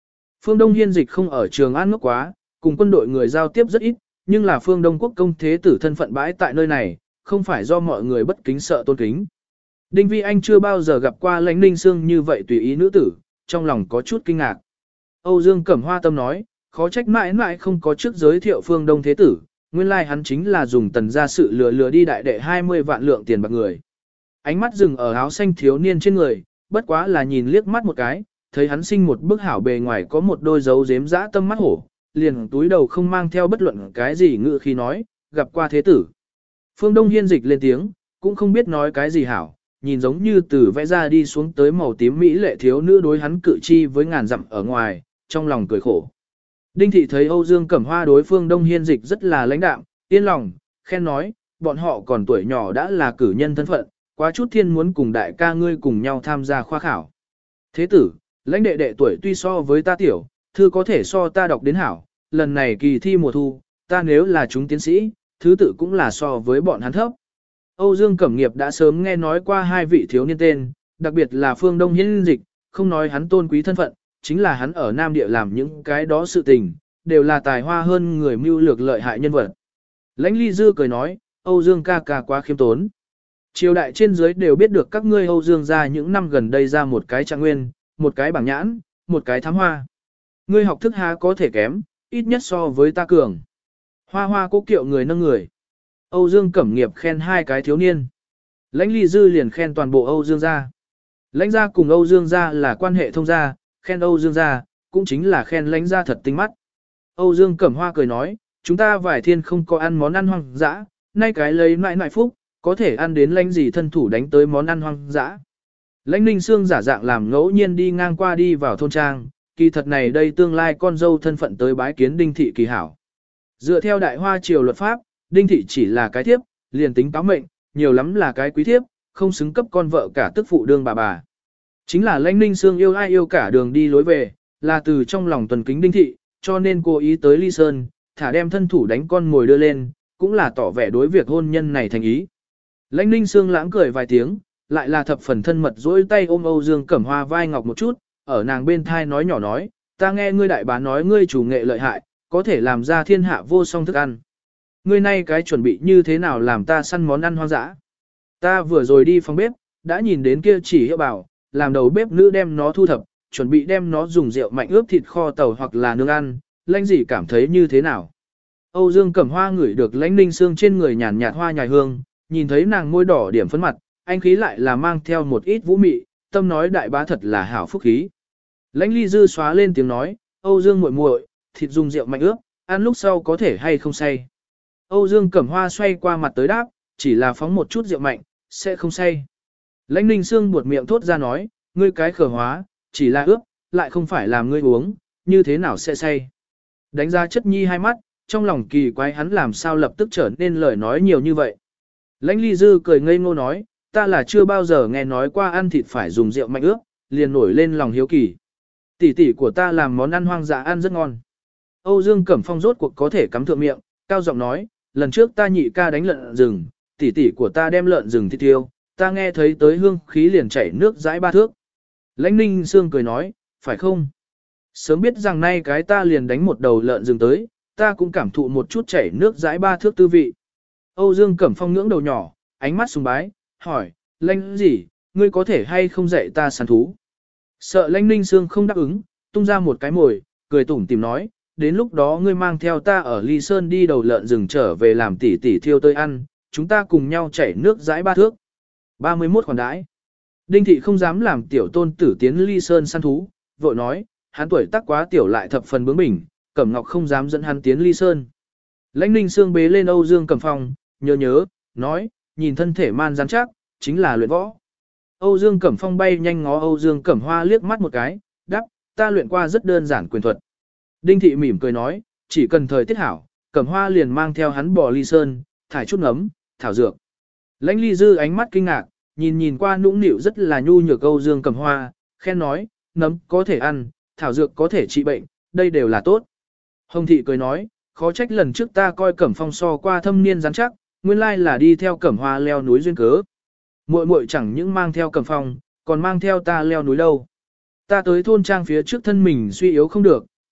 Phương Đông Hiên Dịch không ở Trường An ngốc quá, cùng quân đội người giao tiếp rất ít, nhưng là Phương Đông quốc công thế tử thân phận bãi tại nơi này, không phải do mọi người bất kính sợ tôn kính. Đinh Vi Anh chưa bao giờ gặp qua Lãnh Ninh Sương như vậy tùy ý nữ tử, trong lòng có chút kinh ngạc. Âu Dương Cẩm Hoa tâm nói, khó trách mãi mãi không có trước giới thiệu Phương Đông thế tử, nguyên lai like hắn chính là dùng tần gia sự lừa lừa đi đại đệ hai mươi vạn lượng tiền bạc người. Ánh mắt dừng ở áo xanh thiếu niên trên người, bất quá là nhìn liếc mắt một cái, thấy hắn sinh một bức hảo bề ngoài có một đôi dấu dếm dã tâm mắt hổ, liền túi đầu không mang theo bất luận cái gì ngự khi nói, gặp qua thế tử. Phương Đông Hiên Dịch lên tiếng, cũng không biết nói cái gì hảo, nhìn giống như từ vẽ ra đi xuống tới màu tím mỹ lệ thiếu nữ đối hắn cự chi với ngàn dặm ở ngoài, trong lòng cười khổ. Đinh thị thấy Âu Dương Cẩm Hoa đối Phương Đông Hiên Dịch rất là lãnh đạm, yên lòng, khen nói, bọn họ còn tuổi nhỏ đã là cử nhân thân phận, quá chút thiên muốn cùng đại ca ngươi cùng nhau tham gia khoa khảo. Thế tử, lãnh đệ đệ tuổi tuy so với ta tiểu, thư có thể so ta đọc đến hảo, lần này kỳ thi mùa thu, ta nếu là chúng tiến sĩ, thứ tự cũng là so với bọn hắn thấp. Âu Dương Cẩm Nghiệp đã sớm nghe nói qua hai vị thiếu niên tên, đặc biệt là Phương Đông Hiên Dịch, không nói hắn tôn quý thân phận, chính là hắn ở Nam Địa làm những cái đó sự tình, đều là tài hoa hơn người mưu lược lợi hại nhân vật. Lãnh Ly Dư cười nói, Âu Dương ca ca quá khiêm tốn. Triều đại trên dưới đều biết được các ngươi Âu Dương ra những năm gần đây ra một cái trạng nguyên, một cái bảng nhãn, một cái thám hoa. Ngươi học thức há có thể kém, ít nhất so với ta cường. Hoa hoa cố kiệu người nâng người. Âu Dương Cẩm Nghiệp khen hai cái thiếu niên. Lãnh Ly Dư liền khen toàn bộ Âu Dương gia. Lãnh gia cùng Âu Dương gia là quan hệ thông gia, khen Âu Dương gia, cũng chính là khen lãnh gia thật tinh mắt. Âu Dương Cẩm Hoa cười nói, chúng ta vài thiên không có ăn món ăn hoang dã, nay cái lấy nại nại phúc, có thể ăn đến lãnh gì thân thủ đánh tới món ăn hoang dã. Lãnh Ninh Sương giả dạng làm ngẫu nhiên đi ngang qua đi vào thôn trang, kỳ thật này đây tương lai con dâu thân phận tới bái kiến Đinh thị kỳ hảo. Dựa theo đại hoa triều luật pháp, Đinh thị chỉ là cái thiếp, liền tính cáo mệnh, nhiều lắm là cái quý thiếp, không xứng cấp con vợ cả tức phụ đương bà bà. Chính là Lãnh Ninh Sương yêu ai yêu cả đường đi lối về, là từ trong lòng tuần kính Đinh thị, cho nên cố ý tới Ly Sơn, thả đem thân thủ đánh con ngồi đưa lên, cũng là tỏ vẻ đối việc hôn nhân này thành ý. Lãnh Ninh Sương lãng cười vài tiếng, lại là thập phần thân mật dỗi tay ôm Âu Dương Cẩm Hoa vai ngọc một chút, ở nàng bên thai nói nhỏ nói, ta nghe ngươi đại bá nói ngươi chủ nghệ lợi hại, có thể làm ra thiên hạ vô song thức ăn. Ngươi nay cái chuẩn bị như thế nào làm ta săn món ăn hoang dã? Ta vừa rồi đi phòng bếp, đã nhìn đến kia chỉ hiệu bảo, làm đầu bếp nữ đem nó thu thập, chuẩn bị đem nó dùng rượu mạnh ướp thịt kho tàu hoặc là nướng ăn, lãnh gì cảm thấy như thế nào? Âu Dương Cẩm Hoa ngửi được Lãnh Ninh Sương trên người nhàn nhạt hoa nhài hương, nhìn thấy nàng môi đỏ điểm phấn mặt, anh khí lại là mang theo một ít vũ mị, tâm nói đại bá thật là hảo phúc khí. Lãnh Ly Dư xóa lên tiếng nói, Âu Dương muội muội, thịt dùng rượu mạnh ướp, ăn lúc sau có thể hay không say. Âu Dương Cẩm Hoa xoay qua mặt tới đáp, chỉ là phóng một chút rượu mạnh, sẽ không say. Lãnh Ninh Sương buột miệng thốt ra nói, ngươi cái khờ hóa, chỉ là ướp, lại không phải làm ngươi uống, như thế nào sẽ say. Đánh ra chất nhi hai mắt, trong lòng kỳ quái hắn làm sao lập tức trở nên lời nói nhiều như vậy. Lãnh Ly Dư cười ngây ngô nói, ta là chưa bao giờ nghe nói qua ăn thịt phải dùng rượu mạnh ướp, liền nổi lên lòng hiếu kỳ. Tỷ tỷ của ta làm món ăn hoang dã ăn rất ngon. Âu Dương Cẩm Phong rốt cuộc có thể cắm thượng miệng, cao giọng nói, lần trước ta nhị ca đánh lợn rừng, tỷ tỷ của ta đem lợn rừng thịt tiêu, ta nghe thấy tới hương khí liền chảy nước dãi ba thước. Lãnh Ninh Sương cười nói, phải không? Sớm biết rằng nay cái ta liền đánh một đầu lợn rừng tới, ta cũng cảm thụ một chút chảy nước dãi ba thước tư vị. Âu Dương Cẩm Phong ngưỡng đầu nhỏ, ánh mắt sùng bái, hỏi, Lãnh gì, ngươi có thể hay không dạy ta săn thú? Sợ Lãnh Ninh Sương không đáp ứng, tung ra một cái mồi, cười tủm tìm nói, đến lúc đó ngươi mang theo ta ở Ly Sơn đi đầu lợn rừng trở về làm tỉ tỉ thiêu tơi ăn, chúng ta cùng nhau chảy nước dãi ba thước. ba mươi mốt khoản đãi. Đinh thị không dám làm tiểu tôn tử tiến Ly Sơn săn thú, vội nói, hắn tuổi tác quá tiểu lại thập phần bướng bỉnh, Cẩm Ngọc không dám dẫn hắn tiến Ly Sơn. Lãnh Ninh Sương bế lên Âu Dương Cẩm Phong, nhớ nhớ, nói, nhìn thân thể man rắn chắc, chính là luyện võ. Âu Dương Cẩm Phong bay nhanh ngó Âu Dương Cẩm Hoa liếc mắt một cái, đáp, ta luyện qua rất đơn giản quyền thuật. Đinh thị mỉm cười nói, chỉ cần thời tiết hảo, Cẩm Hoa liền mang theo hắn bò Ly Sơn, thải chút nấm, thảo dược. Lãnh Ly Dư ánh mắt kinh ngạc, nhìn nhìn qua nũng nịu rất là nhu nhược Âu Dương Cẩm Hoa, khen nói, nấm có thể ăn, thảo dược có thể trị bệnh, đây đều là tốt. Hồng thị cười nói, khó trách lần trước ta coi Cẩm Phong so qua thâm niên rắn chắc, nguyên lai là đi theo Cẩm Hoa leo núi duyên cớ. Muội muội chẳng những mang theo Cẩm Phong, còn mang theo ta leo núi đâu. Ta tới thôn trang phía trước thân mình suy yếu không được,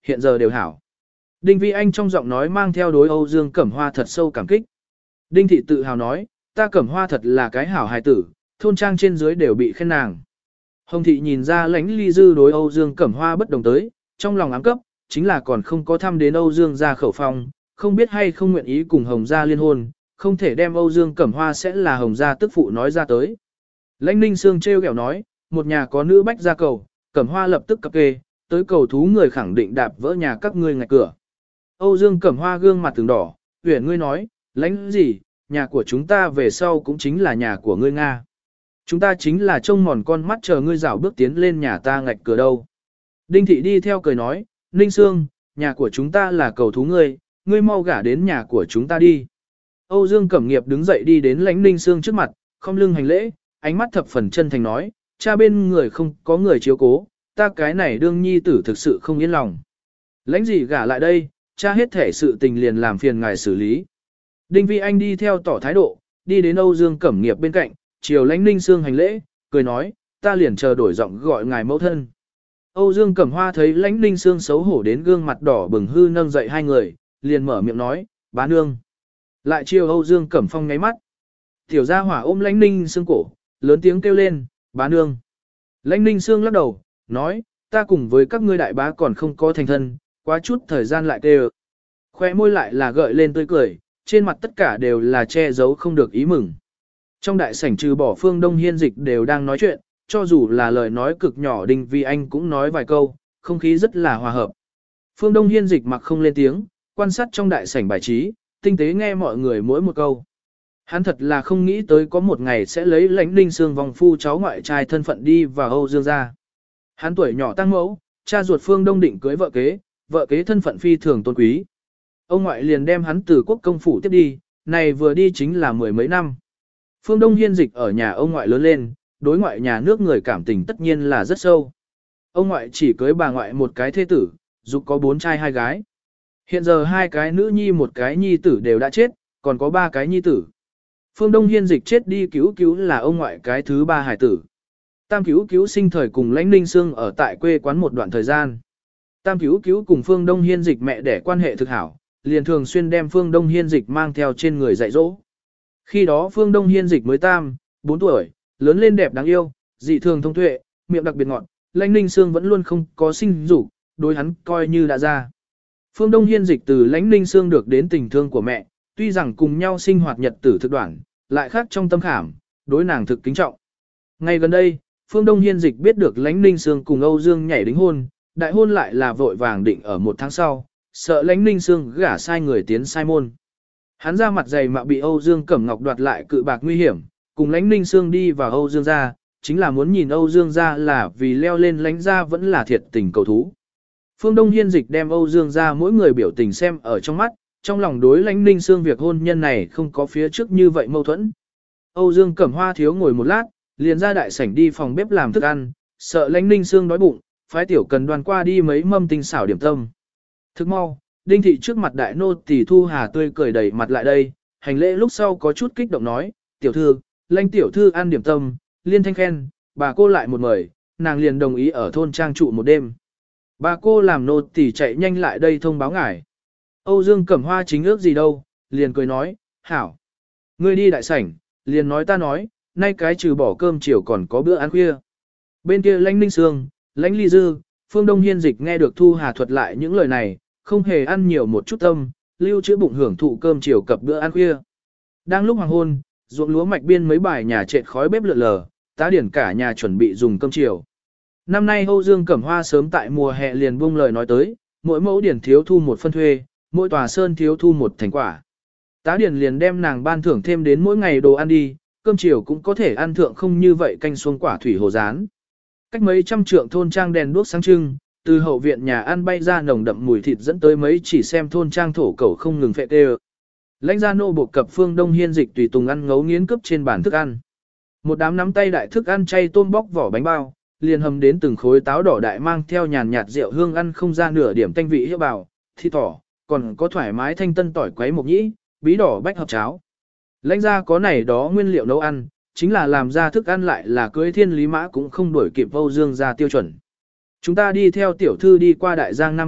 hiện giờ đều hảo. Đinh Vi Anh trong giọng nói mang theo đối Âu Dương Cẩm Hoa thật sâu cảm kích. Đinh Thị tự hào nói, ta Cẩm Hoa thật là cái hảo hài tử, thôn trang trên dưới đều bị khen nàng. Hồng Thị nhìn ra Lãnh Ly Dư đối Âu Dương Cẩm Hoa bất đồng tới, trong lòng ám cấp, chính là còn không có thăm đến Âu Dương gia khẩu phong, không biết hay không nguyện ý cùng Hồng gia liên hôn, không thể đem Âu Dương Cẩm Hoa sẽ là Hồng gia tức phụ nói ra tới. Lãnh Ninh Sương trêu ghẹo nói, một nhà có nữ bách gia cầu, Cẩm Hoa lập tức cập kê, tới cầu thú người khẳng định đạp vỡ nhà các ngươi ngạch cửa. Âu Dương Cẩm Hoa gương mặt từng đỏ, uyển ngươi nói, lãnh gì, nhà của chúng ta về sau cũng chính là nhà của ngươi Nga. Chúng ta chính là trông mòn con mắt chờ ngươi rảo bước tiến lên nhà ta ngạch cửa đâu. Đinh Thị đi theo cười nói, Ninh Sương, nhà của chúng ta là cầu thú ngươi, ngươi mau gả đến nhà của chúng ta đi. Âu Dương Cẩm Nghiệp đứng dậy đi đến lãnh Ninh Sương trước mặt, không lưng hành lễ, ánh mắt thập phần chân thành nói, cha bên người không có người chiếu cố, ta cái này đương nhi tử thực sự không yên lòng. Lãnh gì gả lại đây, cha hết thể sự tình liền làm phiền ngài xử lý. Đinh Vi Anh đi theo tỏ thái độ, đi đến Âu Dương Cẩm Nghiệp bên cạnh, chiều lãnh Ninh Sương hành lễ, cười nói, ta liền chờ đổi giọng gọi ngài mẫu thân. Âu Dương Cẩm Hoa thấy lãnh Ninh Sương xấu hổ đến gương mặt đỏ bừng hư nâng dậy hai người, liền mở miệng nói, bá nương. Lại chiều Âu Dương Cẩm Phong ngáy mắt. Tiểu gia hỏa ôm lãnh Ninh Sương cổ, lớn tiếng kêu lên, bá nương. Lãnh Ninh Sương lắc đầu, nói, ta cùng với các ngươi đại bá còn không có thành thân, quá chút thời gian lại kêu. Khoe môi lại là gợi lên tươi cười, trên mặt tất cả đều là che giấu không được ý mừng. Trong đại sảnh trừ bỏ Phương Đông Hiên Dịch đều đang nói chuyện, cho dù là lời nói cực nhỏ Đinh Vi Anh cũng nói vài câu, không khí rất là hòa hợp. Phương Đông Hiên Dịch mặc không lên tiếng, quan sát trong đại sảnh bài trí, tinh tế nghe mọi người mỗi một câu. Hắn thật là không nghĩ tới có một ngày sẽ lấy lãnh Ninh Sương vòng phu cháu ngoại trai thân phận đi vào Âu Dương gia. Hắn tuổi nhỏ tăng mẫu, cha ruột Phương Đông định cưới vợ kế, vợ kế thân phận phi thường tôn quý. Ông ngoại liền đem hắn từ quốc công phủ tiếp đi, này vừa đi chính là mười mấy năm. Phương Đông Hiên Dịch ở nhà ông ngoại lớn lên, đối ngoại nhà nước người cảm tình tất nhiên là rất sâu. Ông ngoại chỉ cưới bà ngoại một cái thê tử, dục có bốn trai hai gái. Hiện giờ hai cái nữ nhi một cái nhi tử đều đã chết, còn có ba cái nhi tử. Phương Đông Hiên Dịch chết đi cứu cứu là ông ngoại cái thứ ba hải tử. Tam cứu cứu sinh thời cùng lãnh Ninh Sương ở tại quê quán một đoạn thời gian. Tam cứu cứu cùng Phương Đông Hiên Dịch mẹ đẻ quan hệ thực hảo, liền thường xuyên đem Phương Đông Hiên Dịch mang theo trên người dạy dỗ. Khi đó Phương Đông Hiên Dịch mới tam, bốn tuổi, lớn lên đẹp đáng yêu, dị thường thông tuệ, miệng đặc biệt ngọt, lãnh Ninh Sương vẫn luôn không có sinh dục, đối hắn coi như đã ra. Phương Đông Hiên Dịch từ lãnh Ninh Sương được đến tình thương của mẹ, tuy rằng cùng nhau sinh hoạt nhật tử thực đoạn, lại khác trong tâm khảm, đối nàng thực kính trọng. Ngay gần đây, Phương Đông Hiên Dịch biết được lãnh Ninh Sương cùng Âu Dương nhảy đính hôn, đại hôn lại là vội vàng định ở một tháng sau, sợ lãnh Ninh Sương gả sai người tiến sai môn. Hắn ra mặt dày mà bị Âu Dương Cẩm Ngọc đoạt lại cự bạc nguy hiểm, cùng lãnh Ninh Sương đi vào Âu Dương gia, chính là muốn nhìn Âu Dương gia là vì leo lên lãnh gia vẫn là thiệt tình cầu thú. Phương Đông Hiên Dịch đem Âu Dương gia mỗi người biểu tình xem ở trong mắt, trong lòng đối lãnh Ninh Sương việc hôn nhân này không có phía trước như vậy mâu thuẫn. Âu Dương Cẩm Hoa thiếu ngồi một lát, liền ra đại sảnh đi phòng bếp làm thức ăn, sợ lãnh Ninh Sương đói bụng, phái tiểu cần đoàn qua đi mấy mâm tinh xảo điểm tâm. Thức mau, Đinh Thị trước mặt đại nô tỳ Thu Hà tươi cười đầy mặt lại đây, hành lễ lúc sau có chút kích động nói, tiểu thư, lãnh tiểu thư ăn điểm tâm, liên thanh khen, bà cô lại một mời, nàng liền đồng ý ở thôn trang trụ một đêm. Bà cô làm nô tỳ chạy nhanh lại đây thông báo ngài. Âu Dương Cẩm Hoa chính ước gì đâu, liền cười nói, hảo. Ngươi đi đại sảnh, liền nói ta nói, nay cái trừ bỏ cơm chiều còn có bữa ăn khuya. Bên kia lãnh Ninh Sương, lãnh Ly Dư, Phương Đông Hiên Dịch nghe được Thu Hà thuật lại những lời này, không hề ăn nhiều một chút tâm, lưu trữ bụng hưởng thụ cơm chiều cập bữa ăn khuya. Đang lúc hoàng hôn, ruộng lúa mạch biên mấy bài nhà trệt khói bếp lượn lờ, tá điển cả nhà chuẩn bị dùng cơm chiều. Năm nay Âu Dương Cẩm Hoa sớm tại mùa hè liền buông lời nói tới, mỗi mẫu điển thiếu thu một phân thuê, mỗi tòa sơn thiếu thu một thành quả. Tá điển liền đem nàng ban thưởng thêm đến mỗi ngày đồ ăn đi, cơm chiều cũng có thể ăn thượng không như vậy canh xuông quả thủy hồ rán. Cách mấy trăm trượng thôn trang đèn đuốc sáng trưng, từ hậu viện nhà ăn bay ra nồng đậm mùi thịt dẫn tới mấy chỉ xem thôn trang thổ cẩu không ngừng phệ tê. Lãnh gia nô buộc cập Phương Đông Hiên Dịch tùy tùng ăn ngấu nghiến cướp trên bàn thức ăn. Một đám nắm tay đại thức ăn chay tôm bóc vỏ bánh bao, liền hầm đến từng khối táo đỏ đại mang theo nhàn nhạt rượu hương ăn không ra nửa điểm tanh vị hiệu bào, thịt thỏ, còn có thoải mái thanh tân tỏi quấy mộc nhĩ, bí đỏ bách hợp cháo. Lãnh gia có này đó nguyên liệu nấu ăn, chính là làm ra thức ăn lại là cưới thiên lý mã cũng không đuổi kịp Âu Dương gia tiêu chuẩn. Chúng ta đi theo tiểu thư đi qua Đại Giang Nam Bắc,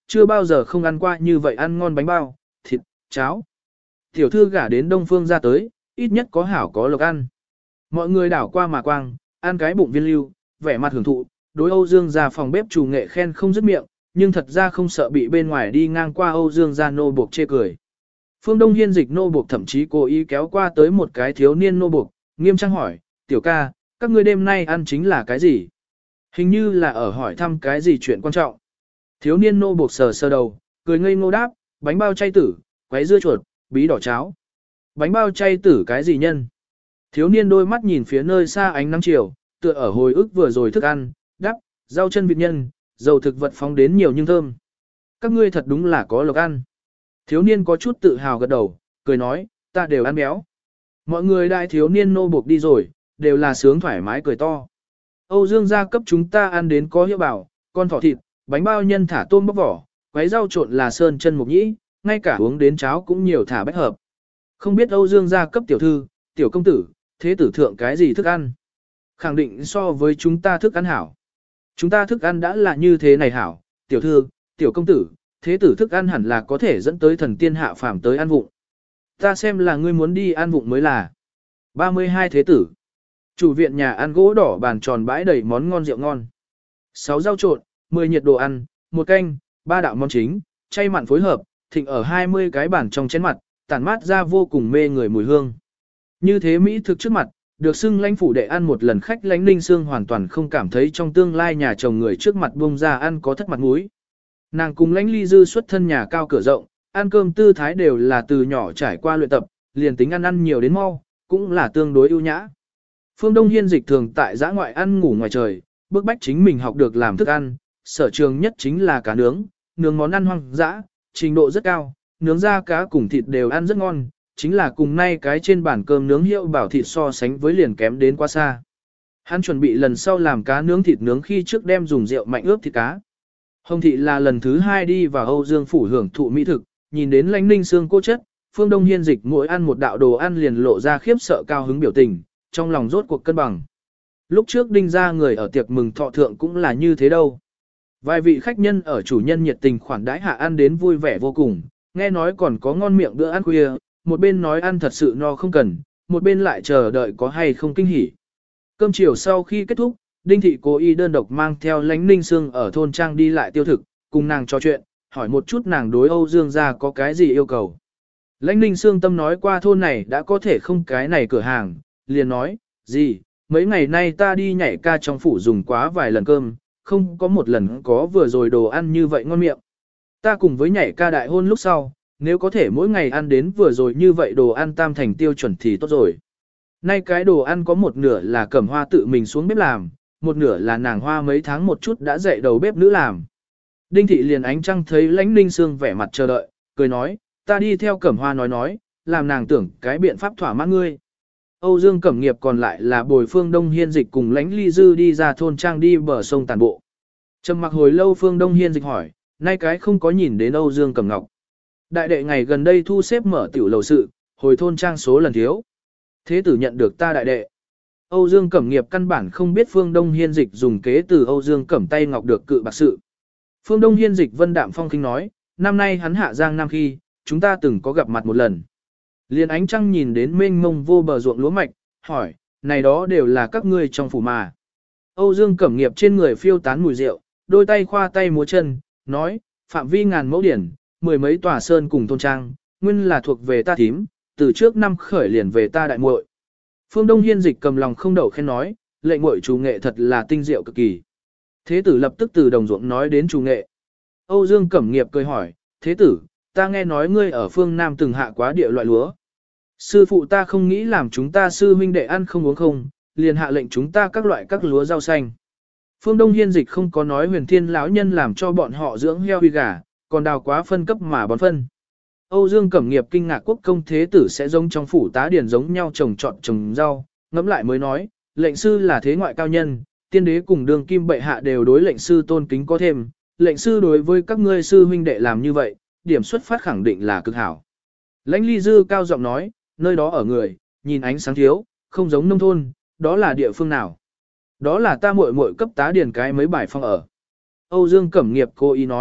chưa bao giờ không ăn qua như vậy ăn ngon bánh bao, thịt, cháo. Tiểu thư gả đến Đông Phương ra tới, ít nhất có hảo có lộc ăn. Mọi người đảo qua mà quang, ăn cái bụng viên lưu, vẻ mặt hưởng thụ, đối Âu Dương gia phòng bếp chủ nghệ khen không dứt miệng, nhưng thật ra không sợ bị bên ngoài đi ngang qua Âu Dương gia nô buộc chê cười. Phương Đông Hiên dịch nô buộc thậm chí cố ý kéo qua tới một cái thiếu niên nô buộc, nghiêm trang hỏi, tiểu ca, các ngươi đêm nay ăn chính là cái gì? Hình như là ở hỏi thăm cái gì chuyện quan trọng. Thiếu niên nô buộc sờ sờ đầu, cười ngây ngô đáp, bánh bao chay tử, quấy dưa chuột, bí đỏ cháo. Bánh bao chay tử cái gì nhân? Thiếu niên đôi mắt nhìn phía nơi xa ánh nắng chiều, tựa ở hồi ức vừa rồi thức ăn, đắp, rau chân vịt nhân, dầu thực vật phóng đến nhiều nhưng thơm. Các ngươi thật đúng là có lộc ăn. Thiếu niên có chút tự hào gật đầu, cười nói, ta đều ăn béo. Mọi người đại thiếu niên nô buộc đi rồi, đều là sướng thoải mái cười to. Âu Dương gia cấp chúng ta ăn đến có hiệu bảo, con thỏ thịt, bánh bao nhân thả tôm bóc vỏ, quấy rau trộn là sơn chân mục nhĩ, ngay cả uống đến cháo cũng nhiều thả bách hợp. Không biết Âu Dương gia cấp tiểu thư, tiểu công tử, thế tử thượng cái gì thức ăn? Khẳng định so với chúng ta thức ăn hảo. Chúng ta thức ăn đã là như thế này hảo, tiểu thư, tiểu công tử, thế tử thức ăn hẳn là có thể dẫn tới thần tiên hạ phàm tới ăn vụng. Ta xem là ngươi muốn đi ăn vụng mới là. ba mươi hai thế tử. Chủ viện nhà ăn gỗ đỏ bàn tròn bãi đầy món ngon rượu ngon. sáu rau trộn, mười nhiệt đồ ăn, một canh, ba đạo món chính, chay mặn phối hợp, thịnh ở hai mươi cái bàn trong chén mặt, tản mát ra vô cùng mê người mùi hương. Như thế mỹ thực trước mặt, được xưng lãnh phủ đệ ăn một lần khách lãnh Ninh Sương hoàn toàn không cảm thấy trong tương lai nhà chồng người trước mặt buông ra ăn có thất mặt mũi. Nàng cùng lãnh ly dư xuất thân nhà cao cửa rộng, ăn cơm tư thái đều là từ nhỏ trải qua luyện tập, liền tính ăn ăn nhiều đến mau, cũng là tương đối ưu nhã. Phương Đông Hiên dịch thường tại giã ngoại ăn ngủ ngoài trời, bức bách chính mình học được làm thức ăn, sở trường nhất chính là cá nướng, nướng món ăn hoang dã, trình độ rất cao, nướng ra cá cùng thịt đều ăn rất ngon, chính là cùng nay cái trên bàn cơm nướng hiệu bảo thịt so sánh với liền kém đến quá xa. Hắn chuẩn bị lần sau làm cá nướng thịt nướng khi trước đem dùng rượu mạnh ướp thịt cá. Hồng thị là lần thứ hai đi vào Âu Dương phủ hưởng thụ mỹ thực, nhìn đến lãnh Ninh Sương cô chất, Phương Đông Hiên dịch mỗi ăn một đạo đồ ăn liền lộ ra khiếp sợ cao hứng biểu tình, trong lòng rốt cuộc cân bằng. Lúc trước đinh ra người ở tiệc mừng thọ thượng cũng là như thế đâu. Vài vị khách nhân ở chủ nhân nhiệt tình khoản đãi hạ ăn đến vui vẻ vô cùng, nghe nói còn có ngon miệng bữa ăn khuya, một bên nói ăn thật sự no không cần, một bên lại chờ đợi có hay không kinh hỉ. Cơm chiều sau khi kết thúc, Đinh thị cố ý đơn độc mang theo lãnh Ninh Sương ở thôn trang đi lại tiêu thực, cùng nàng trò chuyện, hỏi một chút nàng đối Âu Dương gia có cái gì yêu cầu. Lãnh Ninh Sương tâm nói qua thôn này đã có thể không cái này cửa hàng, liền nói, gì, mấy ngày nay ta đi nhảy ca trong phủ dùng quá vài lần cơm, không có một lần có vừa rồi đồ ăn như vậy ngon miệng. Ta cùng với nhảy ca đại hôn lúc sau, nếu có thể mỗi ngày ăn đến vừa rồi như vậy đồ ăn tam thành tiêu chuẩn thì tốt rồi. Nay cái đồ ăn có một nửa là Cẩm Hoa tự mình xuống bếp làm, một nửa là nàng Hoa mấy tháng một chút đã dạy đầu bếp nữ làm. Đinh thị liền ánh trăng thấy lãnh Ninh Sương vẻ mặt chờ đợi, cười nói, ta đi theo Cẩm Hoa nói nói, làm nàng tưởng cái biện pháp thỏa mãn ngươi. Âu Dương Cẩm Nghiệp còn lại là bồi Phương Đông Hiên dịch cùng lãnh ly dư đi ra thôn trang đi bờ sông tàn bộ. Trầm mặc hồi lâu Phương Đông Hiên dịch hỏi, nay cái không có nhìn đến Âu Dương Cẩm Ngọc. Đại đệ ngày gần đây thu xếp mở tiểu lầu sự, hồi thôn trang số lần thiếu. Thế tử nhận được ta đại đệ. Âu Dương Cẩm Nghiệp căn bản không biết Phương Đông Hiên dịch dùng kế từ Âu Dương Cẩm tay ngọc được cự bạc sự. Phương Đông Hiên dịch vân đạm phong khinh nói, năm nay hắn hạ giang năm khi, chúng ta từng có gặp mặt một lần. Liên ánh trăng nhìn đến mênh mông vô bờ ruộng lúa mạch, hỏi, này đó đều là các ngươi trong phủ mà. Âu Dương Cẩm Nghiệp trên người phiêu tán mùi rượu, đôi tay khoa tay múa chân, nói, phạm vi ngàn mẫu điển, mười mấy tòa sơn cùng thôn trang, nguyên là thuộc về ta thím, từ trước năm khởi liền về ta đại muội. Phương Đông Hiên dịch cầm lòng không đậu khen nói, lệnh muội chủ nghệ thật là tinh diệu cực kỳ. Thế tử lập tức từ đồng ruộng nói đến chủ nghệ. Âu Dương Cẩm Nghiệp cười hỏi, thế tử, ta nghe nói ngươi ở phương Nam từng hạ quá địa loại lúa. Sư phụ ta không nghĩ làm chúng ta sư huynh đệ ăn không uống không, liền hạ lệnh chúng ta các loại các lúa rau xanh. Phương Đông Hiên dịch không có nói huyền thiên lão nhân làm cho bọn họ dưỡng heo huy gà, còn đào quá phân cấp mà bón phân. Âu Dương Cẩm Nghiệp kinh ngạc quốc công thế tử sẽ giống trong phủ tá điển giống nhau trồng trọt trồng rau, ngẫm lại mới nói, lệnh sư là thế ngoại cao nhân, tiên đế cùng đường kim bệ hạ đều đối lệnh sư tôn kính có thêm, lệnh sư đối với các ngươi sư huynh đệ làm như vậy, điểm xuất phát khẳng định là cực hảo. Lãnh Ly Dư cao giọng nói, nơi đó ở người, nhìn ánh sáng thiếu, không giống nông thôn, đó là địa phương nào? Đó là ta muội muội cấp tá điển cái mấy bài phong ở. Âu Dương Cẩm Nghiệp cố ý nói,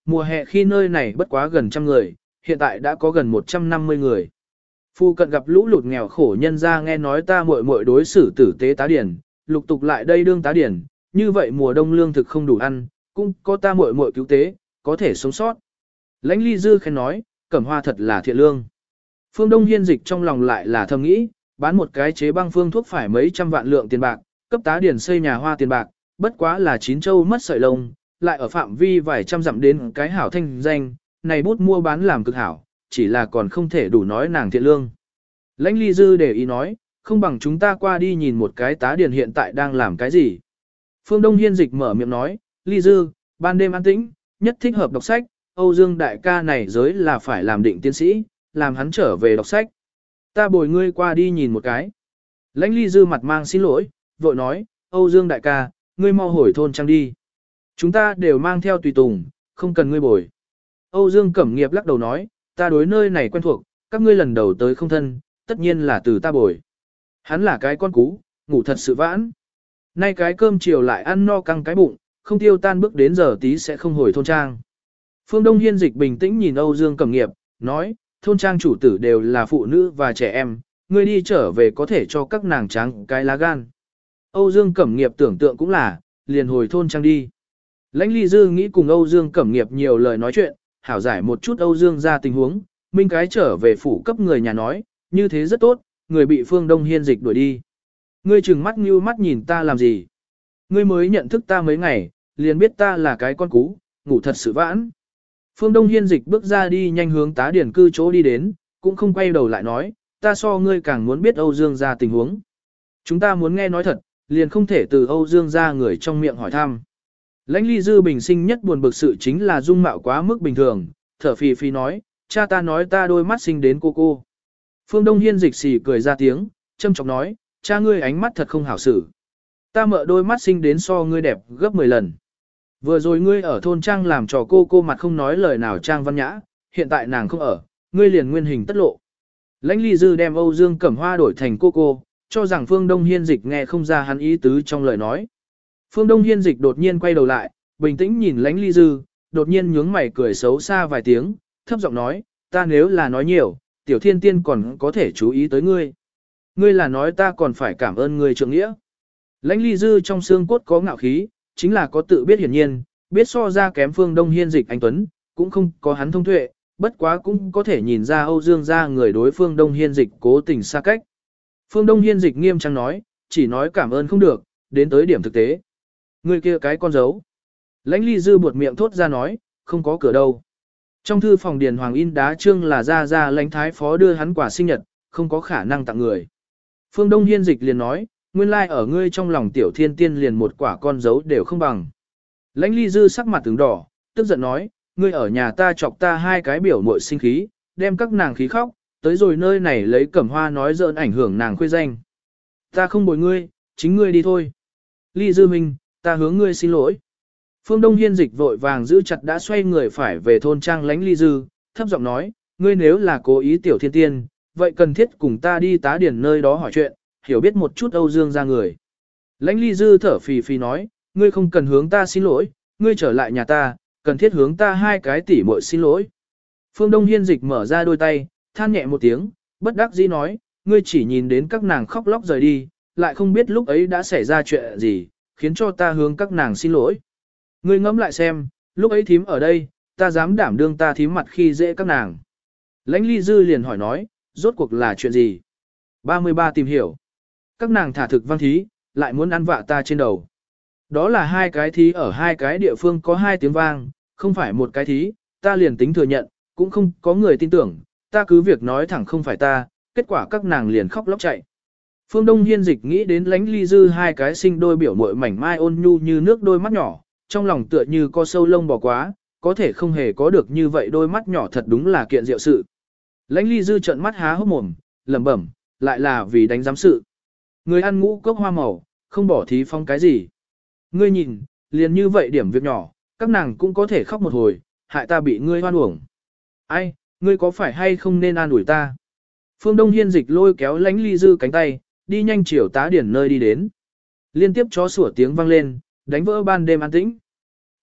Mùa hè khi nơi này bất quá gần trăm người, hiện tại đã có gần một trăm năm mươi người. Phu cận gặp lũ lụt nghèo khổ nhân ra nghe nói ta muội muội đối xử tử tế tá điển, lục tục lại đây đương tá điển, như vậy mùa đông lương thực không đủ ăn, cũng có ta muội muội cứu tế, có thể sống sót. Lãnh Ly Dư khen nói, Cẩm Hoa thật là thiện lương. Phương Đông Hiên Dịch trong lòng lại là thầm nghĩ, bán một cái chế băng phương thuốc phải mấy trăm vạn lượng tiền bạc, cấp tá điển xây nhà hoa tiền bạc, bất quá là chín châu mất sợi lông, lại ở phạm vi vài trăm dặm đến cái hảo thanh danh, này bút mua bán làm cực hảo, chỉ là còn không thể đủ nói nàng thiện lương. Lãnh Ly Dư để ý nói, không bằng chúng ta qua đi nhìn một cái tá điển hiện tại đang làm cái gì. Phương Đông Hiên Dịch mở miệng nói, Ly Dư, ban đêm an tĩnh, nhất thích hợp đọc sách, Âu Dương đại ca này giới là phải làm định tiến sĩ, làm hắn trở về đọc sách. Ta bồi ngươi qua đi nhìn một cái. Lãnh Ly Dư mặt mang xin lỗi, vội nói, Âu Dương đại ca, ngươi mau hồi thôn trang đi. Chúng ta đều mang theo tùy tùng, không cần ngươi bồi. Âu Dương Cẩm Nghiệp lắc đầu nói, ta đối nơi này quen thuộc, các ngươi lần đầu tới không thân, tất nhiên là từ ta bồi. Hắn là cái con cú, ngủ thật sự vãn. Nay cái cơm chiều lại ăn no căng cái bụng, không tiêu tan bước đến giờ tí sẽ không hồi thôn trang. Phương Đông Hiên Dịch bình tĩnh nhìn Âu Dương Cẩm Nghiệp, nói, thôn trang chủ tử đều là phụ nữ và trẻ em, ngươi đi trở về có thể cho các nàng trắng cái lá gan. Âu Dương Cẩm Nghiệp tưởng tượng cũng là, liền hồi thôn trang đi. Lãnh Ly Dư nghĩ cùng Âu Dương Cẩm Nghiệp nhiều lời nói chuyện, hảo giải một chút Âu Dương ra tình huống, minh cái trở về phủ cấp người nhà nói, như thế rất tốt, người bị Phương Đông Hiên Dịch đuổi đi. Ngươi trừng mắt như mắt nhìn ta làm gì? Ngươi mới nhận thức ta mấy ngày, liền biết ta là cái con cú, ngủ thật sự vãn. Phương Đông Hiên Dịch bước ra đi nhanh hướng tá điển cư chỗ đi đến, cũng không quay đầu lại nói, ta so ngươi càng muốn biết Âu Dương ra tình huống. Chúng ta muốn nghe nói thật, liền không thể từ Âu Dương ra người trong miệng hỏi thăm. Lãnh Ly Dư bình sinh nhất buồn bực sự chính là dung mạo quá mức bình thường, thở phì phì nói, cha ta nói ta đôi mắt sinh đến cô cô. Phương Đông Hiên Dịch xì cười ra tiếng, châm chọc nói, cha ngươi ánh mắt thật không hảo xử. Ta mợ đôi mắt sinh đến so ngươi đẹp gấp mười lần. Vừa rồi ngươi ở thôn trang làm trò cô cô mặt không nói lời nào trang văn nhã, hiện tại nàng không ở, ngươi liền nguyên hình tất lộ. Lãnh Ly Dư đem Âu Dương Cẩm Hoa đổi thành cô cô, cho rằng Phương Đông Hiên Dịch nghe không ra hắn ý tứ trong lời nói. Phương Đông Hiên Dịch đột nhiên quay đầu lại, bình tĩnh nhìn Lãnh Ly Dư, đột nhiên nhướng mày cười xấu xa vài tiếng, thấp giọng nói, ta nếu là nói nhiều, tiểu thiên tiên còn có thể chú ý tới ngươi. Ngươi là nói ta còn phải cảm ơn ngươi trượng nghĩa. Lãnh Ly Dư trong xương cốt có ngạo khí, chính là có tự biết hiển nhiên, biết so ra kém Phương Đông Hiên Dịch anh Tuấn, cũng không có hắn thông tuệ, bất quá cũng có thể nhìn ra Âu Dương ra người đối Phương Đông Hiên Dịch cố tình xa cách. Phương Đông Hiên Dịch nghiêm trang nói, chỉ nói cảm ơn không được, đến tới điểm thực tế. Người kia cái con dấu. Lãnh Ly Dư buột miệng thốt ra nói, không có cửa đâu. Trong thư phòng điền hoàng in đá trương là ra ra lãnh thái phó đưa hắn quả sinh nhật, không có khả năng tặng người. Phương Đông Hiên Dịch liền nói, nguyên lai ở ngươi trong lòng tiểu thiên tiên liền một quả con dấu đều không bằng. Lãnh Ly Dư sắc mặt tướng đỏ, tức giận nói, ngươi ở nhà ta chọc ta hai cái biểu muội sinh khí, đem các nàng khí khóc, tới rồi nơi này lấy Cẩm Hoa nói dợn ảnh hưởng nàng khuê danh. Ta không bồi ngươi, chính ngươi đi thôi. Ly Dư Minh, ta hướng ngươi xin lỗi. Phương Đông Hiên Dịch vội vàng giữ chặt đã xoay người phải về thôn trang Lãnh Ly Dư, thấp giọng nói, ngươi nếu là cố ý tiểu thiên tiên, vậy cần thiết cùng ta đi tá điển nơi đó hỏi chuyện, hiểu biết một chút Âu Dương ra người. Lãnh Ly Dư thở phì phì nói, ngươi không cần hướng ta xin lỗi, ngươi trở lại nhà ta, cần thiết hướng ta hai cái tỉ muội xin lỗi. Phương Đông Hiên Dịch mở ra đôi tay, than nhẹ một tiếng, bất đắc dĩ nói, ngươi chỉ nhìn đến các nàng khóc lóc rời đi, lại không biết lúc ấy đã xảy ra chuyện gì, khiến cho ta hướng các nàng xin lỗi. Ngươi ngẫm lại xem, lúc ấy thím ở đây, ta dám đảm đương ta thím mặt khi dễ các nàng. Lãnh Ly Dư liền hỏi nói, rốt cuộc là chuyện gì? ba mươi ba tìm hiểu. Các nàng thả thực văn thí, lại muốn ăn vạ ta trên đầu. Đó là hai cái thí ở hai cái địa phương có hai tiếng vang, không phải một cái thí, ta liền tính thừa nhận, cũng không có người tin tưởng, ta cứ việc nói thẳng không phải ta, kết quả các nàng liền khóc lóc chạy. Phương Đông Hiên Dịch nghĩ đến Lãnh Ly Dư hai cái sinh đôi biểu muội mảnh mai ôn nhu như nước đôi mắt nhỏ, trong lòng tựa như có sâu lông bò quá, có thể không hề có được như vậy đôi mắt nhỏ thật đúng là kiện diệu sự. Lãnh Ly Dư trợn mắt há hốc mồm, lẩm bẩm, lại là vì đánh giám sự. Người ăn ngũ cốc hoa màu, không bỏ thí phong cái gì. Ngươi nhìn, liền như vậy điểm việc nhỏ, các nàng cũng có thể khóc một hồi, hại ta bị ngươi hoan uổng. Ai, ngươi có phải hay không nên an ủi ta? Phương Đông Hiên Dịch lôi kéo Lãnh Ly Dư cánh tay, đi nhanh chiều tá điển nơi đi đến. Liên tiếp chó sủa tiếng vang lên, đánh vỡ ban đêm an tĩnh.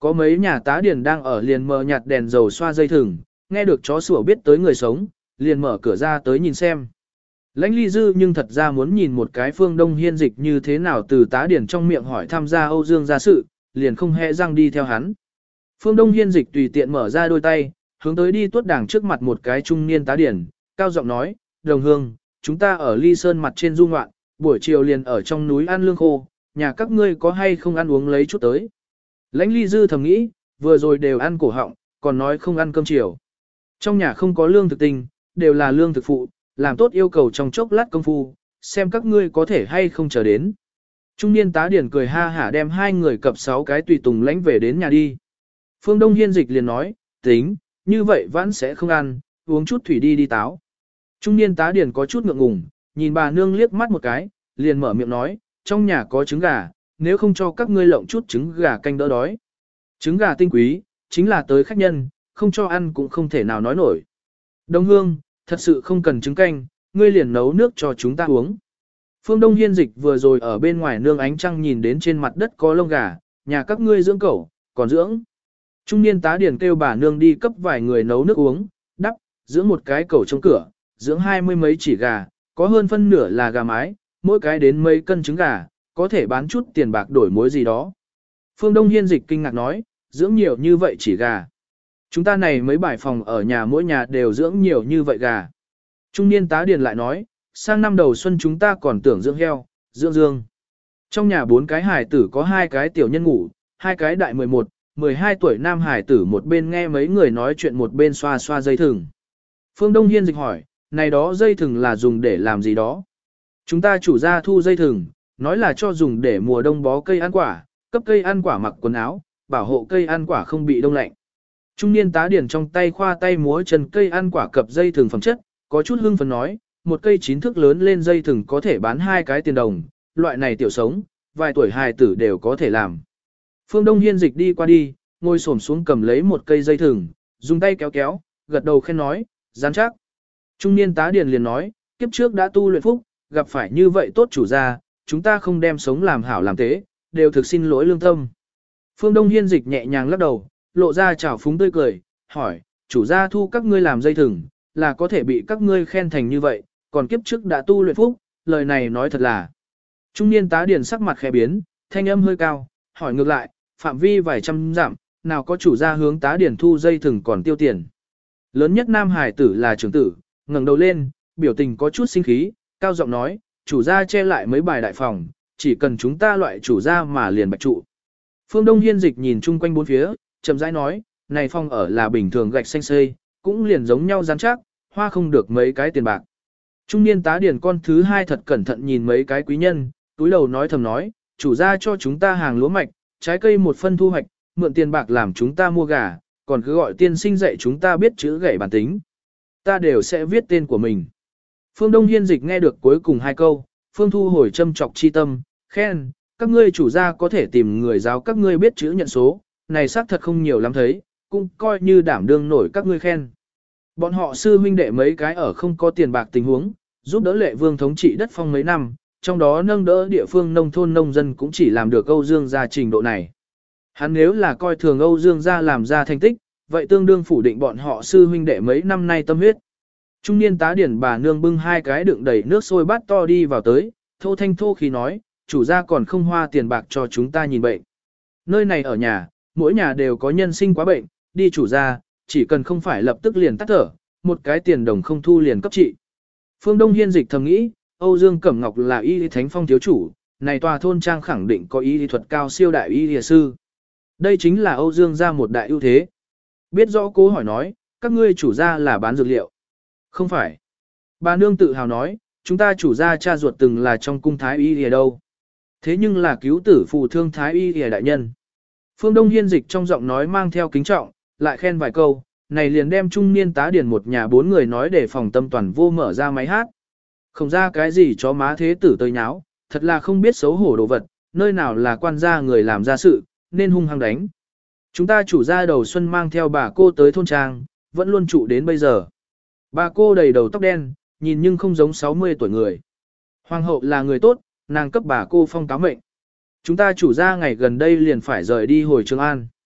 Có mấy nhà tá điền đang ở liền mờ nhạt đèn dầu xoa dây thừng, nghe được chó sủa biết tới người sống, liền mở cửa ra tới nhìn xem. Lãnh Ly Dư nhưng thật ra muốn nhìn một cái Phương Đông Hiên Dịch như thế nào từ tá điển trong miệng hỏi tham gia Âu Dương gia sự, liền không hề răng đi theo hắn. Phương Đông Hiên Dịch tùy tiện mở ra đôi tay, hướng tới đi tuốt đảng trước mặt một cái trung niên tá điển, cao giọng nói, đồng hương, chúng ta ở Ly Sơn mặt trên du ngoạn, buổi chiều liền ở trong núi ăn lương khô, nhà các ngươi có hay không ăn uống lấy chút tới. Lãnh Ly Dư thầm nghĩ, vừa rồi đều ăn cổ họng, còn nói không ăn cơm chiều. Trong nhà không có lương thực tinh, đều là lương thực phụ, làm tốt yêu cầu trong chốc lát công phu, xem các ngươi có thể hay không chờ đến. Trung niên tá điển cười ha hả đem hai người cập sáu cái tùy tùng lãnh về đến nhà đi. Phương Đông Hiên Dịch liền nói, tính, như vậy vẫn sẽ không ăn, uống chút thủy đi đi táo. Trung niên tá điển có chút ngượng ngùng, nhìn bà nương liếc mắt một cái, liền mở miệng nói, trong nhà có trứng gà, nếu không cho các ngươi lộng chút trứng gà canh đỡ đói. Trứng gà tinh quý, chính là tới khách nhân, không cho ăn cũng không thể nào nói nổi. Đông Hương, thật sự không cần trứng canh, ngươi liền nấu nước cho chúng ta uống. Phương Đông Hiên Dịch vừa rồi ở bên ngoài nương ánh trăng nhìn đến trên mặt đất có lông gà, nhà các ngươi dưỡng cẩu, còn dưỡng. Trung niên tá điển kêu bà nương đi cấp vài người nấu nước uống, đắp, dưỡng một cái cẩu trong cửa, dưỡng hai mươi mấy chỉ gà, có hơn phân nửa là gà mái, mỗi cái đến mấy cân trứng gà, có thể bán chút tiền bạc đổi mối gì đó. Phương Đông Hiên Dịch kinh ngạc nói, dưỡng nhiều như vậy chỉ gà. Chúng ta này mấy bài phòng ở nhà mỗi nhà đều dưỡng nhiều như vậy gà. Trung niên tá điền lại nói, sang năm đầu xuân chúng ta còn tưởng dưỡng heo, dưỡng dương. Trong nhà bốn cái hài tử có hai cái tiểu nhân ngủ, hai cái đại mười một, mười hai tuổi nam hài tử một bên nghe mấy người nói chuyện một bên xoa xoa dây thừng. Phương Đông Hiên Dịch hỏi, này đó dây thừng là dùng để làm gì đó? Chúng ta chủ gia thu dây thừng, nói là cho dùng để mùa đông bó cây ăn quả, cấp cây ăn quả mặc quần áo, bảo hộ cây ăn quả không bị đông lạnh. Trung niên tá điển trong tay khoa tay múa chân cây ăn quả cập dây thừng phẩm chất, có chút hưng phấn nói, một cây chín thước lớn lên dây thừng có thể bán hai cái tiền đồng, loại này tiểu sống, vài tuổi hài tử đều có thể làm. Phương Đông Hiên Dịch đi qua đi, ngồi xổm xuống cầm lấy một cây dây thừng, dùng tay kéo kéo, gật đầu khen nói, rắn chắc. Trung niên tá điển liền nói, kiếp trước đã tu luyện phúc, gặp phải như vậy tốt chủ gia, chúng ta không đem sống làm hảo làm tế, đều thực xin lỗi lương tâm. Phương Đông Hiên Dịch nhẹ nhàng lắc đầu, lộ ra chảo phúng tươi cười, hỏi, chủ gia thu các ngươi làm dây thừng, là có thể bị các ngươi khen thành như vậy, còn kiếp trước đã tu luyện phúc, lời này nói thật là. Trung niên tá điển sắc mặt khẽ biến, thanh âm hơi cao, hỏi ngược lại, phạm vi vài trăm dặm, nào có chủ gia hướng tá điển thu dây thừng còn tiêu tiền. Lớn nhất nam hải tử là trưởng tử, ngẩng đầu lên, biểu tình có chút sinh khí, cao giọng nói, chủ gia che lại mấy bài đại phòng, chỉ cần chúng ta loại chủ gia mà liền bạch trụ. Phương Đông Hiên Dịch nhìn chung quanh bốn phía, chậm rãi nói, này phòng ở là bình thường gạch xanh xây, cũng liền giống nhau rắn chắc, hoa không được mấy cái tiền bạc. Trung niên tá điển con thứ hai thật cẩn thận nhìn mấy cái quý nhân, túi đầu nói thầm nói, chủ gia cho chúng ta hàng lúa mạch, trái cây một phân thu hoạch, mượn tiền bạc làm chúng ta mua gà, còn cứ gọi tiên sinh dạy chúng ta biết chữ gảy bản tính. Ta đều sẽ viết tên của mình. Phương Đông Hiên Dịch nghe được cuối cùng hai câu, Phương Thu hồi châm trọc chi tâm, khen, các ngươi chủ gia có thể tìm người giáo các ngươi biết chữ nhận số, này xác thật không nhiều lắm thấy, cũng coi như đảm đương nổi các ngươi khen. Bọn họ sư huynh đệ mấy cái ở không có tiền bạc tình huống, giúp đỡ Lệ Vương thống trị đất phong mấy năm, trong đó nâng đỡ địa phương nông thôn nông dân cũng chỉ làm được Âu Dương gia trình độ này. Hắn nếu là coi thường Âu Dương gia làm ra thành tích, vậy tương đương phủ định bọn họ sư huynh đệ mấy năm nay tâm huyết. Trung niên tá điển bà nương bưng hai cái đựng đầy nước sôi bát to đi vào tới, thô thanh thô khí nói, chủ gia còn không hoa tiền bạc cho chúng ta nhìn bệnh. Nơi này ở nhà, mỗi nhà đều có nhân sinh quá bệnh, đi chủ gia, chỉ cần không phải lập tức liền tắt thở, một cái tiền đồng không thu liền cấp trị. Phương Đông Hiên Dịch thầm nghĩ, Âu Dương Cẩm Ngọc là y lý thánh phong thiếu chủ, này tòa thôn trang khẳng định có y lý thuật cao siêu đại y lý sư. Đây chính là Âu Dương gia một đại ưu thế. Biết rõ cố hỏi nói, các ngươi chủ gia là bán dược liệu. Không phải. Bà nương tự hào nói, chúng ta chủ gia cha ruột từng là trong cung thái y lìa đâu. Thế nhưng là cứu tử phù thương thái y lìa đại nhân. Phương Đông Hiên Dịch trong giọng nói mang theo kính trọng, lại khen vài câu, này liền đem trung niên tá điển một nhà bốn người nói để phòng tâm toàn vô mở ra máy hát. Không ra cái gì chó má thế tử tơi nháo, thật là không biết xấu hổ đồ vật, nơi nào là quan gia người làm ra sự, nên hung hăng đánh. Chúng ta chủ gia đầu xuân mang theo bà cô tới thôn trang, vẫn luôn trụ đến bây giờ. Bà cô đầy đầu tóc đen, nhìn nhưng không giống sáu mươi tuổi người. Hoàng hậu là người tốt, nàng cấp bà cô phong cáo mệnh. Chúng ta chủ gia ngày gần đây liền phải rời đi hồi Trường An.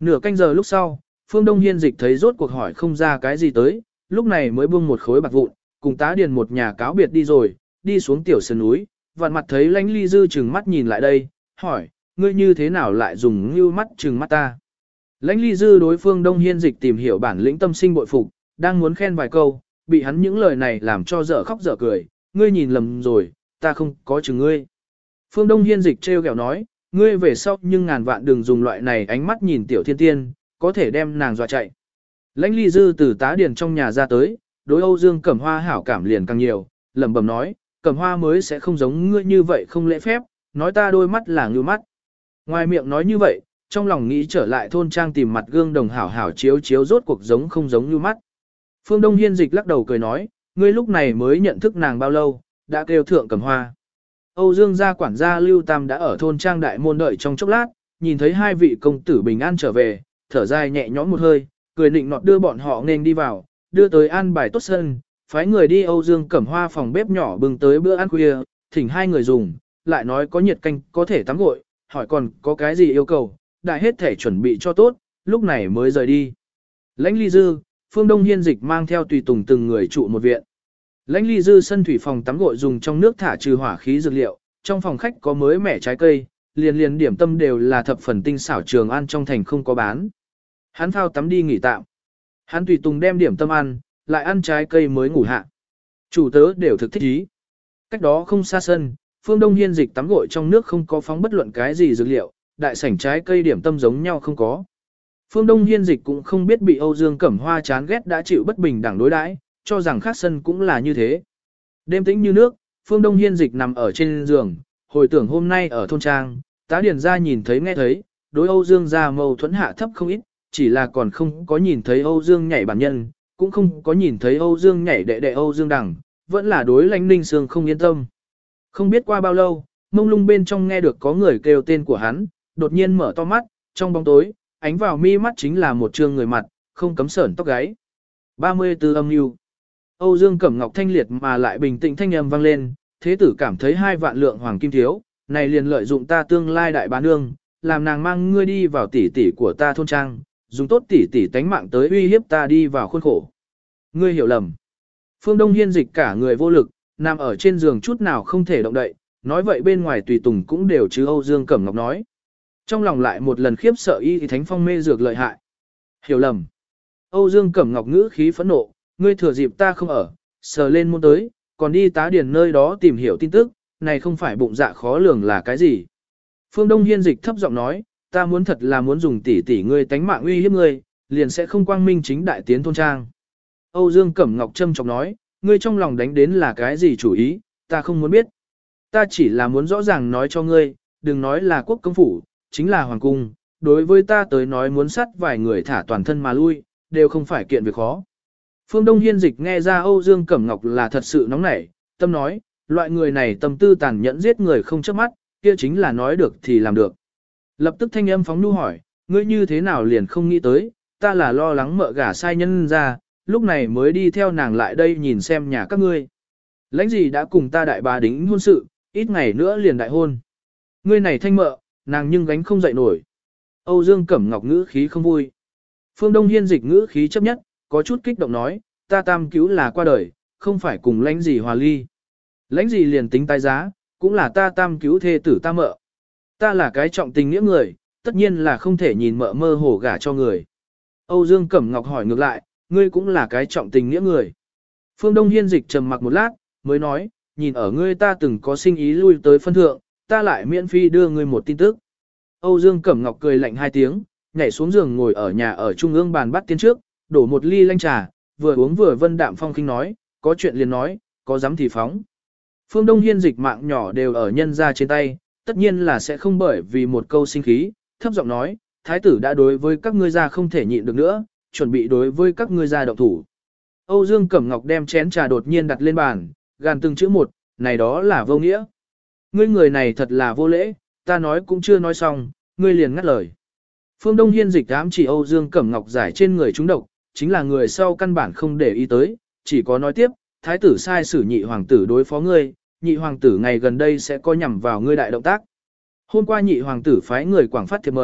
Nửa canh giờ lúc sau, Phương Đông Hiên dịch thấy rốt cuộc hỏi không ra cái gì tới, lúc này mới buông một khối bạc vụn, cùng tá điền một nhà cáo biệt đi rồi, đi xuống tiểu sơn núi, vạn mặt thấy Lãnh Ly Dư trừng mắt nhìn lại đây, hỏi, ngươi như thế nào lại dùng như mắt trừng mắt ta. Lãnh Ly Dư đối Phương Đông Hiên dịch tìm hiểu bản lĩnh tâm sinh bội phục, đang muốn khen vài câu, bị hắn những lời này làm cho dở khóc dở cười, ngươi nhìn lầm rồi, ta không có chừng ngươi. Phương Đông Hiên dịch trêu ghẹo nói, ngươi về sau nhưng ngàn vạn đừng dùng loại này ánh mắt nhìn tiểu thiên tiên, có thể đem nàng dọa chạy. Lãnh Ly Dư từ tá điền trong nhà ra tới, đối Âu Dương Cẩm Hoa hảo cảm liền càng nhiều, lẩm bẩm nói, Cẩm Hoa mới sẽ không giống ngươi như vậy không lễ phép, nói ta đôi mắt là ngưu mắt. Ngoài miệng nói như vậy, trong lòng nghĩ trở lại thôn trang tìm mặt gương đồng hảo hảo chiếu chiếu rốt cuộc giống không giống như mắt. Phương Đông Hiên dịch lắc đầu cười nói, ngươi lúc này mới nhận thức nàng bao lâu, đã kêu thượng Cẩm Hoa. Âu Dương gia quản gia Lưu Tam đã ở thôn trang đại môn đợi trong chốc lát, nhìn thấy hai vị công tử bình an trở về, thở dài nhẹ nhõm một hơi, cười nịnh nọt đưa bọn họ nên đi vào, đưa tới an bài tốt sân, phái người đi Âu Dương Cẩm Hoa phòng bếp nhỏ bưng tới bữa ăn khuya, thỉnh hai người dùng, lại nói có nhiệt canh có thể tắm gội, hỏi còn có cái gì yêu cầu, đại hết thể chuẩn bị cho tốt, lúc này mới rời đi. Lãnh Ly Dư, Phương Đông Hiên dịch mang theo tùy tùng từng người trụ một viện. Lãnh Ly Dư sân thủy phòng tắm gội dùng trong nước thả trừ hỏa khí dược liệu, trong phòng khách có mới mẻ trái cây, liền liền điểm tâm đều là thập phần tinh xảo trường ăn trong thành không có bán. Hắn phao tắm đi nghỉ tạm. Hắn tùy tùng đem điểm tâm ăn, lại ăn trái cây mới ngủ hạ. Chủ tớ đều thực thích ý. Cách đó không xa sân, Phương Đông Hiên dịch tắm gội trong nước không có phóng bất luận cái gì dược liệu, đại sảnh trái cây điểm tâm giống nhau không có. Phương Đông Hiên dịch cũng không biết bị Âu Dương Cẩm Hoa chán ghét đã chịu bất bình đẳng đối đãi, cho rằng khác sân cũng là như thế. Đêm tĩnh như nước, Phương Đông Hiên dịch nằm ở trên giường, hồi tưởng hôm nay ở thôn trang, tá điền ra nhìn thấy nghe thấy, đối Âu Dương ra mâu thuẫn hạ thấp không ít, chỉ là còn không có nhìn thấy Âu Dương nhảy bản nhân, cũng không có nhìn thấy Âu Dương nhảy đệ đệ Âu Dương đẳng, vẫn là đối Lãnh Ninh Sương không yên tâm. Không biết qua bao lâu, mông lung bên trong nghe được có người kêu tên của hắn, đột nhiên mở to mắt, trong bóng tối, ánh vào mi mắt chính là một trương người mặt, không cấm sởn tóc gáy. ba mươi tư âm mưu. Âu Dương Cẩm Ngọc thanh liệt mà lại bình tĩnh thanh âm vang lên, thế tử cảm thấy hai vạn lượng hoàng kim thiếu, này liền lợi dụng ta tương lai đại bá nương, làm nàng mang ngươi đi vào tỷ tỷ của ta thôn trang, dùng tốt tỷ tỷ tánh mạng tới uy hiếp ta đi vào khuôn khổ. Ngươi hiểu lầm. Phương Đông Hiên dịch cả người vô lực, nằm ở trên giường chút nào không thể động đậy, nói vậy bên ngoài tùy tùng cũng đều chứ Âu Dương Cẩm Ngọc nói. Trong lòng lại một lần khiếp sợ y thì thánh phong mê dược lợi hại. Hiểu lầm. Âu Dương Cẩm Ngọc ngữ khí phẫn nộ, ngươi thừa dịp ta không ở, sờ lên môn tới, còn đi tá điền nơi đó tìm hiểu tin tức, này không phải bụng dạ khó lường là cái gì. Phương Đông Hiên dịch thấp giọng nói, ta muốn thật là muốn dùng tỷ tỷ ngươi tánh mạng uy hiếp ngươi, liền sẽ không quang minh chính đại tiến thôn trang. Âu Dương Cẩm Ngọc châm chọc nói, ngươi trong lòng đánh đến là cái gì chủ ý, ta không muốn biết. Ta chỉ là muốn rõ ràng nói cho ngươi, đừng nói là quốc công phủ, chính là hoàng cung, đối với ta tới nói muốn sát vài người thả toàn thân mà lui, đều không phải kiện việc khó. Phương Đông Hiên dịch nghe ra Âu Dương Cẩm Ngọc là thật sự nóng nảy, tâm nói, loại người này tâm tư tàn nhẫn giết người không chớp mắt, kia chính là nói được thì làm được. Lập tức thanh âm phóng nhu hỏi, ngươi như thế nào liền không nghĩ tới, ta là lo lắng mợ gả sai nhân ra, lúc này mới đi theo nàng lại đây nhìn xem nhà các ngươi. Lãnh gì đã cùng ta đại bá đính hôn sự, ít ngày nữa liền đại hôn. Ngươi này thanh mợ, nàng nhưng gánh không dậy nổi. Âu Dương Cẩm Ngọc ngữ khí không vui. Phương Đông Hiên dịch ngữ khí chấp nhất, có chút kích động nói, ta tam cứu là qua đời, không phải cùng lãnh gì hòa ly. Lãnh gì liền tính tái giá, cũng là ta tam cứu thê tử ta mợ. Ta là cái trọng tình nghĩa người, tất nhiên là không thể nhìn mợ mơ hồ gả cho người. Âu Dương Cẩm Ngọc hỏi ngược lại, ngươi cũng là cái trọng tình nghĩa người. Phương Đông Hiên dịch trầm mặc một lát, mới nói, nhìn ở ngươi ta từng có sinh ý lui tới phân thượng, ta lại miễn phí đưa ngươi một tin tức. Âu Dương Cẩm Ngọc cười lạnh hai tiếng, nhảy xuống giường ngồi ở nhà ở trung ương bàn bắt tiên trước, đổ một ly lanh trà, vừa uống vừa vân đạm phong khinh nói, có chuyện liền nói, có dám thì phóng. Phương Đông Hiên dịch mạng nhỏ đều ở nhân ra trên tay, tất nhiên là sẽ không bởi vì một câu sinh khí, thấp giọng nói, thái tử đã đối với các ngươi ra không thể nhịn được nữa, chuẩn bị đối với các ngươi ra động thủ. Âu Dương Cẩm Ngọc đem chén trà đột nhiên đặt lên bàn, gàn từng chữ một, này đó là vô nghĩa. Ngươi người này thật là vô lễ, ta nói cũng chưa nói xong, ngươi liền ngắt lời. Phương Đông Hiên dịch ám chỉ Âu Dương Cẩm Ngọc giải trên người chúng độc, chính là người sau căn bản không để ý tới, chỉ có nói tiếp, thái tử sai sử nhị hoàng tử đối phó ngươi, nhị hoàng tử ngày gần đây sẽ có nhằm vào ngươi đại động tác. Hôm qua nhị hoàng tử phái người quảng phát thiệp mời,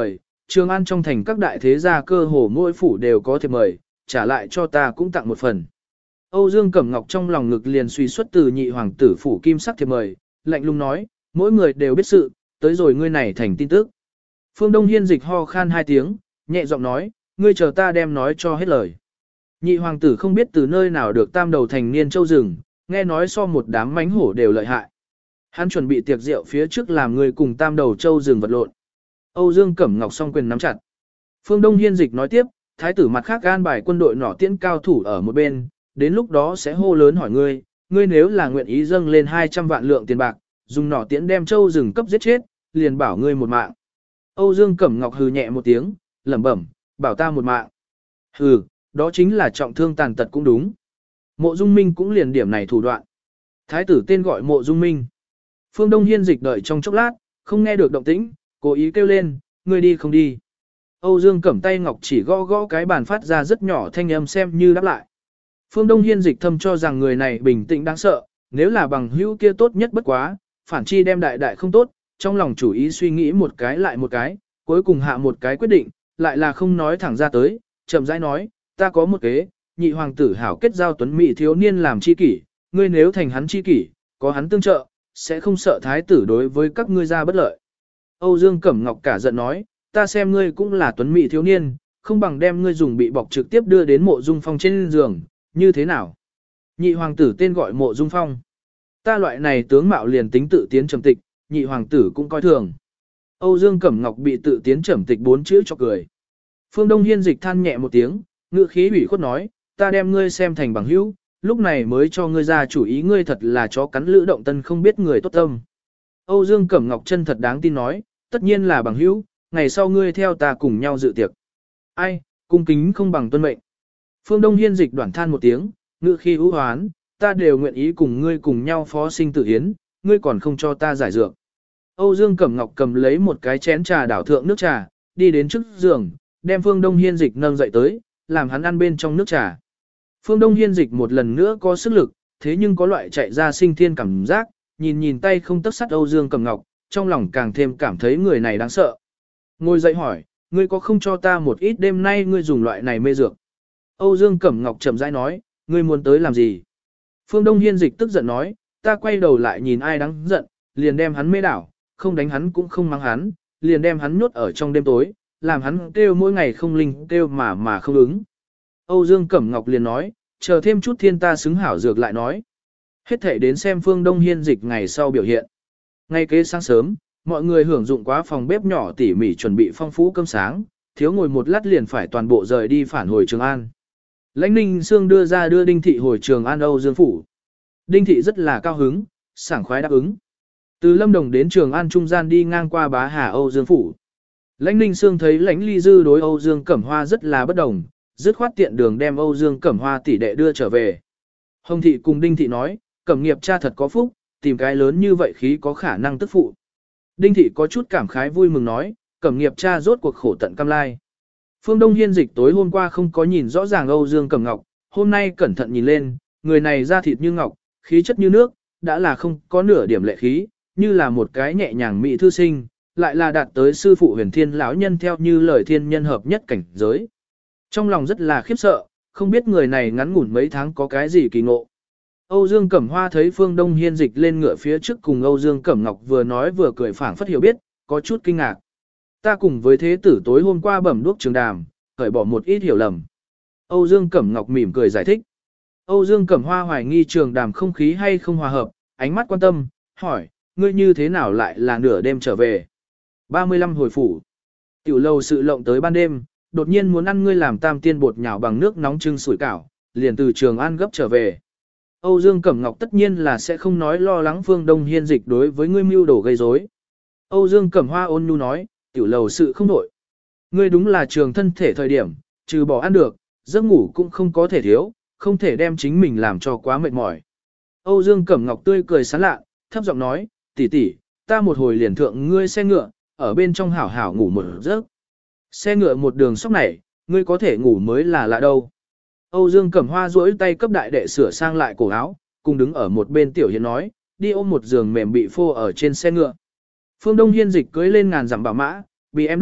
Trường An trong thành các đại thế gia cơ hồ mỗi phủ đều có thiệp mời, trả lại cho ta cũng tặng một phần. Âu Dương Cẩm Ngọc trong lòng ngực liền suy xuất từ nhị hoàng tử phủ kim sắc thiệp mời, lạnh lùng nói, mỗi người đều biết sự, tới rồi ngươi này thành tin tức. Phương Đông Hiên dịch ho khan hai tiếng, nhẹ giọng nói, ngươi chờ ta đem nói cho hết lời. Nhị hoàng tử không biết từ nơi nào được tam đầu thành niên châu rừng, nghe nói so một đám mánh hổ đều lợi hại. Hắn chuẩn bị tiệc rượu phía trước làm người cùng tam đầu châu rừng vật lộn. Âu Dương Cẩm Ngọc song quyền nắm chặt. Phương Đông Hiên dịch nói tiếp, thái tử mặt khác an bài quân đội nỏ tiễn cao thủ ở một bên, đến lúc đó sẽ hô lớn hỏi ngươi, ngươi nếu là nguyện ý dâng lên hai trăm vạn lượng tiền bạc, dùng nỏ tiễn đem châu rừng cấp giết chết, liền bảo ngươi một mạng. Âu Dương Cẩm Ngọc hừ nhẹ một tiếng, lẩm bẩm, bảo ta một mạng. Hừ, đó chính là trọng thương tàn tật cũng đúng. Mộ Dung Minh cũng liền điểm này thủ đoạn. Thái tử tên gọi Mộ Dung Minh. Phương Đông Hiên dịch đợi trong chốc lát, không nghe được động tĩnh, cố ý kêu lên, ngươi đi không đi. Âu Dương Cẩm tay ngọc chỉ gõ gõ cái bàn phát ra rất nhỏ thanh âm xem như đáp lại. Phương Đông Hiên dịch thâm cho rằng người này bình tĩnh đáng sợ, nếu là bằng hữu kia tốt nhất bất quá, phản chi đem đại đại không tốt, trong lòng chủ ý suy nghĩ một cái lại một cái, cuối cùng hạ một cái quyết định, lại là không nói thẳng ra tới, chậm rãi nói, ta có một kế, nhị hoàng tử hảo kết giao tuấn mỹ thiếu niên làm chi kỷ, ngươi nếu thành hắn chi kỷ, có hắn tương trợ, sẽ không sợ thái tử đối với các ngươi ra bất lợi. Âu Dương Cẩm Ngọc cả giận nói, ta xem ngươi cũng là tuấn mỹ thiếu niên, không bằng đem ngươi dùng bị bọc trực tiếp đưa đến Mộ Dung Phong trên giường, như thế nào? Nhị hoàng tử tên gọi Mộ Dung Phong. Ta loại này tướng mạo liền tính tự tiến trầm tịch, nhị hoàng tử cũng coi thường. Âu Dương Cẩm Ngọc bị tự tiến trầm tịch bốn chữ cho cười. Phương Đông Hiên dịch than nhẹ một tiếng, ngữ khí ủy khuất nói, ta đem ngươi xem thành bằng hữu, lúc này mới cho ngươi ra chủ ý, ngươi thật là chó cắn lữ động tân không biết người tốt tâm. Âu Dương Cẩm Ngọc chân thật đáng tin nói, tất nhiên là bằng hữu, ngày sau ngươi theo ta cùng nhau dự tiệc. Ai, cung kính không bằng tuân mệnh. Phương Đông Hiên dịch đoản than một tiếng, ngữ khí ưu hoán, ta đều nguyện ý cùng ngươi cùng nhau phó sinh tử hiến, ngươi còn không cho ta giải dược. Âu Dương Cẩm Ngọc cầm lấy một cái chén trà đảo thượng nước trà, đi đến trước giường, đem Phương Đông Hiên dịch nâng dậy tới, làm hắn ăn bên trong nước trà. Phương Đông Hiên dịch một lần nữa có sức lực, thế nhưng có loại chạy ra sinh thiên cảm giác, nhìn nhìn tay không tấc sắt Âu Dương Cẩm Ngọc, trong lòng càng thêm cảm thấy người này đáng sợ. Ngồi dậy hỏi, ngươi có không cho ta một ít đêm nay ngươi dùng loại này mê dược? Âu Dương Cẩm Ngọc chậm rãi nói, ngươi muốn tới làm gì? Phương Đông Hiên dịch tức giận nói, ta quay đầu lại nhìn ai đáng giận, liền đem hắn mê đảo, không đánh hắn cũng không mắng hắn, liền đem hắn nhốt ở trong đêm tối, làm hắn kêu mỗi ngày không linh kêu mà mà không ứng. Âu Dương Cẩm Ngọc liền nói, chờ thêm chút thiên ta xứng hảo dược lại nói. Hết thể đến xem Phương Đông Hiên dịch ngày sau biểu hiện. Ngay kế sáng sớm, mọi người hưởng dụng quá phòng bếp nhỏ tỉ mỉ chuẩn bị phong phú cơm sáng, thiếu ngồi một lát liền phải toàn bộ rời đi phản hồi Trường An. Lãnh Ninh Sương đưa ra đưa Đinh Thị hồi Trường An Âu Dương Phủ. Đinh Thị rất là cao hứng, sảng khoái đáp ứng. Từ Lâm Đồng đến Trường An trung gian đi ngang qua Bá Hà Âu Dương Phủ. Lãnh Ninh Sương thấy Lãnh Ly Dư đối Âu Dương Cẩm Hoa rất là bất đồng, dứt khoát tiện đường đem Âu Dương Cẩm Hoa tỷ đệ đưa trở về. Hồng Thị cùng Đinh Thị nói, Cẩm nghiệp cha thật có phúc, tìm cái lớn như vậy khí có khả năng tức phụ. Đinh Thị có chút cảm khái vui mừng nói, Cẩm nghiệp cha rốt cuộc khổ tận cam lai. Phương Đông Hiên dịch tối hôm qua không có nhìn rõ ràng Âu Dương Cẩm Ngọc, hôm nay cẩn thận nhìn lên, người này da thịt như ngọc, khí chất như nước, đã là không có nửa điểm lệ khí, như là một cái nhẹ nhàng mỹ thư sinh, lại là đạt tới sư phụ huyền thiên lão nhân theo như lời thiên nhân hợp nhất cảnh giới. Trong lòng rất là khiếp sợ, không biết người này ngắn ngủn mấy tháng có cái gì kỳ ngộ. Âu Dương Cẩm Hoa thấy Phương Đông Hiên dịch lên ngựa phía trước cùng Âu Dương Cẩm Ngọc vừa nói vừa cười phảng phất hiểu biết, có chút kinh ngạc. Ta cùng với thế tử tối hôm qua bẩm đuốc trường đàm, cởi bỏ một ít hiểu lầm. Âu Dương Cẩm Ngọc mỉm cười giải thích. Âu Dương Cẩm Hoa hoài nghi trường đàm không khí hay không hòa hợp, ánh mắt quan tâm, hỏi, ngươi như thế nào lại là nửa đêm trở về? ba mươi lăm hồi phủ. Tiểu lâu sự lộng tới ban đêm, đột nhiên muốn ăn ngươi làm tam tiên bột nhào bằng nước nóng trưng sủi cảo, liền từ Trường An gấp trở về. Âu Dương Cẩm Ngọc tất nhiên là sẽ không nói lo lắng Phương Đông Hiên dịch đối với ngươi mưu đồ gây rối. Âu Dương Cẩm Hoa ôn nhu nói, tiểu lầu sự không đổi. Ngươi đúng là trường thân thể thời điểm, trừ bỏ ăn được, giấc ngủ cũng không có thể thiếu, không thể đem chính mình làm cho quá mệt mỏi. Âu Dương Cẩm Ngọc tươi cười sán lạ, thấp giọng nói, tỷ tỷ, ta một hồi liền thượng ngươi xe ngựa, ở bên trong hảo hảo ngủ một giấc. Xe ngựa một đường sóc này, ngươi có thể ngủ mới là lạ đâu. Âu Dương Cẩm Hoa duỗi tay cấp đại đệ sửa sang lại cổ áo, cùng đứng ở một bên tiểu hiền nói, đi ôm một giường mềm bị phô ở trên xe ngựa. Phương Đông Hiên dịch cưới lên ngàn dặm bảo mã, bị em đút,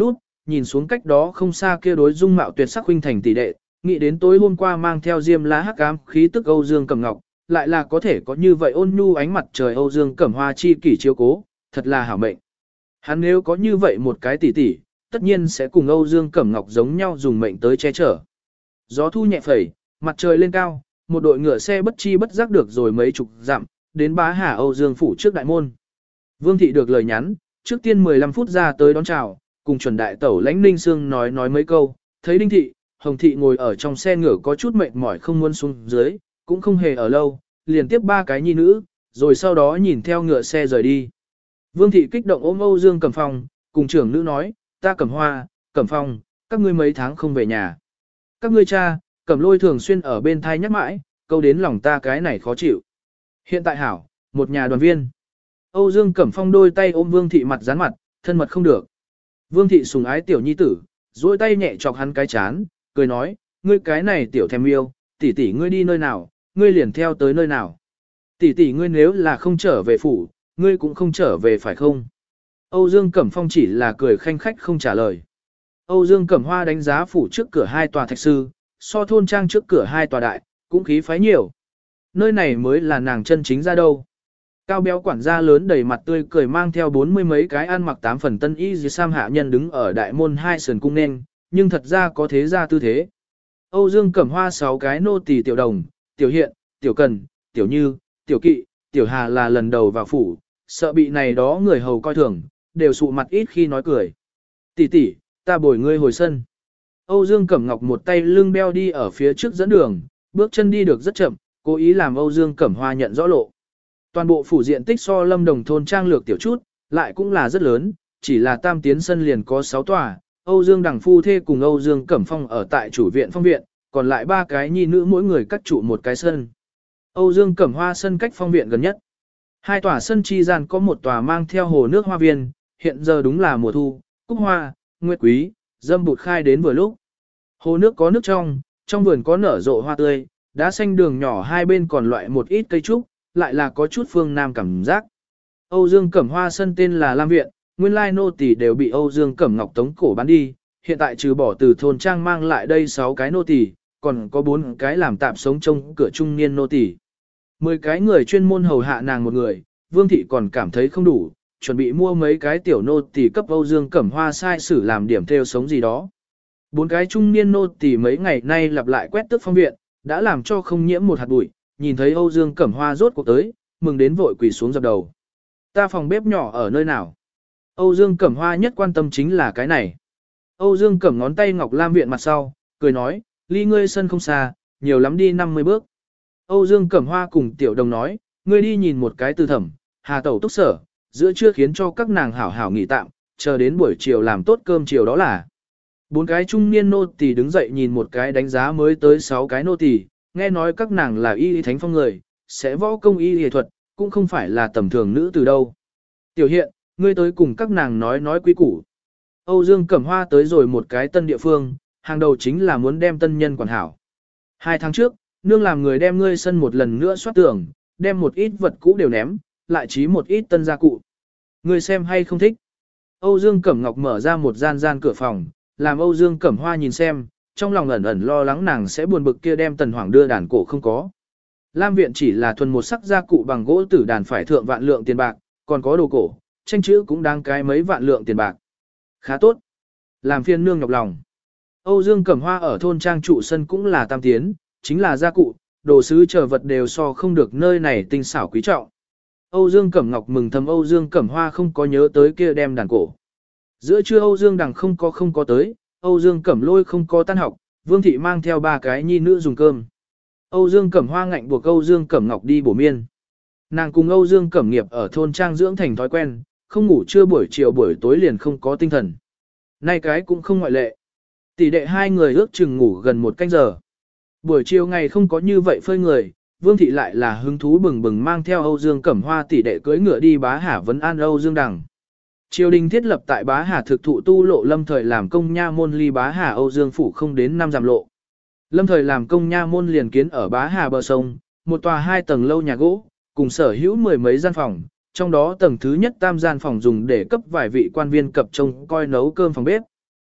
nhìn xuống cách đó không xa kia đối dung mạo tuyệt sắc huynh thành tỷ đệ, nghĩ đến tối hôm qua mang theo diêm lá hắc ám khí tức Âu Dương Cẩm Ngọc, lại là có thể có như vậy ôn nhu ánh mặt trời Âu Dương Cẩm Hoa chi kỷ chiếu cố, thật là hảo mệnh. Hắn nếu có như vậy một cái tỷ tỷ, tất nhiên sẽ cùng Âu Dương Cẩm Ngọc giống nhau dùng mệnh tới che chở. Gió thu nhẹ phẩy, mặt trời lên cao, một đội ngựa xe bất chi bất giác được rồi mấy chục dặm, đến Bá Hà Âu Dương phủ trước đại môn. Vương thị được lời nhắn, trước tiên mười lăm phút ra tới đón chào, cùng chuẩn đại tẩu lãnh Ninh Sương nói nói mấy câu, thấy Đinh thị, Hồng thị ngồi ở trong xe ngựa có chút mệt mỏi không muốn xuống dưới, cũng không hề ở lâu, liền tiếp ba cái nhi nữ, rồi sau đó nhìn theo ngựa xe rời đi. Vương thị kích động ôm Âu Dương Cẩm Phong, cùng trưởng nữ nói, ta Cẩm Hoa, Cẩm Phong, các ngươi mấy tháng không về nhà. Các ngươi cha, Cẩm Lôi thường xuyên ở bên thai nhắc mãi, câu đến lòng ta cái này khó chịu. Hiện tại hảo, một nhà đoàn viên. Âu Dương Cẩm Phong đôi tay ôm Vương thị mặt dán mặt, thân mật không được. Vương thị sùng ái tiểu nhi tử, duỗi tay nhẹ chọc hắn cái chán, cười nói, ngươi cái này tiểu thèm yêu, tỷ tỷ ngươi đi nơi nào, ngươi liền theo tới nơi nào. Tỷ tỷ ngươi nếu là không trở về phủ, ngươi cũng không trở về phải không? Âu Dương Cẩm Phong chỉ là cười khanh khách không trả lời. Âu Dương Cẩm Hoa đánh giá phủ trước cửa hai tòa thạch sư, so thôn trang trước cửa hai tòa đại, cũng khí phái nhiều. Nơi này mới là nàng chân chính ra đâu. Cao béo quản gia lớn đầy mặt tươi cười mang theo bốn mươi mấy cái ăn mặc tám phần tân y dưới sam hạ nhân đứng ở đại môn hai sườn cung nên, nhưng thật ra có thế ra tư thế. Âu Dương Cẩm Hoa sáu cái nô tỳ tiểu đồng, tiểu hiện, tiểu cần, tiểu như, tiểu kỵ, tiểu hà là lần đầu vào phủ, sợ bị này đó người hầu coi thường, đều sụ mặt ít khi nói cười. Tỷ tỷ, ta bồi ngươi hồi sân. Âu Dương Cẩm Ngọc một tay lưng beo đi ở phía trước dẫn đường, bước chân đi được rất chậm, cố ý làm Âu Dương Cẩm Hoa nhận rõ lộ. Toàn bộ phủ diện tích so Lâm Đồng thôn trang lược tiểu chút, lại cũng là rất lớn, chỉ là tam tiến sân liền có sáu tòa, Âu Dương Đằng phu thê cùng Âu Dương Cẩm Phong ở tại chủ viện phong viện, còn lại ba cái nhi nữ mỗi người cắt trụ một cái sân. Âu Dương Cẩm Hoa sân cách phong viện gần nhất. Hai tòa sân chi gian có một tòa mang theo hồ nước hoa viên, hiện giờ đúng là mùa thu, cúc hoa, nguyệt quý, dâm bụt khai đến vừa lúc. Hồ nước có nước trong, trong vườn có nở rộ hoa tươi, đá xanh đường nhỏ hai bên còn loại một ít cây trúc, lại là có chút phương nam cảm giác. Âu Dương Cẩm Hoa sân tên là Lam Viện, nguyên lai nô tỳ đều bị Âu Dương Cẩm Ngọc tống cổ bán đi, hiện tại trừ bỏ từ thôn trang mang lại đây sáu cái nô tỳ, còn có bốn cái làm tạm sống trông cửa trung niên nô tỳ. mười cái người chuyên môn hầu hạ nàng một người, Vương thị còn cảm thấy không đủ, chuẩn bị mua mấy cái tiểu nô tỳ cấp Âu Dương Cẩm Hoa sai sử làm điểm theo sống gì đó. Bốn cái trung niên nô tỳ mấy ngày nay lặp lại quét tước phong viện, đã làm cho không nhiễm một hạt bụi, nhìn thấy Âu Dương Cẩm Hoa rốt cuộc tới, mừng đến vội quỳ xuống dập đầu. Ta phòng bếp nhỏ ở nơi nào? Âu Dương Cẩm Hoa nhất quan tâm chính là cái này. Âu Dương Cẩm ngón tay ngọc lam viện mặt sau, cười nói, ly ngươi sân không xa, nhiều lắm đi năm mươi bước. Âu Dương Cẩm Hoa cùng tiểu đồng nói, ngươi đi nhìn một cái từ thẩm, hà tẩu túc sở, giữa trưa khiến cho các nàng hảo hảo nghỉ tạm, chờ đến buổi chiều làm tốt cơm chiều đó là. Bốn cái trung niên nô tỳ đứng dậy nhìn một cái đánh giá mới tới sáu cái nô tỳ, nghe nói các nàng là y thánh phong người, sẽ võ công y y thuật, cũng không phải là tầm thường nữ từ đâu. Tiểu hiện, ngươi tới cùng các nàng nói nói quý củ. Âu Dương Cẩm Hoa tới rồi một cái tân địa phương, hàng đầu chính là muốn đem tân nhân quản hảo. Hai tháng trước, nương làm người đem ngươi sân một lần nữa soát tường, đem một ít vật cũ đều ném, lại trí một ít tân gia cụ. Ngươi xem hay không thích. Âu Dương Cẩm Ngọc mở ra một gian gian cửa phòng, làm Âu Dương Cẩm Hoa nhìn xem, trong lòng ẩn ẩn lo lắng nàng sẽ buồn bực kia đem tần hoàng đưa đàn cổ không có. Lam viện chỉ là thuần một sắc gia cụ bằng gỗ tử đàn phải thượng vạn lượng tiền bạc, còn có đồ cổ, tranh chữ cũng đáng cái mấy vạn lượng tiền bạc. Khá tốt. Làm phiên nương nhọc lòng. Âu Dương Cẩm Hoa ở thôn trang trụ sân cũng là tam tiến, chính là gia cụ, đồ sứ chờ vật đều so không được nơi này tinh xảo quý trọng. Âu Dương Cẩm Ngọc mừng thầm Âu Dương Cẩm Hoa không có nhớ tới kia đem đàn cổ. Giữa trưa Âu Dương Đằng không có không có tới, Âu Dương Cẩm Lôi không có tan học, Vương thị mang theo ba cái nhi nữ dùng cơm. Âu Dương Cẩm Hoa ngạnh buộc Âu Dương Cẩm Ngọc đi bổ miên. Nàng cùng Âu Dương Cẩm Nghiệp ở thôn trang dưỡng thành thói quen, không ngủ trưa buổi chiều buổi tối liền không có tinh thần. Nay cái cũng không ngoại lệ. Tỷ đệ hai người ước chừng ngủ gần một canh giờ. Buổi chiều ngày không có như vậy phơi người, Vương thị lại là hứng thú bừng bừng mang theo Âu Dương Cẩm Hoa tỷ đệ cưỡi ngựa đi Bá Hà vấn an Âu Dương Đằng. Triều đình thiết lập tại Bá Hà thực thụ tu lộ lâm thời làm công nha môn ly Bá Hà Âu Dương phủ không đến năm dặm lộ. Lâm thời làm công nha môn liền kiến ở Bá Hà bờ sông, một tòa hai tầng lâu nhà gỗ, cùng sở hữu mười mấy gian phòng, trong đó tầng thứ nhất tam gian phòng dùng để cấp vài vị quan viên cập trông coi nấu cơm phòng bếp.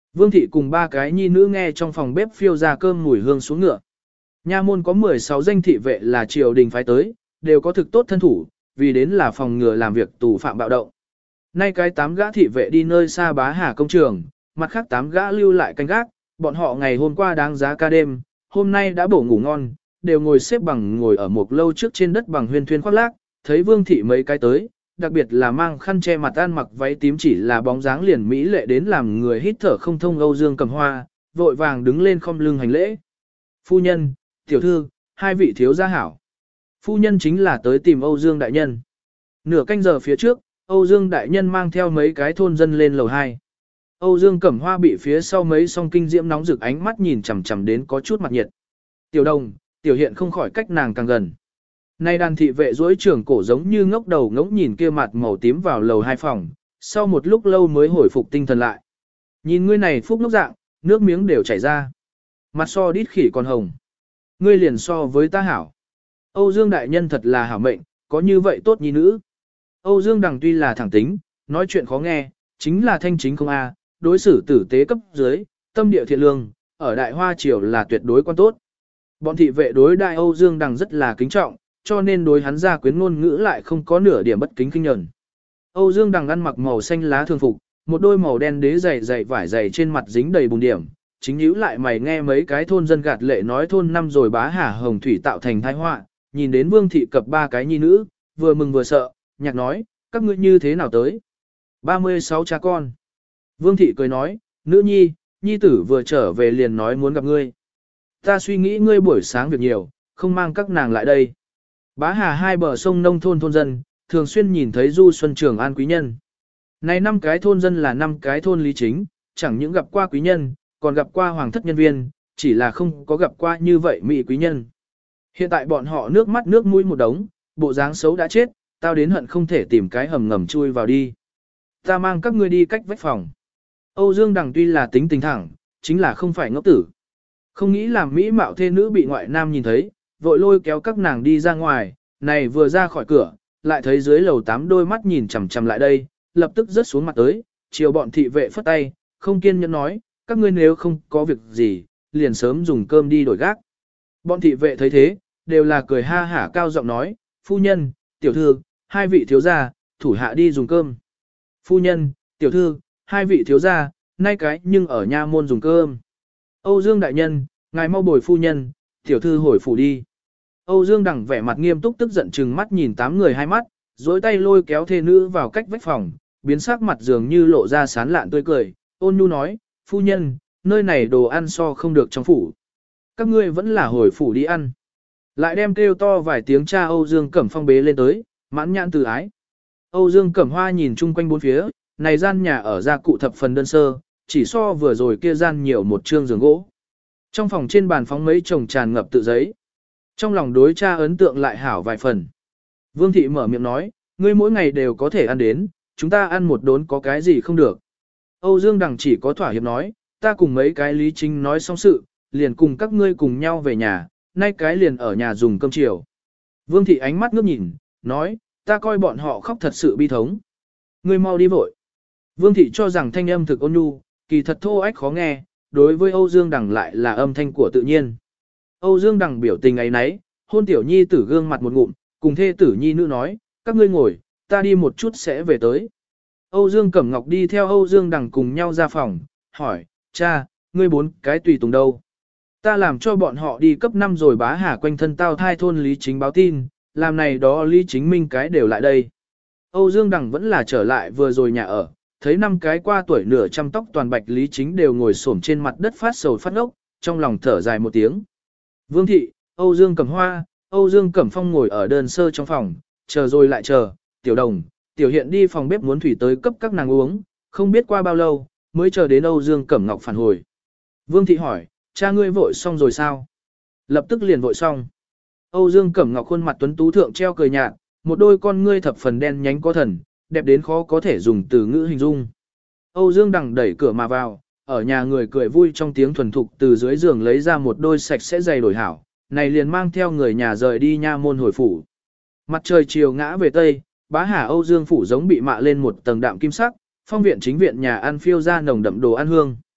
Vương thị cùng ba cái nhi nữ nghe trong phòng bếp phiêu ra cơm mùi hương xuống ngựa. Nha môn có mười sáu danh thị vệ là triều đình phái tới, đều có thực tốt thân thủ, vì đến là phòng ngừa làm việc tù phạm bạo động. Nay cái tám gã thị vệ đi nơi xa bá hà công trường, mặt khác tám gã lưu lại canh gác, bọn họ ngày hôm qua đáng giá ca đêm, hôm nay đã bổ ngủ ngon, đều ngồi xếp bằng ngồi ở một lâu trước trên đất bằng huyên thuyên khoác lác, thấy vương thị mấy cái tới, đặc biệt là mang khăn che mặt ăn mặc váy tím chỉ là bóng dáng liền mỹ lệ đến làm người hít thở không thông. Âu Dương Cầm Hoa, vội vàng đứng lên khom lưng hành lễ. Phu nhân, tiểu thư, hai vị thiếu gia hảo. Phu nhân chính là tới tìm Âu Dương đại nhân. Nửa canh giờ phía trước, Âu Dương đại nhân mang theo mấy cái thôn dân lên lầu hai. Âu Dương Cẩm Hoa bị phía sau mấy song kinh diễm nóng rực ánh mắt nhìn chằm chằm đến có chút mặt nhiệt. Tiểu Đồng, Tiểu Hiện không khỏi cách nàng càng gần. Nay đàn thị vệ duỗi trưởng cổ giống như ngốc đầu ngỗng nhìn kia mặt màu tím vào lầu hai phòng, sau một lúc lâu mới hồi phục tinh thần lại. Nhìn ngươi này phúc ngốc dạng, nước miếng đều chảy ra. Mặt so đít khỉ còn hồng. Ngươi liền so với ta hảo. Âu Dương đại nhân thật là hảo mệnh, có như vậy tốt nhi nữ. Âu Dương Đằng tuy là thẳng tính, nói chuyện khó nghe, chính là thanh chính không a, đối xử tử tế cấp dưới, tâm địa thiện lương, ở Đại Hoa Triều là tuyệt đối quan tốt. Bọn thị vệ đối đại Âu Dương Đằng rất là kính trọng, cho nên đối hắn ra quyến ngôn ngữ lại không có nửa điểm bất kính khinh nhẫn. Âu Dương Đằng ăn mặc màu xanh lá thường phục, một đôi màu đen đế dày dày vải dày trên mặt dính đầy bùn điểm, chính nhíu lại mày nghe mấy cái thôn dân gạt lệ nói thôn năm rồi bá hà hồng thủy tạo thành tai họa, nhìn đến Vương thị cập ba cái nhi nữ, vừa mừng vừa sợ, nhạc nói, các ngươi như thế nào tới? ba mươi sáu cha con. Vương thị cười nói, nữ nhi, nhi tử vừa trở về liền nói muốn gặp ngươi. Ta suy nghĩ ngươi buổi sáng việc nhiều, không mang các nàng lại đây. Bá hà hai bờ sông nông thôn thôn dân, thường xuyên nhìn thấy du xuân trường an quý nhân. Này năm cái thôn dân là năm cái thôn lý chính, chẳng những gặp qua quý nhân, còn gặp qua hoàng thất nhân viên, chỉ là không có gặp qua như vậy mỹ quý nhân. Hiện tại bọn họ nước mắt nước mũi một đống, bộ dáng xấu đã chết, tao đến hận không thể tìm cái hầm ngầm chui vào đi. Ta mang các ngươi đi cách vách phòng. Âu Dương Đằng tuy là tính tình thẳng, chính là không phải ngốc tử. Không nghĩ làm mỹ mạo thê nữ bị ngoại nam nhìn thấy, vội lôi kéo các nàng đi ra ngoài, này vừa ra khỏi cửa, lại thấy dưới lầu tám đôi mắt nhìn chằm chằm lại đây, lập tức rớt xuống mặt tới, chiều bọn thị vệ phất tay, không kiên nhẫn nói, các ngươi nếu không có việc gì, liền sớm dùng cơm đi đổi gác. Bọn thị vệ thấy thế, đều là cười ha hả cao giọng nói, phu nhân, tiểu thư, hai vị thiếu gia, thủ hạ đi dùng cơm. Phu nhân, tiểu thư, hai vị thiếu gia, nay cái nhưng ở nha môn dùng cơm. Âu Dương đại nhân, ngài mau bồi phu nhân, tiểu thư hồi phủ đi. Âu Dương Đằng vẻ mặt nghiêm túc tức giận chừng mắt nhìn tám người hai mắt, dối tay lôi kéo thê nữ vào cách vách phòng, biến sắc mặt dường như lộ ra sán lạn tươi cười, ôn nhu nói, phu nhân, nơi này đồ ăn so không được trong phủ. Các ngươi vẫn là hồi phủ đi ăn. Lại đem kêu to vài tiếng cha Âu Dương Cẩm Phong bế lên tới, mãn nhãn từ ái. Âu Dương Cẩm Hoa nhìn chung quanh bốn phía, này gian nhà ở gia cụ thập phần đơn sơ, chỉ so vừa rồi kia gian nhiều một trương giường gỗ. Trong phòng trên bàn phóng mấy chồng tràn ngập tự giấy. Trong lòng đối cha ấn tượng lại hảo vài phần. Vương thị mở miệng nói, ngươi mỗi ngày đều có thể ăn đến, chúng ta ăn một đốn có cái gì không được. Âu Dương Đằng chỉ có thỏa hiệp nói, ta cùng mấy cái lý chính nói xong sự, liền cùng các ngươi cùng nhau về nhà, nay cái liền ở nhà dùng cơm chiều. Vương thị ánh mắt ngước nhìn, nói, ta coi bọn họ khóc thật sự bi thống. Ngươi mau đi vội. Vương thị cho rằng thanh âm thực ôn nhu, kỳ thật thô ách khó nghe, đối với Âu Dương Đằng lại là âm thanh của tự nhiên. Âu Dương Đằng biểu tình ấy nấy, hôn tiểu nhi tử gương mặt một ngụm, cùng thê tử nhi nữ nói, các ngươi ngồi, ta đi một chút sẽ về tới. Âu Dương Cẩm Ngọc đi theo Âu Dương Đằng cùng nhau ra phòng, hỏi, cha, ngươi bốn cái tùy tùng đâu? Ta làm cho bọn họ đi cấp năm rồi bá hà quanh thân tao thai thôn Lý Chính báo tin, làm này đó Lý Chính Minh cái đều lại đây. Âu Dương Đằng vẫn là trở lại vừa rồi nhà ở, thấy năm cái qua tuổi nửa trăm tóc toàn bạch Lý Chính đều ngồi xổm trên mặt đất phát sầu phát ốc, trong lòng thở dài một tiếng. Vương thị, Âu Dương Cẩm Hoa, Âu Dương Cẩm Phong ngồi ở đơn sơ trong phòng, chờ rồi lại chờ, Tiểu Đồng, Tiểu Hiện đi phòng bếp muốn thủy tới cấp các nàng uống, không biết qua bao lâu, mới chờ đến Âu Dương Cẩm Ngọc phản hồi. Vương thị hỏi, cha ngươi vội xong rồi sao? Lập tức liền vội xong. Âu Dương Cẩm Ngọc khuôn mặt tuấn tú thượng treo cười nhạt, một đôi con ngươi thập phần đen nhánh có thần, đẹp đến khó có thể dùng từ ngữ hình dung. Âu Dương Đằng đẩy cửa mà vào, ở nhà người cười vui trong tiếng thuần thục từ dưới giường lấy ra một đôi sạch sẽ giày đổi hảo, này liền mang theo người nhà rời đi nha môn hồi phủ. Mặt trời chiều ngã về tây, bá hà Âu Dương phủ giống bị mạ lên một tầng đạm kim sắc, phong viện chính viện nhà ăn phiêu ra nồng đậm đồ ăn hương.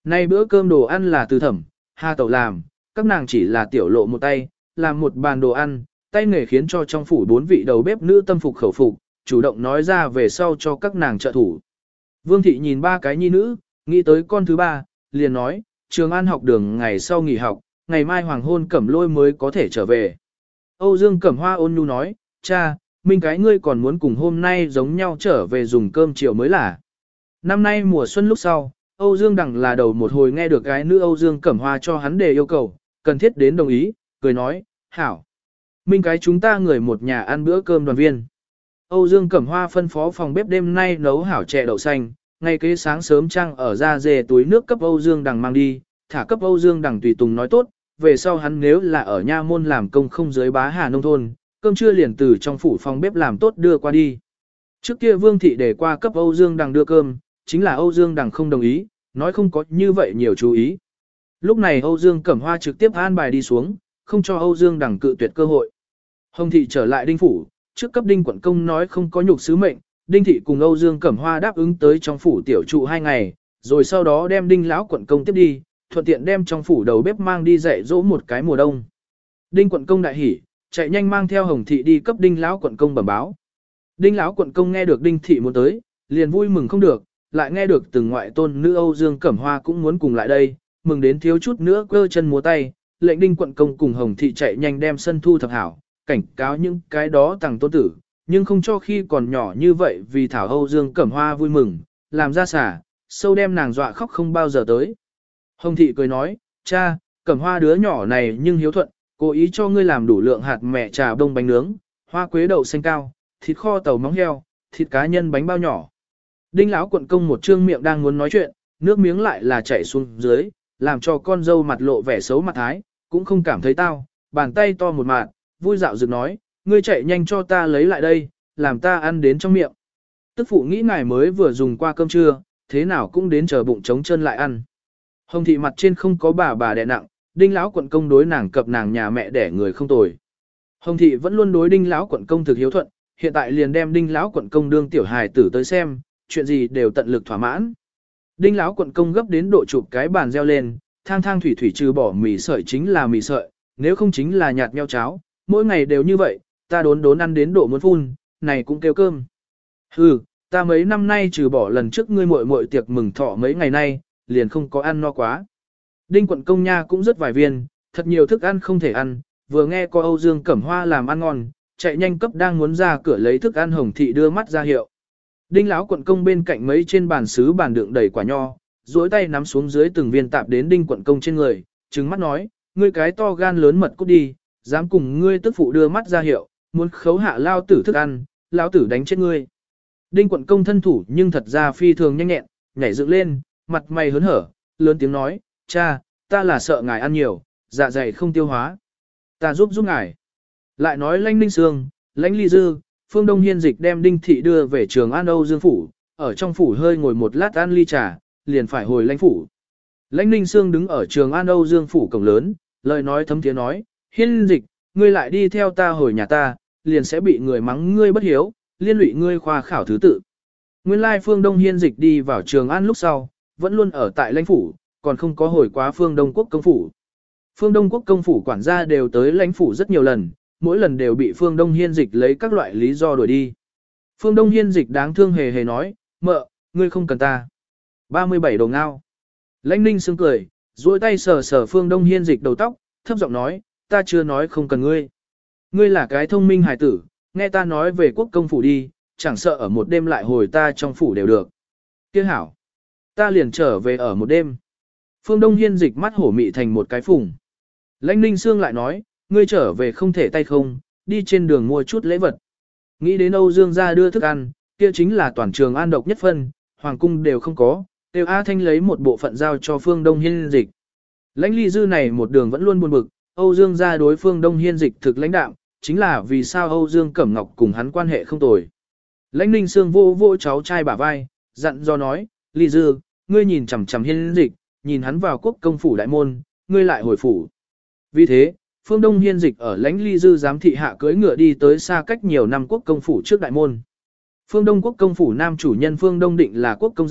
Nay bữa cơm đồ ăn là từ Thẩm, Hà Tẩu làm, các nàng chỉ là tiểu lộ một tay, làm một bàn đồ ăn, tay nghề khiến cho trong phủ bốn vị đầu bếp nữ tâm phục khẩu phục, chủ động nói ra về sau cho các nàng trợ thủ. Vương thị nhìn ba cái nhi nữ, nghĩ tới con thứ ba, liền nói, Trường An học đường ngày sau nghỉ học, ngày mai hoàng hôn Cẩm Lôi mới có thể trở về. Âu Dương Cẩm Hoa ôn nhu nói, cha, minh cái ngươi còn muốn cùng hôm nay giống nhau trở về dùng cơm chiều mới là. Năm nay mùa xuân lúc sau, Âu Dương Đằng là đầu một hồi nghe được gái nữ Âu Dương Cẩm Hoa cho hắn đề yêu cầu, cần thiết đến đồng ý, cười nói, hảo. Minh cái chúng ta người một nhà ăn bữa cơm đoàn viên. Âu Dương Cẩm Hoa phân phó phòng bếp đêm nay nấu hảo chè đậu xanh, ngay kế sáng sớm trăng ở ra dề túi nước cấp Âu Dương Đằng mang đi, thả cấp Âu Dương Đằng tùy tùng nói tốt, về sau hắn nếu là ở nha môn làm công không dưới bá hà nông thôn, cơm trưa liền từ trong phủ phòng bếp làm tốt đưa qua đi. Trước kia Vương thị để qua cấp Âu Dương Đằng đưa cơm, chính là Âu Dương Đằng không đồng ý, nói không có như vậy nhiều chú ý. Lúc này Âu Dương Cẩm Hoa trực tiếp an bài đi xuống, không cho Âu Dương Đằng cự tuyệt cơ hội. Hồng thị trở lại Đinh phủ, trước cấp Đinh quận công nói không có nhục sứ mệnh, Đinh thị cùng Âu Dương Cẩm Hoa đáp ứng tới trong phủ tiểu trụ hai ngày, rồi sau đó đem Đinh lão quận công tiếp đi, thuận tiện đem trong phủ đầu bếp mang đi dạy dỗ một cái mùa đông. Đinh quận công đại hỉ, chạy nhanh mang theo Hồng thị đi cấp Đinh lão quận công bẩm báo. Đinh lão quận công nghe được Đinh thị muốn tới, liền vui mừng không được, lại nghe được từng ngoại tôn nữ Âu Dương Cẩm Hoa cũng muốn cùng lại đây, mừng đến thiếu chút nữa cơ chân múa tay, lệnh Đinh quận công cùng Hồng thị chạy nhanh đem sân thu thập hảo, cảnh cáo những cái đó tàng tôn tử, nhưng không cho khi còn nhỏ như vậy vì thảo Âu Dương Cẩm Hoa vui mừng, làm ra xả, sâu đem nàng dọa khóc không bao giờ tới. Hồng thị cười nói, cha, Cẩm Hoa đứa nhỏ này nhưng hiếu thuận, cố ý cho ngươi làm đủ lượng hạt mẹ trà đông bánh nướng, hoa quế đậu xanh cao, thịt kho tàu móng heo, thịt cá nhân bánh bao nhỏ. Đinh lão quận công một trương miệng đang muốn nói chuyện, nước miếng lại là chảy xuống dưới, làm cho con dâu mặt lộ vẻ xấu mặt thái, cũng không cảm thấy tao, bàn tay to một mạt, vui dạo dựng nói, ngươi chạy nhanh cho ta lấy lại đây, làm ta ăn đến trong miệng. Tức phụ nghĩ ngài mới vừa dùng qua cơm trưa, thế nào cũng đến chờ bụng trống chân lại ăn. Hồng thị mặt trên không có bà bà đè nặng, Đinh lão quận công đối nàng cập nàng nhà mẹ đẻ người không tồi. Hồng thị vẫn luôn đối Đinh lão quận công thực hiếu thuận, hiện tại liền đem Đinh lão quận công đương tiểu hài tử tới xem, chuyện gì đều tận lực thỏa mãn. Đinh lão quận công gấp đến độ chụp cái bàn reo lên, thang thang thủy thủy trừ bỏ mì sợi chính là mì sợi, nếu không chính là nhạt nheo cháo, mỗi ngày đều như vậy, ta đốn đốn ăn đến độ muốn phun, này cũng kêu cơm. Hừ, ta mấy năm nay trừ bỏ lần trước ngươi muội muội tiệc mừng thọ mấy ngày nay, liền không có ăn no quá. Đinh quận công nha cũng rất vài viên, thật nhiều thức ăn không thể ăn, vừa nghe có Âu Dương Cẩm Hoa làm ăn ngon, chạy nhanh cấp đang muốn ra cửa lấy thức ăn. Hồng thị đưa mắt ra hiệu. Đinh lão quận công bên cạnh mấy trên bàn sứ bàn đựng đầy quả nho, duỗi tay nắm xuống dưới từng viên tạp đến Đinh quận công trên người, trừng mắt nói, ngươi cái to gan lớn mật cút đi, dám cùng ngươi tức phụ đưa mắt ra hiệu, muốn khấu hạ lao tử thức ăn, lão tử đánh chết ngươi. Đinh quận công thân thủ nhưng thật ra phi thường nhanh nhẹn, nhảy dựng lên, mặt mày hớn hở, lớn tiếng nói, cha, ta là sợ ngài ăn nhiều, dạ dày không tiêu hóa. Ta giúp giúp ngài. Lại nói Lãnh Ninh Sương, Lãnh Ly Dư, Phương Đông Hiên Dịch đem Đinh thị đưa về Trường An Âu Dương phủ, ở trong phủ hơi ngồi một lát ăn ly trà, liền phải hồi lãnh phủ. Lãnh Ninh Sương đứng ở Trường An Âu Dương phủ cổng lớn, lời nói thấm thiế nói, Hiên Dịch, ngươi lại đi theo ta hồi nhà ta, liền sẽ bị người mắng ngươi bất hiếu, liên lụy ngươi khoa khảo thứ tự. Nguyên lai Phương Đông Hiên Dịch đi vào Trường An lúc sau, vẫn luôn ở tại lãnh phủ, còn không có hồi quá Phương Đông Quốc công phủ. Phương Đông Quốc công phủ quản gia đều tới lãnh phủ rất nhiều lần, mỗi lần đều bị Phương Đông Hiên Dịch lấy các loại lý do đuổi đi. Phương Đông Hiên Dịch đáng thương hề hề nói, mợ, ngươi không cần ta. ba mươi bảy đồ ngao. Lãnh Ninh Sương cười, duỗi tay sờ sờ Phương Đông Hiên Dịch đầu tóc, thấp giọng nói, ta chưa nói không cần ngươi. Ngươi là cái thông minh hài tử, nghe ta nói về quốc công phủ đi, chẳng sợ ở một đêm lại hồi ta trong phủ đều được. Tiếc hảo. Ta liền trở về ở một đêm. Phương Đông Hiên Dịch mắt hổ mị thành một cái phùng. Lãnh Ninh Sương lại nói, ngươi trở về không thể tay không, đi trên đường mua chút lễ vật. Nghĩ đến Âu Dương gia đưa thức ăn, kia chính là toàn Trường An độc nhất phân, hoàng cung đều không có, Tiêu A Thanh lấy một bộ phận giao cho Phương Đông Hiên Dịch. Lãnh Ly Dư này một đường vẫn luôn buồn bực, Âu Dương gia đối Phương Đông Hiên Dịch thực lãnh đạm, chính là vì sao Âu Dương Cẩm Ngọc cùng hắn quan hệ không tồi. Lãnh Ninh Sương vô vô cháu trai bả vai, dặn do nói, Ly Dư, ngươi nhìn chằm chằm Hiên Dịch, nhìn hắn vào quốc công phủ đại môn, ngươi lại hồi phủ. Vì thế, Phương Đông Hiên Dịch ở Lãnh Ly Dư giám thị hạ cưỡi ngựa đi tới xa cách nhiều năm quốc công phủ trước đại môn. Phương Đông quốc công phủ nam chủ nhân Phương Đông Định là quốc công gia,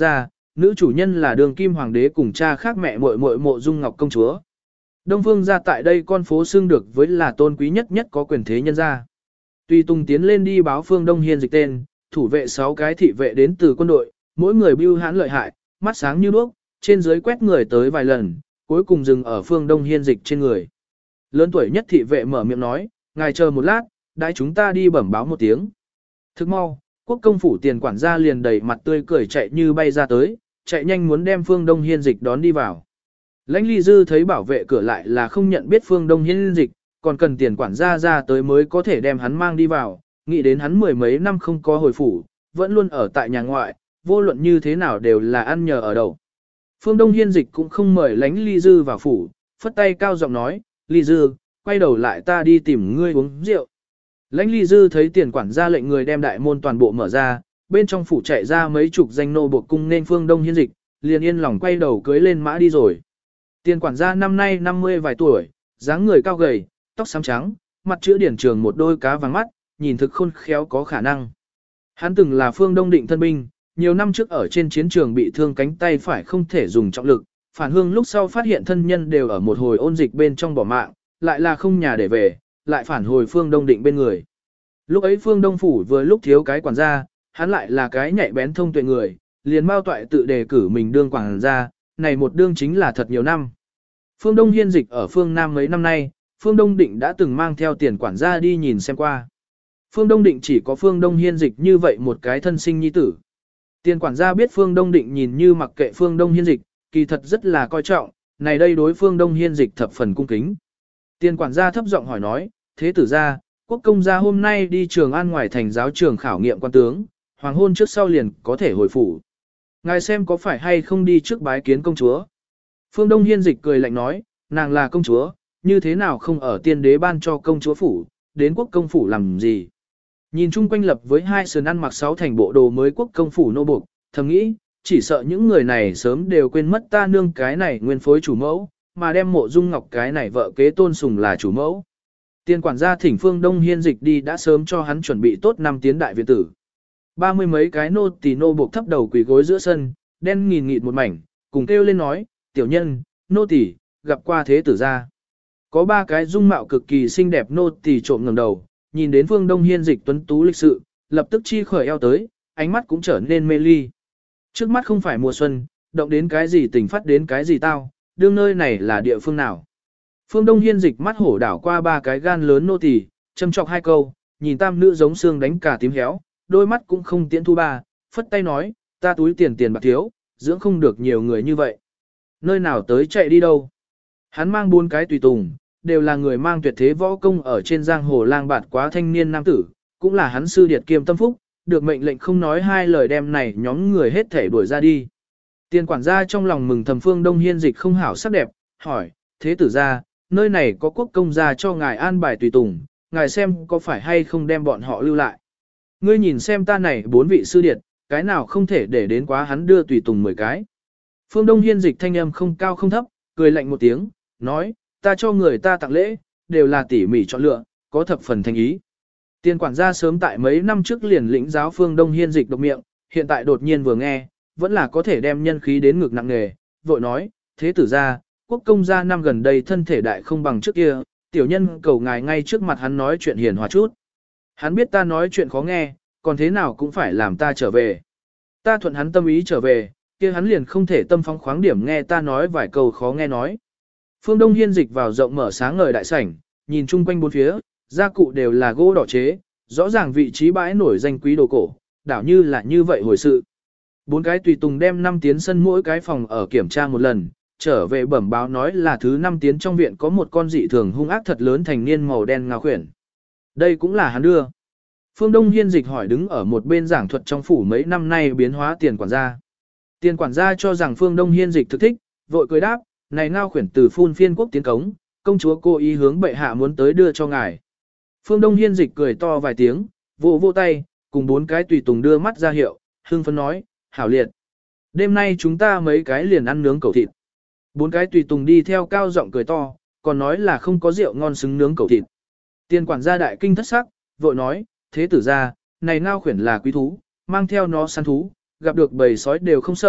nữ chủ nhân là đường kim hoàng đế cùng cha khác mẹ muội muội Mộ Dung Ngọc công chúa. Đông Phương gia tại đây con phố xưng được với là tôn quý nhất nhất có quyền thế nhân gia. Tùy Tùng tiến lên đi báo Phương Đông Hiên Dịch tên, thủ vệ sáu cái thị vệ đến từ quân đội, mỗi người bưu hãn lợi hại, mắt sáng như đuốc, trên dưới quét người tới vài lần, cuối cùng dừng ở Phương Đông Hiên Dịch trên người. Lớn tuổi nhất thị vệ mở miệng nói, ngài chờ một lát, đãi chúng ta đi bẩm báo một tiếng. Thức mau, quốc công phủ tiền quản gia liền đầy mặt tươi cười chạy như bay ra tới, chạy nhanh muốn đem Phương Đông Hiên Dịch đón đi vào. Lãnh Ly Dư thấy bảo vệ cửa lại là không nhận biết Phương Đông Hiên Dịch, còn cần tiền quản gia ra tới mới có thể đem hắn mang đi vào, nghĩ đến hắn mười mấy năm không có hồi phủ, vẫn luôn ở tại nhà ngoại, vô luận như thế nào đều là ăn nhờ ở đậu. Phương Đông Hiên Dịch cũng không mời Lãnh Ly Dư vào phủ, phất tay cao giọng nói, Ly Dư, quay đầu lại ta đi tìm ngươi uống rượu. Lãnh Ly Dư thấy tiền quản gia lệnh người đem đại môn toàn bộ mở ra, bên trong phủ chạy ra mấy chục danh nô buộc cung nên Phương Đông Hiên Dịch, liền yên lòng quay đầu cưới lên mã đi rồi. Tiền quản gia năm nay năm mươi vài tuổi, dáng người cao gầy, tóc xám trắng, mặt chữ điển trường một đôi cá vàng mắt, nhìn thực khôn khéo có khả năng. Hắn từng là Phương Đông Định thân binh, nhiều năm trước ở trên chiến trường bị thương cánh tay phải không thể dùng trọng lực, phản hương lúc sau phát hiện thân nhân đều ở một hồi ôn dịch bên trong bỏ mạng, lại là không nhà để về, lại phản hồi Phương Đông Định bên người. Lúc ấy Phương Đông Phủ vừa lúc thiếu cái quản gia, hắn lại là cái nhạy bén thông tuệ người, liền bao toại tự đề cử mình đương quản gia, này một đương chính là thật nhiều năm. Phương Đông Hiên Dịch ở phương Nam mấy năm nay, Phương Đông Định đã từng mang theo tiền quản gia đi nhìn xem qua. Phương Đông Định chỉ có Phương Đông Hiên Dịch như vậy một cái thân sinh nhi tử. Tiền quản gia biết Phương Đông Định nhìn như mặc kệ Phương Đông Hiên Dịch, kỳ thật rất là coi trọng, này đây đối Phương Đông Hiên Dịch thập phần cung kính. Tiền quản gia thấp giọng hỏi nói, thế tử gia, quốc công gia hôm nay đi Trường An ngoài thành giáo trường khảo nghiệm quan tướng, hoàng hôn trước sau liền có thể hồi phủ. Ngài xem có phải hay không đi trước bái kiến công chúa. Phương Đông Hiên Dịch cười lạnh nói, nàng là công chúa, như thế nào không ở tiên đế ban cho công chúa phủ, đến quốc công phủ làm gì. Nhìn chung quanh lập với hai sườn ăn mặc sáu thành bộ đồ mới quốc công phủ nô buộc, thầm nghĩ, chỉ sợ những người này sớm đều quên mất ta nương cái này nguyên phối chủ mẫu, mà đem Mộ Dung Ngọc cái này vợ kế tôn sùng là chủ mẫu. Tiên quản gia thỉnh Phương Đông Hiên Dịch đi đã sớm cho hắn chuẩn bị tốt năm tiến đại viện tử. Ba mươi mấy cái nô tỳ nô buộc thấp đầu quỳ gối giữa sân, đen nghìn nghịt một mảnh, cùng kêu lên nói, tiểu nhân, nô tỳ, gặp qua thế tử gia. Có ba cái dung mạo cực kỳ xinh đẹp nô tỳ trộm ngẩng đầu, nhìn đến Phương Đông Hiên Dịch tuấn tú lịch sự, lập tức chi khởi eo tới, ánh mắt cũng trở nên mê ly. Trước mắt không phải mùa xuân, động đến cái gì tình phát đến cái gì tao, đương nơi này là địa phương nào. Phương Đông Hiên Dịch mắt hổ đảo qua ba cái gan lớn nô tỳ, châm chọc hai câu, nhìn tam nữ giống xương đánh cả tím héo, đôi mắt cũng không tiễn thu ba, phất tay nói, ta túi tiền tiền bạc thiếu, dưỡng không được nhiều người như vậy. Nơi nào tới chạy đi đâu. Hắn mang bốn cái tùy tùng, đều là người mang tuyệt thế võ công ở trên giang hồ lang bạt quá thanh niên nam tử, cũng là hắn sư điệt kiêm tâm phúc, được mệnh lệnh không nói hai lời đem này nhóm người hết thể đuổi ra đi. Tiền quản gia trong lòng mừng thầm Phương Đông Hiên Dịch không hảo sắc đẹp, hỏi, thế tử gia, nơi này có quốc công gia cho ngài an bài tùy tùng, ngài xem có phải hay không đem bọn họ lưu lại. Ngươi nhìn xem ta này bốn vị sư điệt, cái nào không thể để đến quá hắn đưa tùy tùng mười cái. Phương Đông Hiên Dịch thanh âm không cao không thấp, cười lạnh một tiếng, nói, ta cho người ta tặng lễ, đều là tỉ mỉ chọn lựa, có thập phần thành ý. Tiền quản gia sớm tại mấy năm trước liền lĩnh giáo Phương Đông Hiên Dịch độc miệng, hiện tại đột nhiên vừa nghe, vẫn là có thể đem nhân khí đến ngực nặng nề, vội nói, thế tử gia, quốc công gia năm gần đây thân thể đại không bằng trước kia, tiểu nhân cầu ngài ngay trước mặt hắn nói chuyện hiền hòa chút. Hắn biết ta nói chuyện khó nghe, còn thế nào cũng phải làm ta trở về. Ta thuận hắn tâm ý trở về, kia hắn liền không thể tâm phóng khoáng điểm nghe ta nói vài câu khó nghe nói. Phương Đông Hiên Dịch vào rộng mở sáng ngời đại sảnh, nhìn chung quanh bốn phía, gia cụ đều là gỗ đỏ chế, rõ ràng vị trí bãi nổi danh quý đồ cổ, đảo như là như vậy hồi sự. Bốn cái tùy tùng đem năm tiến sân mỗi cái phòng ở kiểm tra một lần, trở về bẩm báo nói là thứ năm tiến trong viện có một con dị thường hung ác thật lớn thành niên màu đen ngao khuyển. Đây cũng là hắn đưa. Phương Đông Hiên Dịch hỏi đứng ở một bên giảng thuật trong phủ mấy năm nay biến hóa tiền quản gia. Tiền quản gia cho rằng Phương Đông Hiên Dịch thực thích, vội cười đáp, này ngao khuyển từ phun phiên quốc tiến cống, công chúa cô ý hướng bệ hạ muốn tới đưa cho ngài. Phương Đông Hiên Dịch cười to vài tiếng, vỗ vỗ tay, cùng bốn cái tùy tùng đưa mắt ra hiệu, hưng phấn nói, hảo liệt. Đêm nay chúng ta mấy cái liền ăn nướng cẩu thịt. Bốn cái tùy tùng đi theo cao giọng cười to, còn nói là không có rượu ngon xứng nướng cẩu thịt. Tiền quản gia đại kinh thất sắc, vội nói, thế tử gia, này ngao khuyển là quý thú, mang theo nó săn thú, gặp được bầy sói đều không sợ,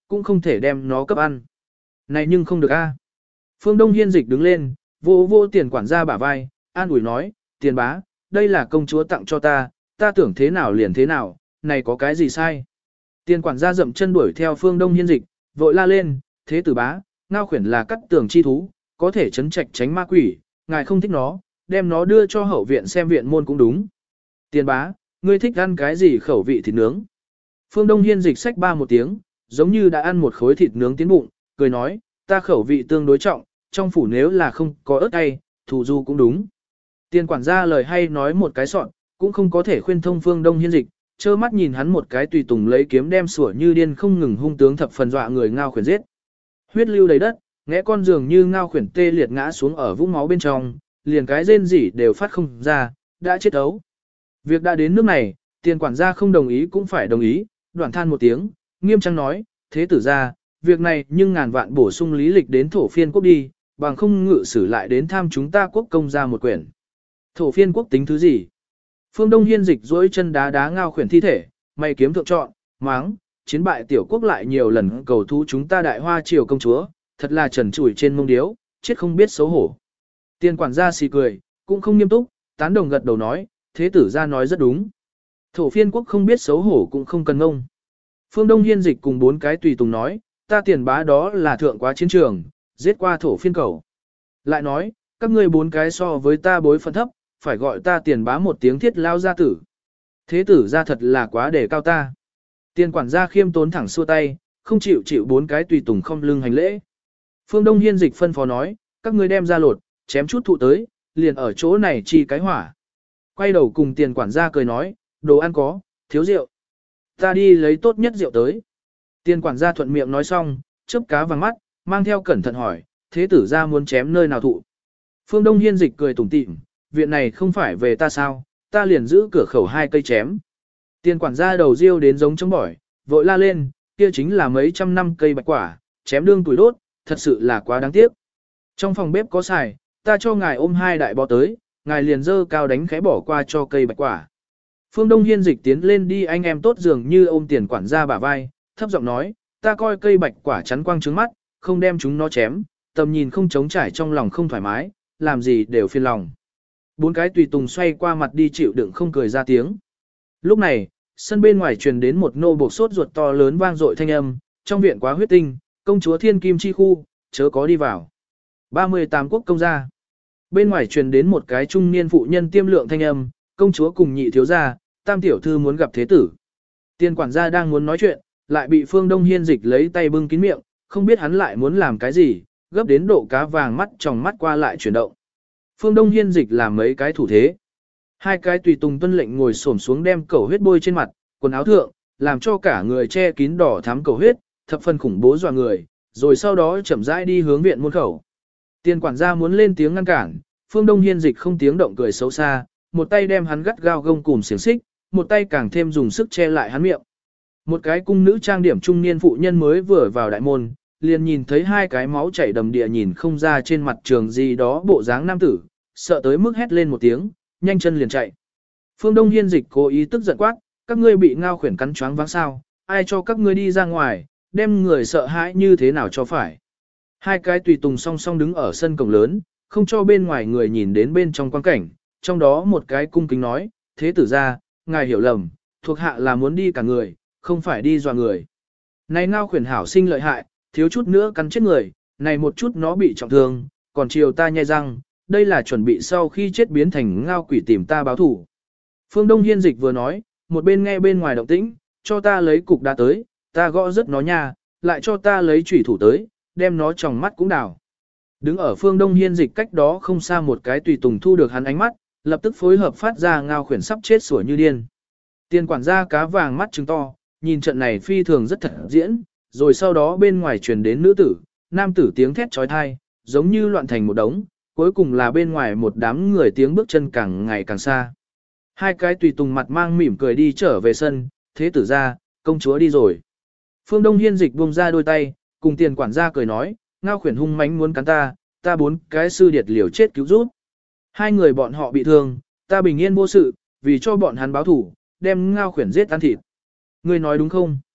cũng không thể đem nó cấp ăn. Này nhưng không được a. Phương Đông Hiên dịch đứng lên, vô vô tiền quản gia bả vai, an ủi nói, tiền bá, đây là công chúa tặng cho ta, ta tưởng thế nào liền thế nào, này có cái gì sai. Tiền quản gia dậm chân đuổi theo Phương Đông Hiên dịch, vội la lên, thế tử bá, ngao khuyển là cắt tường chi thú, có thể chấn trạch tránh ma quỷ, ngài không thích nó, đem nó đưa cho hậu viện xem viện môn cũng đúng. Tiền bá, ngươi thích ăn cái gì khẩu vị thịt nướng? Phương Đông Hiên dịch sách ba một tiếng, giống như đã ăn một khối thịt nướng tiến bụng, cười nói, ta khẩu vị tương đối trọng, trong phủ nếu là không có ớt cay, thủ du cũng đúng. Tiền quản gia lời hay nói một cái soạn, cũng không có thể khuyên thông Phương Đông Hiên dịch, trơ mắt nhìn hắn một cái tùy tùng lấy kiếm đem sủa như điên không ngừng hung tướng thập phần dọa người ngao khuyển giết. Huyết lưu đầy đất, ngẽ con dường như ngao khuyển tê liệt ngã xuống ở vũng máu bên trong, liền cái rên rỉ đều phát không ra, đã chết ấu. Việc đã đến nước này, tiền quản gia không đồng ý cũng phải đồng ý, đoạn than một tiếng, nghiêm trang nói, thế tử ra, việc này nhưng ngàn vạn bổ sung lý lịch đến thổ phiên quốc đi, bằng không ngự sử lại đến tham chúng ta quốc công ra một quyển. Thổ phiên quốc tính thứ gì? Phương Đông Hiên dịch dỗi chân đá đá ngao khuyển thi thể, mày kiếm thượng chọn, máng, chiến bại tiểu quốc lại nhiều lần cầu thú chúng ta đại hoa triều công chúa, thật là trần trụi trên mông điếu, chết không biết xấu hổ. Tiền quản gia xì cười, cũng không nghiêm túc, tán đồng gật đầu nói, thế tử ra nói rất đúng. Thổ phiên quốc không biết xấu hổ cũng không cần ngông. Phương Đông Hiên dịch cùng bốn cái tùy tùng nói, ta tiền bá đó là thượng quá chiến trường, giết qua thổ phiên cầu. Lại nói, các ngươi bốn cái so với ta bối phận thấp, phải gọi ta tiền bá một tiếng thiết lao gia tử. Thế tử ra thật là quá để cao ta. Tiền quản gia khiêm tốn thẳng xua tay, không chịu chịu bốn cái tùy tùng không lưng hành lễ. Phương Đông Hiên dịch phân phó nói, các ngươi đem ra lột, chém chút thụ tới, liền ở chỗ này chi cái hỏa. Quay đầu cùng tiền quản gia cười nói, đồ ăn có, thiếu rượu. Ta đi lấy tốt nhất rượu tới. Tiền quản gia thuận miệng nói xong, chớp cá vàng mắt, mang theo cẩn thận hỏi, thế tử ra muốn chém nơi nào thụ. Phương Đông Hiên dịch cười tủm tỉm, viện này không phải về ta sao, ta liền giữ cửa khẩu hai cây chém. Tiền quản gia đầu riêu đến giống chống bỏi, vội la lên, kia chính là mấy trăm năm cây bạch quả, chém đương tuổi đốt, thật sự là quá đáng tiếc. Trong phòng bếp có xài, ta cho ngài ôm hai đại bó tới, ngài liền dơ cao đánh khẽ bỏ qua cho cây bạch quả. Phương Đông Hiên dịch tiến lên đi anh em tốt dường như ôm tiền quản gia bả vai, thấp giọng nói, ta coi cây bạch quả chắn quang trứng mắt, không đem chúng nó chém, tầm nhìn không chống trải trong lòng không thoải mái, làm gì đều phiền lòng. Bốn cái tùy tùng xoay qua mặt đi chịu đựng không cười ra tiếng. Lúc này, sân bên ngoài truyền đến một nô buộc sốt ruột to lớn vang dội thanh âm, trong viện quá huyết tinh, công chúa thiên kim chi khu, chớ có đi vào. ba mươi tám quốc công gia. Bên ngoài truyền đến một cái trung niên phụ nhân tiêm lượng thanh âm, công chúa cùng nhị thiếu gia, tam tiểu thư muốn gặp thế tử. Tiền quản gia đang muốn nói chuyện, lại bị Phương Đông Hiên dịch lấy tay bưng kín miệng, không biết hắn lại muốn làm cái gì, gấp đến độ cá vàng mắt tròng mắt qua lại chuyển động. Phương Đông Hiên dịch làm mấy cái thủ thế. Hai cái tùy tùng tuân lệnh ngồi xổm xuống đem cẩu huyết bôi trên mặt, quần áo thượng, làm cho cả người che kín đỏ thắm cẩu huyết, thập phần khủng bố dọa người, rồi sau đó chậm rãi đi hướng viện môn khẩu. Tiền quản gia muốn lên tiếng ngăn cản, Phương Đông Hiên dịch không tiếng động cười xấu xa, một tay đem hắn gắt gao gông cùm xiềng xích, một tay càng thêm dùng sức che lại hắn miệng. Một cái cung nữ trang điểm trung niên phụ nhân mới vừa vào đại môn, liền nhìn thấy hai cái máu chảy đầm địa nhìn không ra trên mặt trường gì đó bộ dáng nam tử, sợ tới mức hét lên một tiếng, nhanh chân liền chạy. Phương Đông Hiên dịch cố ý tức giận quát, các ngươi bị ngao khuyển cắn choáng váng sao, ai cho các ngươi đi ra ngoài, đem người sợ hãi như thế nào cho phải. Hai cái tùy tùng song song đứng ở sân cổng lớn, không cho bên ngoài người nhìn đến bên trong quan cảnh, trong đó một cái cung kính nói, thế tử ra, ngài hiểu lầm, thuộc hạ là muốn đi cả người, không phải đi dọa người. Này ngao khuyển hảo sinh lợi hại, thiếu chút nữa cắn chết người, này một chút nó bị trọng thương, còn chiều ta nhai răng, đây là chuẩn bị sau khi chết biến thành ngao quỷ tìm ta báo thủ. Phương Đông Hiên dịch vừa nói, một bên nghe bên ngoài động tĩnh, cho ta lấy cục đá tới, ta gõ rất nó nha, lại cho ta lấy chủy thủ tới, đem nó tròng mắt cũng đào. Đứng ở Phương Đông Hiên dịch cách đó không xa một cái tùy tùng thu được hắn ánh mắt, lập tức phối hợp phát ra ngao khuyển sắp chết sủa như điên. Tiền quản gia cá vàng mắt trừng to, nhìn trận này phi thường rất thật diễn, rồi sau đó bên ngoài truyền đến nữ tử, nam tử tiếng thét trói thai, giống như loạn thành một đống, cuối cùng là bên ngoài một đám người tiếng bước chân càng ngày càng xa. Hai cái tùy tùng mặt mang mỉm cười đi trở về sân, thế tử ra, công chúa đi rồi. Phương Đông Hiên dịch buông ra đôi tay, cùng tiền quản gia cười nói, ngao khuyển hung mãnh muốn cắn ta, ta bốn cái sư điệt liều chết cứu giúp. Hai người bọn họ bị thương, ta bình yên vô sự, vì cho bọn hắn báo thủ, đem ngao khuyển giết ăn thịt. Ngươi nói đúng không?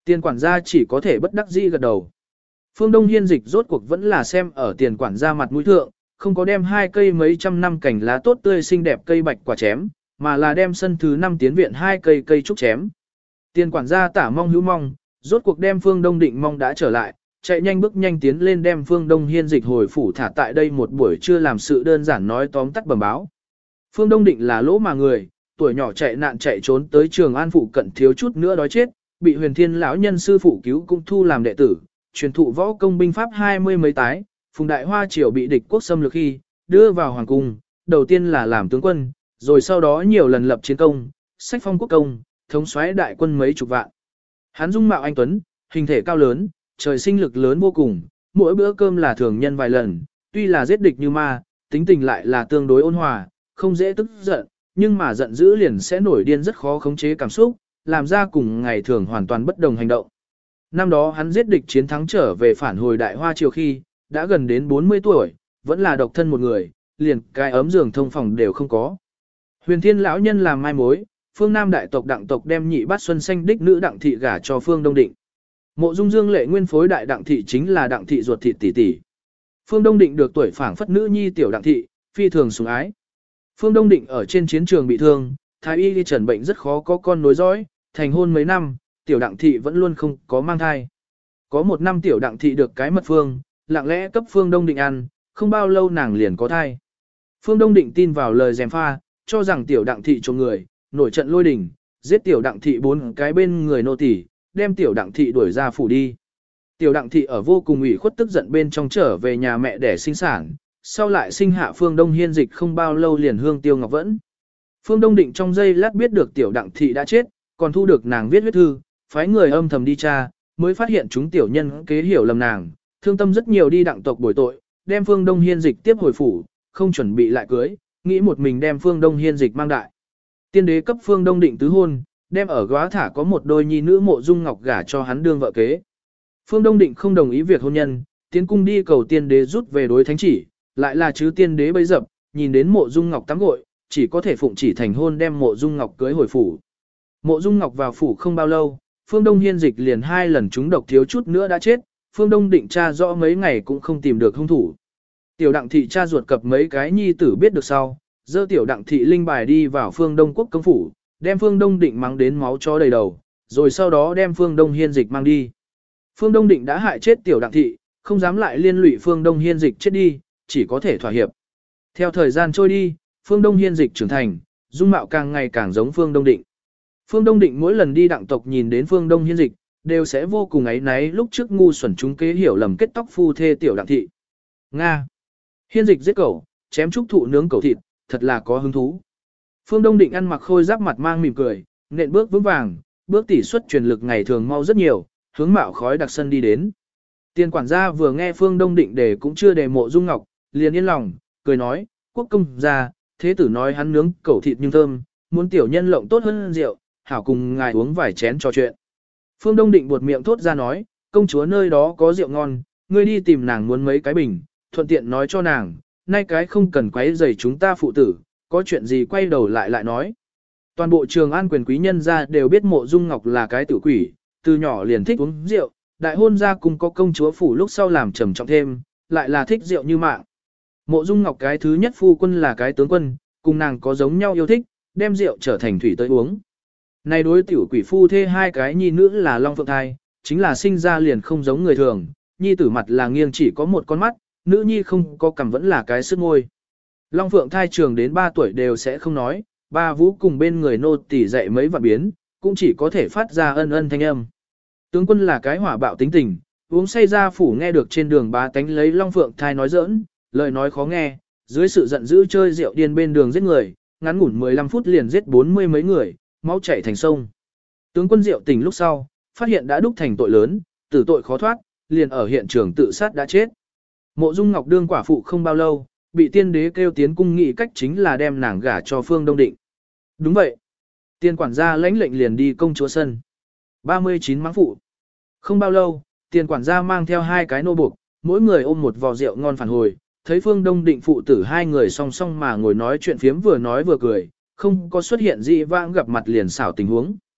Tiền quản gia chỉ có thể bất đắc dĩ gật đầu. Phương Đông Hiên Dịch rốt cuộc vẫn là xem ở tiền quản gia mặt mũi thượng, không có đem hai cây mấy trăm năm cảnh lá tốt tươi xinh đẹp cây bạch quả chém, mà là đem sân thứ năm tiến viện hai cây cây trúc chém. Tiền quản gia tả mong hữu mong, rốt cuộc đem Phương Đông Định mong đã trở lại, chạy nhanh bước nhanh tiến lên đem Phương Đông Hiên Dịch hồi phủ thả tại đây một buổi trưa làm sự đơn giản nói tóm tắt bẩm báo. Phương Đông Định là lỗ mà người, tuổi nhỏ chạy nạn chạy trốn tới Trường An phụ cận thiếu chút nữa đói chết, bị Huyền Thiên lão nhân sư phụ cứu cũng thu làm đệ tử, truyền thụ võ công binh pháp hai mươi mấy tái, Phùng Đại Hoa triều bị địch quốc xâm lược khi, đưa vào hoàng cung, đầu tiên là làm tướng quân, rồi sau đó nhiều lần lập chiến công, sách phong quốc công, thống soái đại quân mấy chục vạn. Hắn dung mạo anh tuấn, hình thể cao lớn, trời sinh lực lớn vô cùng, mỗi bữa cơm là thường nhân vài lần, tuy là giết địch như ma, tính tình lại là tương đối ôn hòa, không dễ tức giận, nhưng mà giận dữ liền sẽ nổi điên rất khó khống chế cảm xúc, làm ra cùng ngày thường hoàn toàn bất đồng hành động. Năm đó hắn giết địch chiến thắng trở về phản hồi Đại Hoa triều khi, đã gần đến bốn mươi tuổi, vẫn là độc thân một người, liền cái ấm giường thông phòng đều không có. Huyền Thiên lão nhân làm mai mối, phương Nam đại tộc đặng tộc đem nhị bát xuân xanh đích nữ đặng thị gả cho Phương Đông Định. Mộ Dung Dương lệ nguyên phối đại đặng thị chính là đặng thị ruột thịt tỷ tỷ. Phương Đông Định được tuổi phảng phất nữ nhi tiểu đặng thị, phi thường sủng ái. Phương Đông Định ở trên chiến trường bị thương, thái y đi trần bệnh rất khó có con nối dõi, thành hôn mấy năm, tiểu đặng thị vẫn luôn không có mang thai. Có một năm tiểu đặng thị được cái mật phương, lặng lẽ cấp Phương Đông Định ăn, không bao lâu nàng liền có thai. Phương Đông Định tin vào lời gièm pha, cho rằng tiểu đặng thị trộm người, nổi trận lôi đình, giết tiểu đặng thị bốn cái bên người nô tỳ, đem tiểu đặng thị đuổi ra phủ đi. Tiểu đặng thị ở vô cùng ủy khuất tức giận bên trong trở về nhà mẹ để sinh sản, sau lại sinh hạ Phương Đông Hiên Dịch không bao lâu liền hương tiêu ngọc vẫn. Phương Đông Định trong giây lát biết được tiểu đặng thị đã chết, còn thu được nàng viết huyết thư, phái người âm thầm đi tra, mới phát hiện chúng tiểu nhân kế hiểu lầm nàng, thương tâm rất nhiều đi đặng tộc bồi tội, đem Phương Đông Hiên Dịch tiếp hồi phủ, không chuẩn bị lại cưới, nghĩ một mình đem Phương Đông Hiên Dịch mang đại. Tiên đế cấp Phương Đông Định tứ hôn, đem ở góa thả có một đôi nhi nữ Mộ Dung Ngọc gả cho hắn đương vợ kế. Phương Đông Định không đồng ý việc hôn nhân, tiến cung đi cầu tiên đế rút về đối thánh chỉ, lại là chứ tiên đế bấy dập, nhìn đến Mộ Dung Ngọc tắm gội, chỉ có thể phụng chỉ thành hôn đem Mộ Dung Ngọc cưới hồi phủ. Mộ Dung Ngọc vào phủ không bao lâu, Phương Đông Hiên Dịch liền hai lần trúng độc thiếu chút nữa đã chết, Phương Đông Định tra rõ mấy ngày cũng không tìm được hung thủ. Tiểu đặng thị cha ruột cập mấy cái nhi tử biết được sau, dơ tiểu đặng thị linh bài đi vào Phương Đông quốc công phủ, đem Phương Đông Định mắng đến máu chó đầy đầu, rồi sau đó đem Phương Đông Hiên Dịch mang đi. Phương Đông Định đã hại chết tiểu đặng thị, không dám lại liên lụy Phương Đông Hiên Dịch chết đi, chỉ có thể thỏa hiệp. Theo thời gian trôi đi, Phương Đông Hiên Dịch trưởng thành, dung mạo càng ngày càng giống Phương Đông Định. Phương Đông Định mỗi lần đi đặng tộc nhìn đến Phương Đông Hiên Dịch, đều sẽ vô cùng áy náy lúc trước ngu xuẩn chúng kế hiểu lầm kết tóc phu thê tiểu đặng thị. Nga. Hiên Dịch giết cẩu, chém trúc thụ nướng cẩu thịt, thật là có hứng thú. Phương Đông Định ăn mặc khôi giáp mặt mang mỉm cười, nện bước vững vàng, bước tỷ suất truyền lực ngày thường mau rất nhiều, hướng mạo khói đặc sân đi đến. Tiền quản gia vừa nghe Phương Đông Định đề cũng chưa đề Mộ Dung Ngọc, liền yên lòng, cười nói, quốc công gia, thế tử nói hắn nướng cẩu thịt nhưng thơm, muốn tiểu nhân lộng tốt hơn rượu, hảo cùng ngài uống vài chén trò chuyện. Phương Đông Định buột miệng thốt ra nói, công chúa nơi đó có rượu ngon, ngươi đi tìm nàng muốn mấy cái bình, thuận tiện nói cho nàng, nay cái không cần quấy rầy chúng ta phụ tử, có chuyện gì quay đầu lại lại nói. Toàn bộ Trường An quyền quý nhân gia đều biết Mộ Dung Ngọc là cái tử quỷ, từ nhỏ liền thích uống rượu, đại hôn gia cùng có công chúa phủ lúc sau làm trầm trọng thêm, lại là thích rượu như mạng. Mộ Dung Ngọc cái thứ nhất phu quân là cái tướng quân, cùng nàng có giống nhau yêu thích, đem rượu trở thành thủy tới uống. Này đối tiểu quỷ phu thê hai cái nhi nữ là Long Phượng thai, chính là sinh ra liền không giống người thường, nhi tử mặt là nghiêng chỉ có một con mắt, nữ nhi không có cằm vẫn là cái sức môi. Long Phượng thai trường đến ba tuổi đều sẽ không nói, ba vũ cùng bên người nô tỳ dạy mấy vạn biến, cũng chỉ có thể phát ra ân ân thanh âm. Tướng quân là cái hỏa bạo tính tình, uống say ra phủ nghe được trên đường bá tánh lấy Long Phượng thai nói giỡn, lời nói khó nghe, dưới sự giận dữ chơi rượu điên bên đường giết người, ngắn ngủn mười lăm phút liền giết bốn mươi mấy người, máu chảy thành sông. Tướng quân rượu tỉnh lúc sau, phát hiện đã đúc thành tội lớn, tử tội khó thoát, liền ở hiện trường tự sát đã chết. Mộ Dung Ngọc đương quả phụ không bao lâu, bị tiên đế kêu tiến cung nghị cách chính là đem nàng gả cho Phương Đông Định. Đúng vậy. Tiên quản gia lãnh lệnh liền đi công chúa sân. ba mươi chín mãng phụ. Không bao lâu, tiền quản gia mang theo hai cái nô buộc, mỗi người ôm một vò rượu ngon phản hồi, thấy Phương Đông Định phụ tử hai người song song mà ngồi nói chuyện phiếm vừa nói vừa cười, không có xuất hiện dị vãng gặp mặt liền xảo tình huống.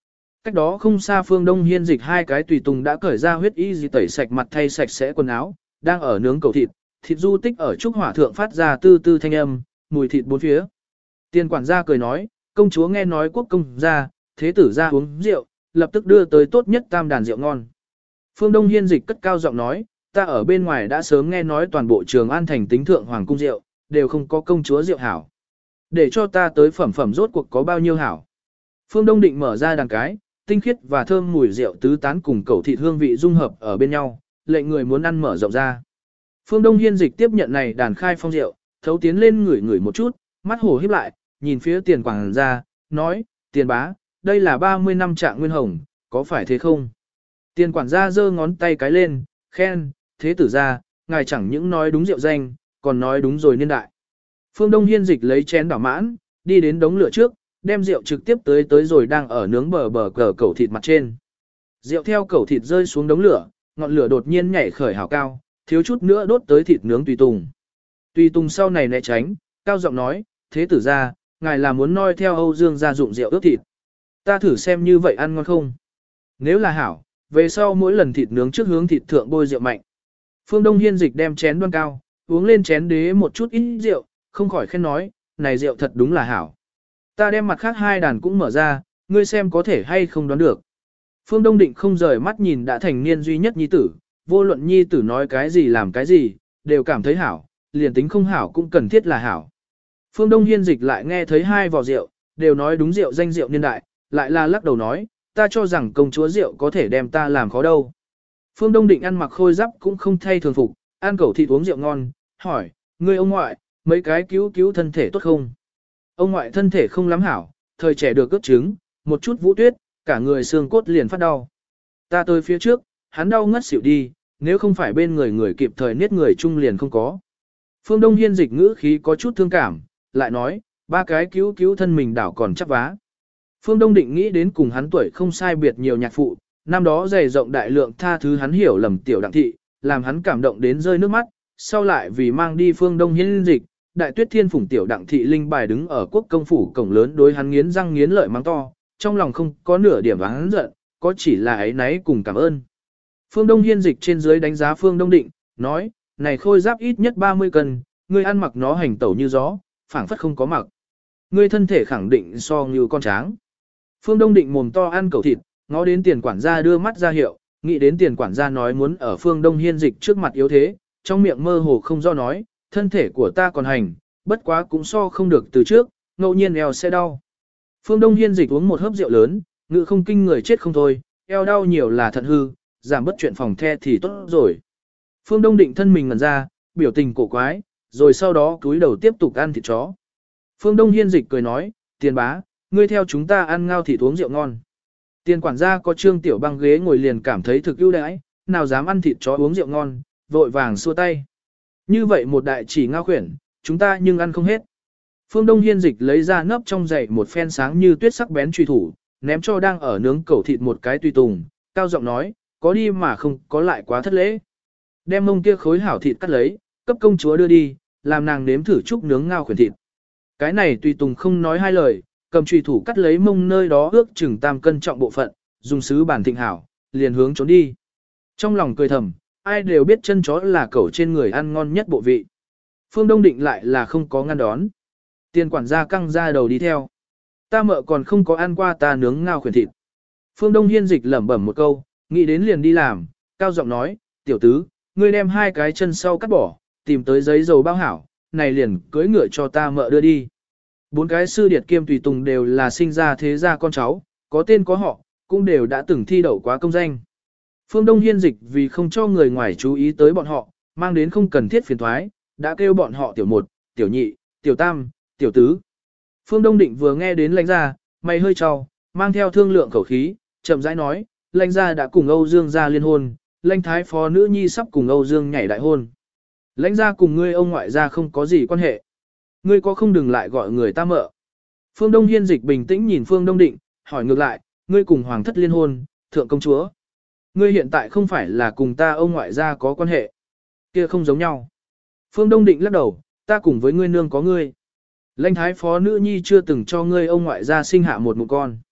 Cách đó không xa Phương Đông Hiên Dịch hai cái tùy tùng đã cởi ra huyết y gì tẩy sạch mặt thay sạch sẽ quần áo, đang ở nướng cầu thịt, thịt du tích ở trúc hỏa thượng phát ra tư tư thanh âm, mùi thịt bốn phía. Tiền quản gia cười nói, công chúa nghe nói quốc công gia, thế tử gia uống rượu, lập tức đưa tới tốt nhất tam đàn rượu ngon. Phương Đông Hiên Dịch cất cao giọng nói, ta ở bên ngoài đã sớm nghe nói toàn bộ Trường An thành tính thượng hoàng cung rượu, đều không có công chúa rượu hảo. Để cho ta tới phẩm phẩm rốt cuộc có bao nhiêu hảo. Phương Đông định mở ra đàn cái, tinh khiết và thơm mùi rượu tứ tán cùng cẩu thịt hương vị dung hợp ở bên nhau, lệnh người muốn ăn mở rộng ra. Phương Đông Hiên Dịch tiếp nhận này đàn khai phong rượu, thấu tiến lên ngửi ngửi một chút, mắt hổ híp lại, nhìn phía tiền quảng gia, nói, tiền bá, đây là ba mươi năm trạng nguyên hồng, có phải thế không? Tiền quản gia giơ ngón tay cái lên, khen, thế tử gia, ngài chẳng những nói đúng rượu danh, còn nói đúng rồi niên đại. Phương Đông Hiên Dịch lấy chén đảo mãn, đi đến đống lửa trước, đem rượu trực tiếp tới tới rồi đang ở nướng bờ bờ cờ cẩu thịt mặt trên. Rượu theo cẩu thịt rơi xuống đống lửa, ngọn lửa đột nhiên nhảy khởi hào cao, thiếu chút nữa đốt tới thịt nướng tùy tùng. Tùy tùng sau này né tránh, cao giọng nói, thế tử gia, ngài là muốn noi theo Âu Dương gia dụng rượu ướp thịt. Ta thử xem như vậy ăn ngon không? Nếu là hảo, về sau mỗi lần thịt nướng trước hướng thịt thượng bôi rượu mạnh. Phương Đông Hiên Dịch đem chén đoan cao, uống lên chén đế một chút ít rượu, không khỏi khen nói, này rượu thật đúng là hảo. Ta đem mặt khác hai đàn cũng mở ra, ngươi xem có thể hay không đoán được. Phương Đông Định không rời mắt nhìn đã thành niên duy nhất nhi tử, vô luận nhi tử nói cái gì làm cái gì, đều cảm thấy hảo, liền tính không hảo cũng cần thiết là hảo. Phương Đông Hiên Dịch lại nghe thấy hai vò rượu, đều nói đúng rượu danh rượu niên đại, lại là lắc đầu nói, ta cho rằng công chúa rượu có thể đem ta làm khó đâu. Phương Đông Định ăn mặc khôi giáp cũng không thay thường phục, ăn cẩu thịt uống rượu ngon, hỏi, ngươi ông ngoại, mấy cái cứu cứu thân thể tốt không? Ông ngoại thân thể không lắm hảo, thời trẻ được cất trứng, một chút vũ tuyết, cả người xương cốt liền phát đau. Ta tới phía trước, hắn đau ngất xỉu đi, nếu không phải bên người người kịp thời niết người chung liền không có. Phương Đông Hiên Dịch ngữ khí có chút thương cảm, lại nói, ba cái cứu cứu thân mình đảo còn chắc vá. Phương Đông Định nghĩ đến cùng hắn tuổi không sai biệt nhiều nhạc phụ, năm đó dày rộng đại lượng tha thứ hắn hiểu lầm tiểu đặng thị, làm hắn cảm động đến rơi nước mắt, sau lại vì mang đi Phương Đông Hiên Dịch, đại tuyết thiên phủng tiểu đặng thị linh bài đứng ở quốc công phủ cổng lớn đối hắn nghiến răng nghiến lợi mắng to, trong lòng không có nửa điểm hắn giận, có chỉ là ấy náy cùng cảm ơn. Phương Đông Hiên Dịch trên dưới đánh giá Phương Đông Định, nói, này khôi giáp ít nhất ba mươi cân, ngươi ăn mặc nó hành tẩu như gió, phảng phất không có mặc. Ngươi thân thể khẳng định so như con tráng. Phương Đông Định mồm to ăn cẩu thịt, ngó đến tiền quản gia đưa mắt ra hiệu, nghĩ đến tiền quản gia nói muốn ở Phương Đông Hiên Dịch trước mặt yếu thế, trong miệng mơ hồ không do nói, thân thể của ta còn hành, bất quá cũng so không được từ trước, ngẫu nhiên eo sẽ đau. Phương Đông Hiên Dịch uống một hớp rượu lớn, ngự không kinh người chết không thôi, eo đau nhiều là thận hư, giảm bất chuyện phòng the thì tốt rồi. Phương Đông Định thân mình ngẩn ra, biểu tình cổ quái, rồi sau đó cúi đầu tiếp tục ăn thịt chó. Phương Đông Hiên Dịch cười nói, tiền bá, ngươi theo chúng ta ăn ngao thịt uống rượu ngon. Tiền quản gia có trương tiểu băng ghế ngồi liền cảm thấy thực ưu đãi, nào dám ăn thịt chó uống rượu ngon, vội vàng xua tay. Như vậy một đại chỉ ngao khuyển, chúng ta nhưng ăn không hết. Phương Đông Hiên Dịch lấy ra nấp trong giày một phen sáng như tuyết sắc bén truy thủ, ném cho đang ở nướng cẩu thịt một cái tùy tùng, cao giọng nói, có đi mà không có lại quá thất lễ. Đem mông kia khối hảo thịt cắt lấy, cấp công chúa đưa đi, làm nàng nếm thử chút nướng ngao khuyển thịt. Cái này tùy tùng không nói hai lời, cầm truy thủ cắt lấy mông nơi đó ước chừng tam cân trọng bộ phận, dùng sứ bản thịnh hảo, liền hướng trốn đi. Trong lòng cười thầm, ai đều biết chân chó là cẩu trên người ăn ngon nhất bộ vị. Phương Đông Định lại là không có ngăn đón. Tiền quản gia căng ra đầu đi theo. Ta mợ còn không có ăn qua ta nướng ngao khuyển thịt. Phương Đông Hiên Dịch lẩm bẩm một câu, nghĩ đến liền đi làm, cao giọng nói, tiểu tứ, ngươi đem hai cái chân sau cắt bỏ, tìm tới giấy dầu bao hảo, này liền cưỡi ngựa cho ta mợ đưa đi. Bốn cái sư điệt kiêm tùy tùng đều là sinh ra thế gia con cháu, có tên có họ, cũng đều đã từng thi đậu quá công danh. Phương Đông Hiên Dịch vì không cho người ngoài chú ý tới bọn họ, mang đến không cần thiết phiền thoái, đã kêu bọn họ tiểu một, tiểu nhị, tiểu tam, tiểu tứ. Phương Đông Định vừa nghe đến lãnh gia, mày hơi trao, mang theo thương lượng khẩu khí, chậm rãi nói, lãnh gia đã cùng Âu Dương gia liên hôn, lãnh thái phó nữ nhi sắp cùng Âu Dương nhảy đại hôn. Lãnh gia cùng ngươi ông ngoại gia không có gì quan hệ. Ngươi có không đừng lại gọi người ta mợ. Phương Đông Hiên Dịch bình tĩnh nhìn Phương Đông Định, hỏi ngược lại, ngươi cùng hoàng thất liên hôn, thượng công chúa. Ngươi hiện tại không phải là cùng ta ông ngoại gia có quan hệ. Kia không giống nhau. Phương Đông Định lắc đầu, ta cùng với ngươi nương có ngươi. Lãnh thái phó nữ nhi chưa từng cho ngươi ông ngoại gia sinh hạ một mụ con.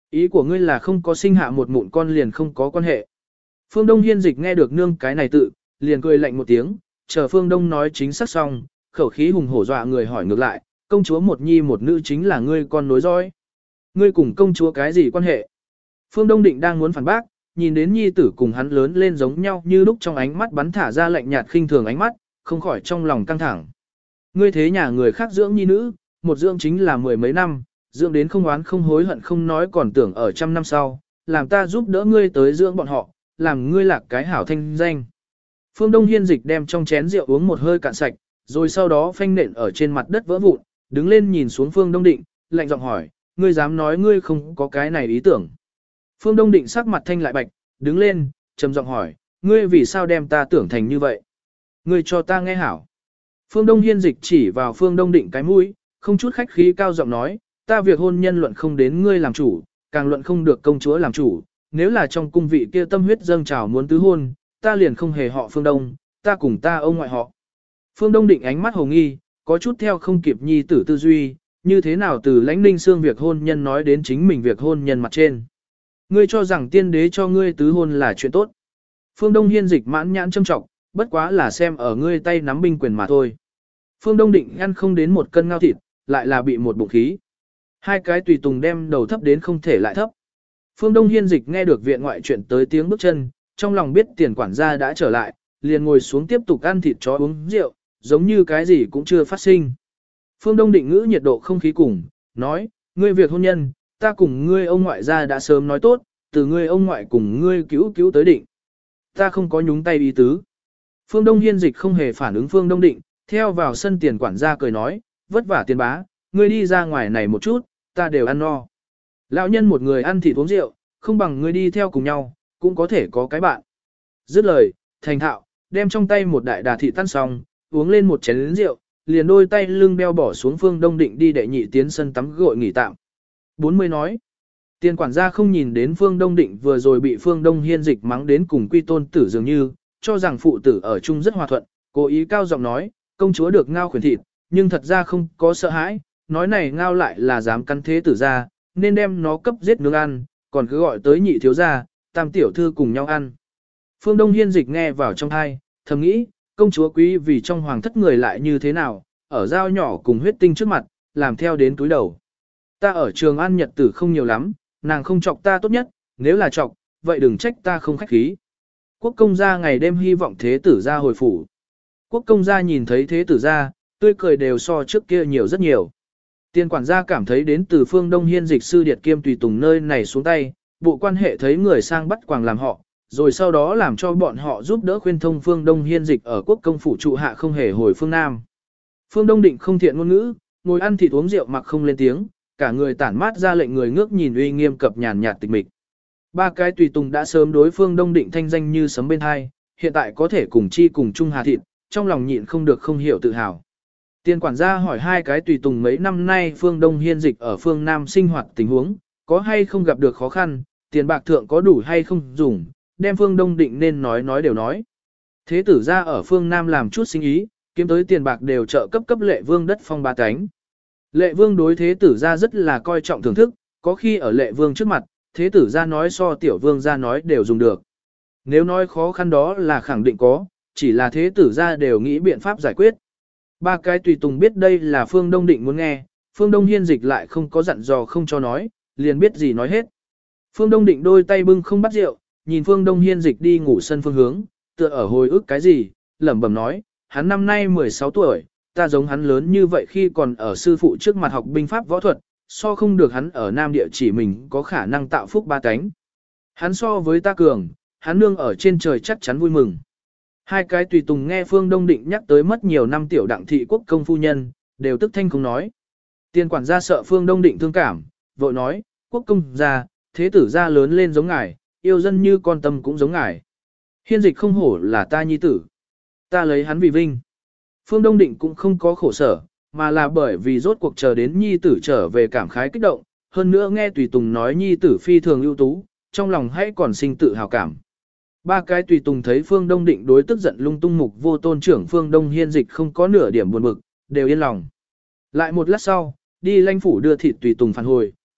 Ý của ngươi là không có sinh hạ một mụn con liền không có quan hệ. Phương Đông Hiên Dịch nghe được nương cái này tự, liền cười lạnh một tiếng, chờ Phương Đông nói chính xác xong, khẩu khí hùng hổ dọa người hỏi ngược lại, công chúa một nhi một nữ chính là ngươi con nối dõi. Ngươi cùng công chúa cái gì quan hệ? Phương Đông Định đang muốn phản bác, nhìn đến nhi tử cùng hắn lớn lên giống nhau như lúc trong ánh mắt bắn thả ra lạnh nhạt khinh thường ánh mắt, không khỏi trong lòng căng thẳng. Ngươi thế nhà người khác dưỡng nhi nữ, một dưỡng chính là mười mấy năm, dưỡng đến không oán không hối hận không nói còn tưởng ở trăm năm sau, làm ta giúp đỡ ngươi tới dưỡng bọn họ, làm ngươi lạc cái hảo thanh danh. Phương Đông Hiên Dịch đem trong chén rượu uống một hơi cạn sạch, rồi sau đó phanh nện ở trên mặt đất vỡ vụn, đứng lên nhìn xuống Phương Đông Định, lạnh giọng hỏi, ngươi dám nói ngươi không có cái này ý tưởng. Phương Đông Định sắc mặt thanh lại bạch, đứng lên, trầm giọng hỏi, ngươi vì sao đem ta tưởng thành như vậy? Ngươi cho ta nghe hảo. Phương Đông Hiên Dịch chỉ vào Phương Đông Định cái mũi, không chút khách khí cao giọng nói, ta việc hôn nhân luận không đến ngươi làm chủ, càng luận không được công chúa làm chủ, nếu là trong cung vị kia tâm huyết dâng trào muốn tứ hôn, ta liền không hề họ Phương Đông, ta cùng ta ông ngoại họ. Phương Đông Định ánh mắt hồ nghi, có chút theo không kịp nhi tử tư duy, như thế nào từ lãnh ninh xương việc hôn nhân nói đến chính mình việc hôn nhân mặt trên. Ngươi cho rằng tiên đế cho ngươi tứ hôn là chuyện tốt. Phương Đông Hiên Dịch mãn nhãn châm trọng, bất quá là xem ở ngươi tay nắm binh quyền mà thôi. Phương Đông Định ăn không đến một cân ngao thịt, lại là bị một bụng khí. Hai cái tùy tùng đem đầu thấp đến không thể lại thấp. Phương Đông Hiên Dịch nghe được viện ngoại chuyện tới tiếng bước chân, trong lòng biết tiền quản gia đã trở lại, liền ngồi xuống tiếp tục ăn thịt chó uống rượu, giống như cái gì cũng chưa phát sinh. Phương Đông Định ngữ nhiệt độ không khí cùng, nói, ngươi việc hôn nhân, ta cùng ngươi ông ngoại gia đã sớm nói tốt, từ ngươi ông ngoại cùng ngươi cứu cứu tới định. Ta không có nhúng tay ý tứ. Phương Đông Hiên Dịch không hề phản ứng Phương Đông Định, theo vào sân tiền quản gia cười nói, vất vả tiền bá, ngươi đi ra ngoài này một chút, ta đều ăn no. Lão nhân một người ăn thịt uống rượu, không bằng ngươi đi theo cùng nhau, cũng có thể có cái bạn. Dứt lời, thành thạo, đem trong tay một đại đà thịt tan xong, uống lên một chén rượu, liền đôi tay lưng beo bỏ xuống Phương Đông Định đi đệ nhị tiến sân tắm gội nghỉ tạm. bốn mươi nói, tiền quản gia không nhìn đến Phương Đông Định vừa rồi bị Phương Đông Hiên Dịch mắng đến cùng quy tôn tử dường như, cho rằng phụ tử ở chung rất hòa thuận, cố ý cao giọng nói, công chúa được ngao khuyển thịt, nhưng thật ra không có sợ hãi, nói này ngao lại là dám cắn thế tử ra, nên đem nó cấp giết nướng ăn, còn cứ gọi tới nhị thiếu gia, tam tiểu thư cùng nhau ăn. Phương Đông Hiên Dịch nghe vào trong thai, thầm nghĩ, công chúa quý vì trong hoàng thất người lại như thế nào, ở dao nhỏ cùng huyết tinh trước mặt, làm theo đến túi đầu. Ta ở trường an nhật tử không nhiều lắm, nàng không chọc ta tốt nhất, nếu là chọc, vậy đừng trách ta không khách khí. Quốc công gia ngày đêm hy vọng thế tử gia hồi phủ. Quốc công gia nhìn thấy thế tử gia, tươi cười đều so trước kia nhiều rất nhiều. Tiền quản gia cảm thấy đến từ Phương Đông Hiên Dịch sư điệt kiêm tùy tùng nơi này xuống tay, bộ quan hệ thấy người sang bắt quàng làm họ, rồi sau đó làm cho bọn họ giúp đỡ khuyên thông Phương Đông Hiên Dịch ở quốc công phủ trụ hạ không hề hồi phương Nam. Phương Đông Định không thiện ngôn ngữ, ngồi ăn thịt uống rượu mặc không lên tiếng, cả người tản mát ra lệnh người ngước nhìn uy nghiêm cập nhàn nhạt tịch mịch. Ba cái tùy tùng đã sớm đối Phương Đông Định thanh danh như sấm bên hai, hiện tại có thể cùng chi cùng chung hà thịt, trong lòng nhịn không được không hiểu tự hào. Tiền quản gia hỏi hai cái tùy tùng mấy năm nay Phương Đông Hiên Dịch ở phương Nam sinh hoạt tình huống, có hay không gặp được khó khăn, tiền bạc thượng có đủ hay không dùng, đem Phương Đông Định nên nói nói đều nói. Thế tử ra ở phương Nam làm chút sinh ý, kiếm tới tiền bạc đều trợ cấp cấp lệ vương đất phong ba cánh. Lệ vương đối thế tử ra rất là coi trọng thưởng thức, có khi ở lệ vương trước mặt, thế tử ra nói so tiểu vương ra nói đều dùng được. Nếu nói khó khăn đó là khẳng định có, chỉ là thế tử ra đều nghĩ biện pháp giải quyết. Ba cái tùy tùng biết đây là Phương Đông Định muốn nghe, Phương Đông Hiên Dịch lại không có dặn dò không cho nói, liền biết gì nói hết. Phương Đông Định đôi tay bưng không bắt rượu, nhìn Phương Đông Hiên Dịch đi ngủ sân phương hướng, tựa ở hồi ức cái gì, lẩm bẩm nói, hắn năm nay mười sáu tuổi, ta giống hắn lớn như vậy khi còn ở sư phụ trước mặt học binh pháp võ thuật, so không được hắn ở Nam Địa chỉ mình có khả năng tạo phúc ba cánh. Hắn so với ta cường, hắn nương ở trên trời chắc chắn vui mừng. Hai cái tùy tùng nghe Phương Đông Định nhắc tới mất nhiều năm tiểu đặng thị quốc công phu nhân, đều tức thanh không nói. Tiền quản gia sợ Phương Đông Định thương cảm, vội nói, quốc công gia, thế tử gia lớn lên giống ngài, yêu dân như con tâm cũng giống ngài. Hiên Dịch không hổ là ta nhi tử. Ta lấy hắn vì vinh. Phương Đông Định cũng không có khổ sở, mà là bởi vì rốt cuộc chờ đến nhi tử trở về cảm khái kích động, hơn nữa nghe tùy tùng nói nhi tử phi thường ưu tú, trong lòng hãy còn sinh tự hào cảm. Ba cái tùy tùng thấy Phương Đông Định đối tức giận lung tung mục vô tôn trưởng Phương Đông Hiên Dịch không có nửa điểm buồn bực, đều yên lòng. Lại một lát sau, đi lãnh phủ đưa thịt tùy tùng phản hồi,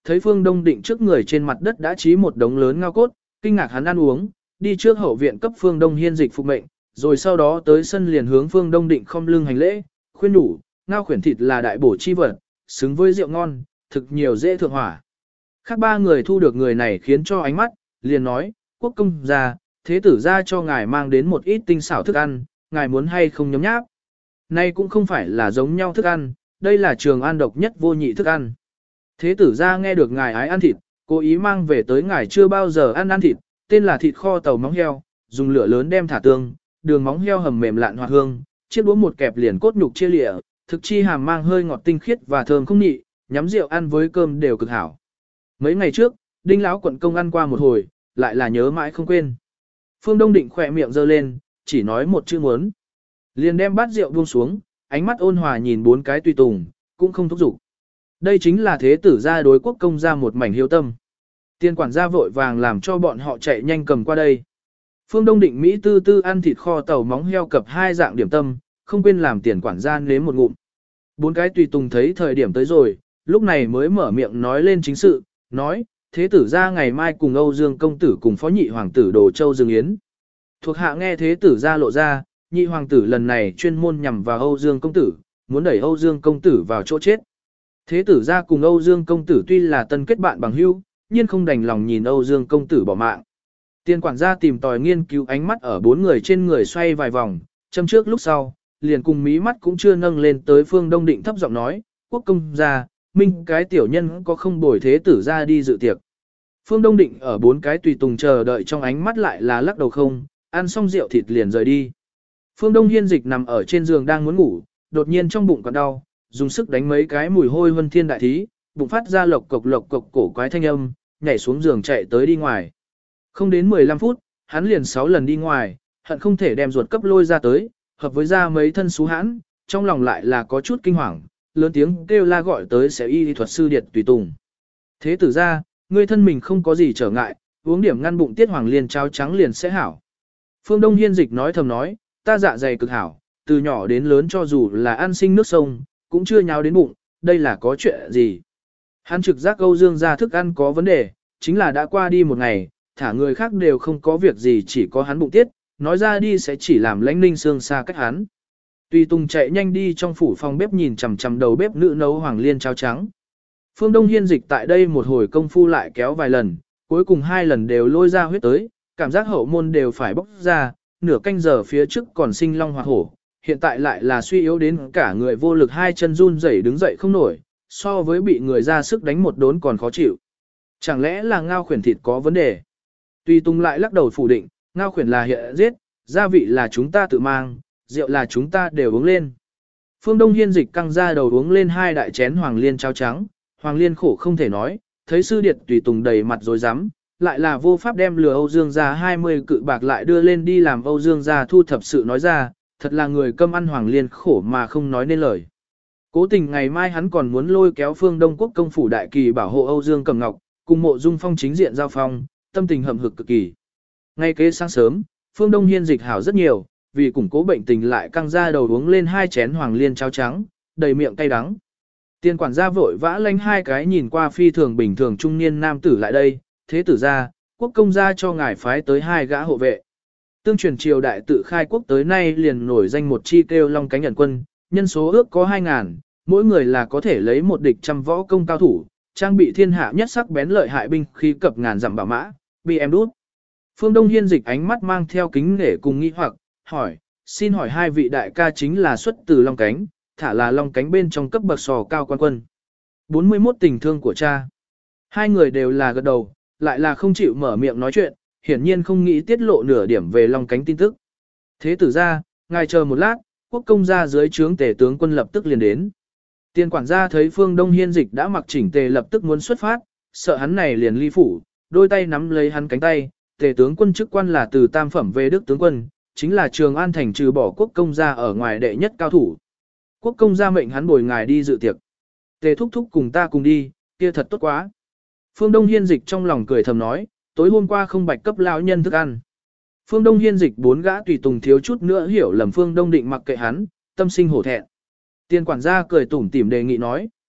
thấy Phương Đông Định trước người trên mặt đất đã trí một đống lớn ngao cốt, kinh ngạc hắn ăn uống, đi trước hậu viện cấp Phương Đông Hiên dịch phục mệnh, rồi sau đó tới sân liền hướng Phương Đông Định không lưng hành lễ, khuyên nhủ, ngao khuyển thịt là đại bổ chi vật, xứng với rượu ngon, thực nhiều dễ thượng hỏa. Khác ba người thu được người này khiến cho ánh mắt, liền nói, quốc công gia, thế tử gia cho ngài mang đến một ít tinh xảo thức ăn, ngài muốn hay không nhấm nháp. Nay cũng không phải là giống nhau thức ăn, đây là Trường An độc nhất vô nhị thức ăn. Thế tử gia nghe được ngài ái ăn thịt, cố ý mang về tới ngài chưa bao giờ ăn ăn thịt, tên là thịt kho tàu móng heo, dùng lửa lớn đem thả tương, đường móng heo hầm mềm lạn hoạt hương, chiếc đũa một kẹp liền cốt nhục chia lịa, thực chi hàm mang hơi ngọt tinh khiết và thơm không nhị, nhắm rượu ăn với cơm đều cực hảo. Mấy ngày trước, Đinh lão quận công ăn qua một hồi, lại là nhớ mãi không quên. Phương Đông Định khỏe miệng giơ lên, chỉ nói một chữ muốn. Liền đem bát rượu buông xuống, ánh mắt ôn hòa nhìn bốn cái tùy tùng, cũng không thúc giục. Đây chính là thế tử gia đối quốc công gia một mảnh hiếu tâm. Tiên quản gia vội vàng làm cho bọn họ chạy nhanh cầm qua đây. Phương Đông Định Mỹ tư tư ăn thịt kho tàu móng heo cập hai dạng điểm tâm, không quên làm tiền quản gia nếm một ngụm. Bốn cái tùy tùng thấy thời điểm tới rồi, lúc này mới mở miệng nói lên chính sự, nói, thế tử gia ngày mai cùng Âu Dương công tử cùng phó nhị hoàng tử Đồ Châu Dương Yến. Thuộc hạ nghe thế tử gia lộ ra, nhị hoàng tử lần này chuyên môn nhằm vào Âu Dương công tử, muốn đẩy Âu Dương công tử vào chỗ chết. Thế tử gia cùng Âu Dương công tử tuy là tân kết bạn bằng hữu, nhưng không đành lòng nhìn Âu Dương công tử bỏ mạng. Tiên quản gia tìm tòi nghiên cứu ánh mắt ở bốn người trên người xoay vài vòng, châm trước lúc sau, liền cùng mí mắt cũng chưa nâng lên tới Phương Đông Định thấp giọng nói, quốc công gia, minh cái tiểu nhân có không bồi thế tử gia đi dự tiệc. Phương Đông Định ở bốn cái tùy tùng chờ đợi trong ánh mắt lại là lắc đầu không, ăn xong rượu thịt liền rời đi. Phương Đông Hiên dịch nằm ở trên giường đang muốn ngủ, đột nhiên trong bụng còn đau, dùng sức đánh mấy cái mùi hôi vân thiên đại thí, bụng phát ra lộc cộc lộc cộc cổ quái thanh âm, nhảy xuống giường chạy tới đi ngoài. Không đến mười lăm phút, hắn liền sáu lần đi ngoài, hận không thể đem ruột cấp lôi ra tới, hợp với ra mấy thân xú hãn, trong lòng lại là có chút kinh hoàng, lớn tiếng kêu la gọi tới sẽ y thuật sư điệt tùy tùng. Thế tử ra, ngươi thân mình không có gì trở ngại, uống điểm ngăn bụng tiết hoàng liền cháo trắng liền sẽ hảo. Phương Đông Hiên dịch nói thầm nói, ta dạ dày cực hảo, từ nhỏ đến lớn cho dù là ăn sinh nước sông, cũng chưa nháo đến bụng, đây là có chuyện gì. Hắn trực giác Âu Dương gia thức ăn có vấn đề, chính là đã qua đi một ngày, thả người khác đều không có việc gì chỉ có hắn bụng tiết, nói ra đi sẽ chỉ làm lãnh ninh xương xa cách hắn. Tùy Tùng chạy nhanh đi trong phủ phòng bếp nhìn chằm chằm đầu bếp nữ nấu hoàng liên cháo trắng. Phương Đông Hiên dịch tại đây một hồi công phu lại kéo vài lần, cuối cùng hai lần đều lôi ra huyết tới, cảm giác hậu môn đều phải bốc ra, nửa canh giờ phía trước còn sinh long hoa hổ, hiện tại lại là suy yếu đến cả người vô lực hai chân run rẩy đứng dậy không nổi, so với bị người ra sức đánh một đốn còn khó chịu. Chẳng lẽ là ngao khuyển thịt có vấn đề? Tùy Tùng lại lắc đầu phủ định, ngao khuyển là hiện giết, gia vị là chúng ta tự mang, rượu là chúng ta đều uống lên. Phương Đông Hiên dịch căng ra đầu uống lên hai đại chén hoàng liên cháo trắng, hoàng liên khổ không thể nói, thấy sư điệt Tùy Tùng đầy mặt rồi dám, lại là vô pháp đem lừa Âu Dương gia hai mươi cự bạc lại đưa lên đi làm Âu Dương gia thu thập sự nói ra, thật là người câm ăn hoàng liên khổ mà không nói nên lời. Cố tình ngày mai hắn còn muốn lôi kéo Phương Đông Quốc công phủ đại kỳ bảo hộ Âu Dương Cẩm Ngọc, cùng Mộ Dung Phong chính diện giao phong, tâm tình hậm hực cực kỳ. Ngay kế sáng sớm, Phương Đông Hiên dịch hảo rất nhiều, vì củng cố bệnh tình lại căng ra đầu uống lên hai chén hoàng liên cháo trắng, đầy miệng cay đắng. Tiên quản gia vội vã lánh hai cái nhìn qua phi thường bình thường trung niên nam tử lại đây, thế tử gia, quốc công gia cho ngài phái tới hai gã hộ vệ. Tương truyền triều đại tự khai quốc tới nay liền nổi danh một chi kêu long cánh nhận quân, nhân số ước có hai ngàn, mỗi người là có thể lấy một địch trăm võ công cao thủ, trang bị thiên hạ nhất sắc bén lợi hại binh khí cập ngàn dặm bảo mã, bị em đút. Phương Đông Hiên dịch ánh mắt mang theo kính nể cùng nghi hoặc, hỏi, xin hỏi hai vị đại ca chính là xuất từ long cánh, thả là long cánh bên trong cấp bậc sò cao quan quân. bốn mươi mốt tình thương của cha. Hai người đều là gật đầu, lại là không chịu mở miệng nói chuyện, hiển nhiên không nghĩ tiết lộ nửa điểm về long cánh tin tức. Thế tử ra, ngài chờ một lát, quốc công gia dưới trướng tề tướng quân lập tức liền đến. Tiên quản gia thấy Phương Đông Hiên dịch đã mặc chỉnh tề lập tức muốn xuất phát, sợ hắn này liền ly phủ, đôi tay nắm lấy hắn cánh tay, tề tướng quân chức quan là từ tam phẩm về đức tướng quân, chính là Trường An thành trừ bỏ quốc công gia ở ngoài đệ nhất cao thủ. Quốc công gia mệnh hắn bồi ngài đi dự tiệc. Tề thúc thúc cùng ta cùng đi, kia thật tốt quá. Phương Đông Hiên dịch trong lòng cười thầm nói, tối hôm qua không bạch cấp lão nhân thức ăn. Phương Đông Hiên dịch bốn gã tùy tùng thiếu chút nữa hiểu lầm Phương Đông định mặc kệ hắn, tâm sinh hổ thẹn. Tiên quản gia cười tủm tỉm đề nghị nói,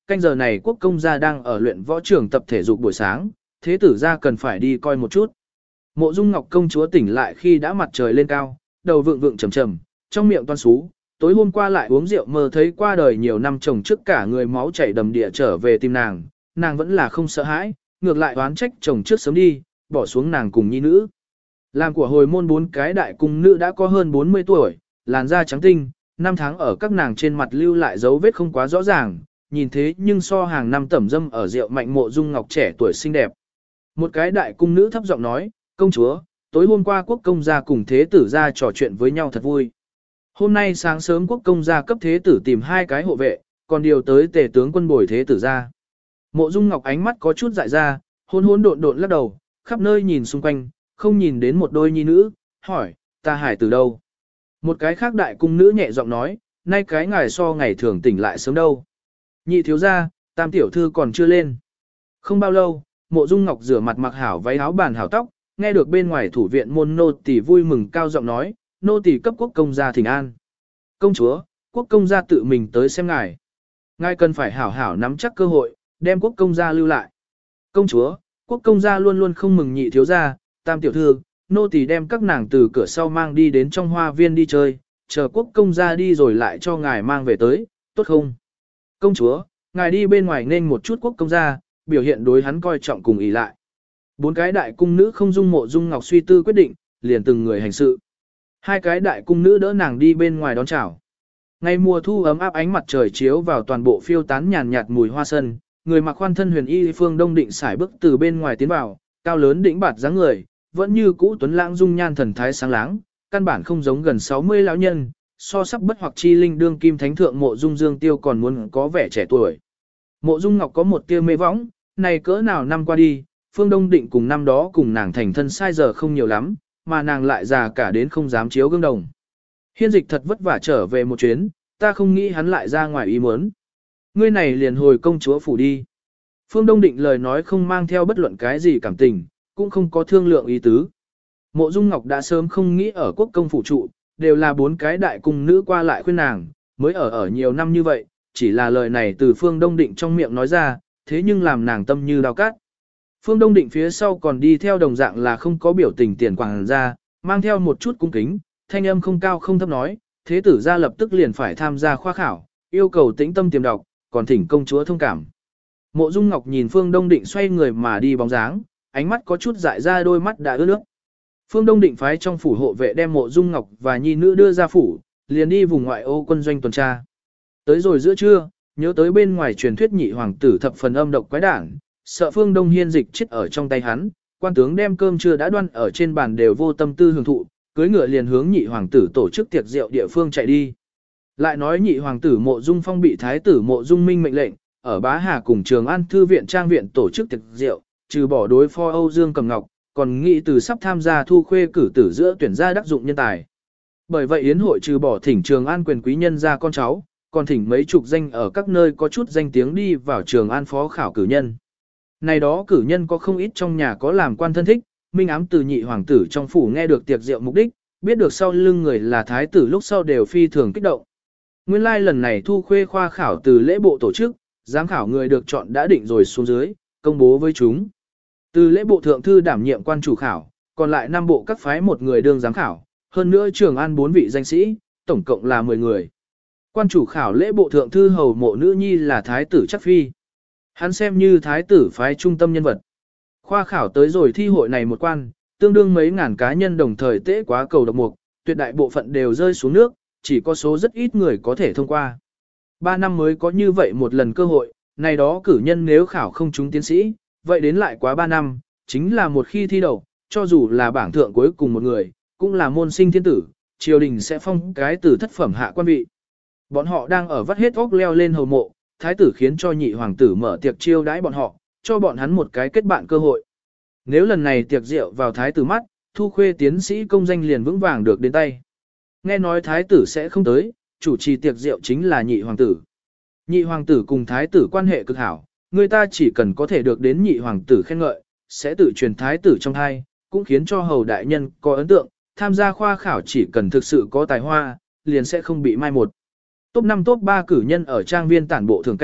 canh giờ này quốc công gia đang ở luyện võ trường tập thể dục buổi sáng, thế tử gia cần phải đi coi một chút. Mộ Dung Ngọc công chúa tỉnh lại khi đã mặt trời lên cao, đầu vượng vượng trầm trầm, trong miệng toan xú, tối hôm qua lại uống rượu mơ thấy qua đời nhiều năm chồng trước cả người máu chảy đầm địa trở về tìm nàng, nàng vẫn là không sợ hãi, ngược lại oán trách chồng trước sớm đi, bỏ xuống nàng cùng nhi nữ. Làm của hồi môn bốn cái đại cung nữ đã có hơn bốn mươi tuổi, làn da trắng tinh, năm tháng ở các nàng trên mặt lưu lại dấu vết không quá rõ ràng, nhìn thế nhưng so hàng năm tẩm dâm ở rượu mạnh Mộ Dung Ngọc trẻ tuổi xinh đẹp. Một cái đại cung nữ thấp giọng nói, công chúa, tối hôm qua quốc công gia cùng thế tử gia trò chuyện với nhau thật vui. Hôm nay sáng sớm quốc công gia cấp thế tử tìm hai cái hộ vệ, còn điều tới tề tướng quân bồi thế tử gia. Mộ Dung Ngọc ánh mắt có chút dại ra, hôn hôn độn độn lắc đầu, khắp nơi nhìn xung quanh, không nhìn đến một đôi nhi nữ, hỏi, ta hải từ đâu? Một cái khác đại cung nữ nhẹ giọng nói, nay cái ngài so ngày thường tỉnh lại sớm đâu. Nhị thiếu gia, tam tiểu thư còn chưa lên. Không bao lâu, Mộ Dung Ngọc rửa mặt mặc hảo váy áo bàn hảo tóc, nghe được bên ngoài thủ viện môn nô tỳ vui mừng cao giọng nói, nô tỳ cấp quốc công gia thỉnh an. Công chúa, quốc công gia tự mình tới xem ngài. Ngài cần phải hảo hảo nắm chắc cơ hội, đem quốc công gia lưu lại. Công chúa, quốc công gia luôn luôn không mừng nhị thiếu gia, tam tiểu thư, nô tỳ đem các nàng từ cửa sau mang đi đến trong hoa viên đi chơi, chờ quốc công gia đi rồi lại cho ngài mang về tới, tốt không? Công chúa, ngài đi bên ngoài nên một chút quốc công gia, biểu hiện đối hắn coi trọng cùng ý lại. Bốn cái đại cung nữ không dung Mộ Dung Ngọc suy tư quyết định, liền từng người hành sự. Hai cái đại cung nữ đỡ nàng đi bên ngoài đón chào. Ngày mùa thu ấm áp ánh mặt trời chiếu vào toàn bộ phiêu tán nhàn nhạt mùi hoa sân, người mặc khoan thân huyền y Phương Đông Định sải bước từ bên ngoài tiến vào, cao lớn đĩnh bạt dáng người, vẫn như cũ tuấn lãng dung nhan thần thái sáng láng, căn bản không giống gần sáu mươi lão nhân, so sắc bất hoặc chi linh đương kim thánh thượng Mộ Dung Dương Tiêu còn muốn có vẻ trẻ tuổi. Mộ Dung Ngọc có một tia mê võng, này cỡ nào năm qua đi, Phương Đông Định cùng năm đó cùng nàng thành thân sai giờ không nhiều lắm, mà nàng lại già cả đến không dám chiếu gương đồng. Hiên dịch thật vất vả trở về một chuyến, ta không nghĩ hắn lại ra ngoài ý muốn. Ngươi này liền hồi công chúa phủ đi. Phương Đông Định lời nói không mang theo bất luận cái gì cảm tình, cũng không có thương lượng ý tứ. Mộ Dung Ngọc đã sớm không nghĩ ở quốc công phủ trụ, đều là bốn cái đại cung nữ qua lại khuyên nàng, mới ở ở nhiều năm như vậy, chỉ là lời này từ Phương Đông Định trong miệng nói ra, thế nhưng làm nàng tâm như đao cát. Phương Đông Định phía sau còn đi theo đồng dạng là không có biểu tình tiền quảng ra, mang theo một chút cung kính, thanh âm không cao không thấp nói, thế tử gia lập tức liền phải tham gia khoa khảo, yêu cầu tĩnh tâm tiềm đọc, còn thỉnh công chúa thông cảm. Mộ Dung Ngọc nhìn Phương Đông Định xoay người mà đi bóng dáng, ánh mắt có chút dại ra, đôi mắt đã ướt nước. Phương Đông Định phái trong phủ hộ vệ đem Mộ Dung Ngọc và nhi nữ đưa ra phủ, liền đi vùng ngoại ô quân doanh tuần tra. Tới rồi giữa trưa, nhớ tới bên ngoài truyền thuyết nhị hoàng tử thập phần âm độc quái đản, sợ Phương Đông Hiên dịch chết ở trong tay hắn, quan tướng đem cơm trưa đã đoan ở trên bàn đều vô tâm tư hưởng thụ, cưới ngựa liền hướng nhị hoàng tử tổ chức tiệc rượu địa phương chạy đi. Lại nói nhị hoàng tử Mộ Dung Phong bị thái tử Mộ Dung Minh mệnh lệnh, ở Bá Hà cùng Trường An thư viện trang viện tổ chức tiệc rượu, trừ bỏ đối phó Âu Dương Cẩm Ngọc, còn nghĩ từ sắp tham gia thu khuê cử tử giữa tuyển gia đắc dụng nhân tài. Bởi vậy yến hội trừ bỏ thỉnh Trường An quyền quý nhân gia con cháu, còn thỉnh mấy chục danh ở các nơi có chút danh tiếng đi vào Trường An phó khảo cử nhân. Này đó cử nhân có không ít trong nhà có làm quan thân thích, minh ám từ nhị hoàng tử trong phủ nghe được tiệc rượu mục đích, biết được sau lưng người là thái tử lúc sau đều phi thường kích động. Nguyên lai like lần này thu khuê khoa khảo từ lễ bộ tổ chức, giám khảo người được chọn đã định rồi xuống dưới, công bố với chúng. Từ lễ bộ thượng thư đảm nhiệm quan chủ khảo, còn lại năm bộ các phái một người đương giám khảo, hơn nữa Trường An bốn vị danh sĩ, tổng cộng là mười người. Quan chủ khảo lễ bộ thượng thư hầu mộ nữ nhi là thái tử Chắc Phi. Hắn xem như thái tử phái trung tâm nhân vật. Khoa khảo tới rồi thi hội này một quan, tương đương mấy ngàn cá nhân đồng thời tế quá cầu độc mục, tuyệt đại bộ phận đều rơi xuống nước, chỉ có số rất ít người có thể thông qua. Ba năm mới có như vậy một lần cơ hội, này đó cử nhân nếu khảo không trúng tiến sĩ, vậy đến lại quá ba năm, chính là một khi thi đậu, cho dù là bảng thượng cuối cùng một người, cũng là môn sinh thiên tử, triều đình sẽ phong cái từ thất phẩm hạ quan vị. Bọn họ đang ở vắt hết óc leo lên hầu mộ, thái tử khiến cho nhị hoàng tử mở tiệc chiêu đãi bọn họ, cho bọn hắn một cái kết bạn cơ hội. Nếu lần này tiệc rượu vào thái tử mắt, thu khuê tiến sĩ công danh liền vững vàng được đến tay. Nghe nói thái tử sẽ không tới, chủ trì tiệc rượu chính là nhị hoàng tử. Nhị hoàng tử cùng thái tử quan hệ cực hảo, người ta chỉ cần có thể được đến nhị hoàng tử khen ngợi, sẽ tự truyền thái tử trong hai, cũng khiến cho hầu đại nhân có ấn tượng, tham gia khoa khảo chỉ cần thực sự có tài hoa, liền sẽ không bị mai một. Top năm top ba cử nhân ở trang viên tản bộ thường cảnh,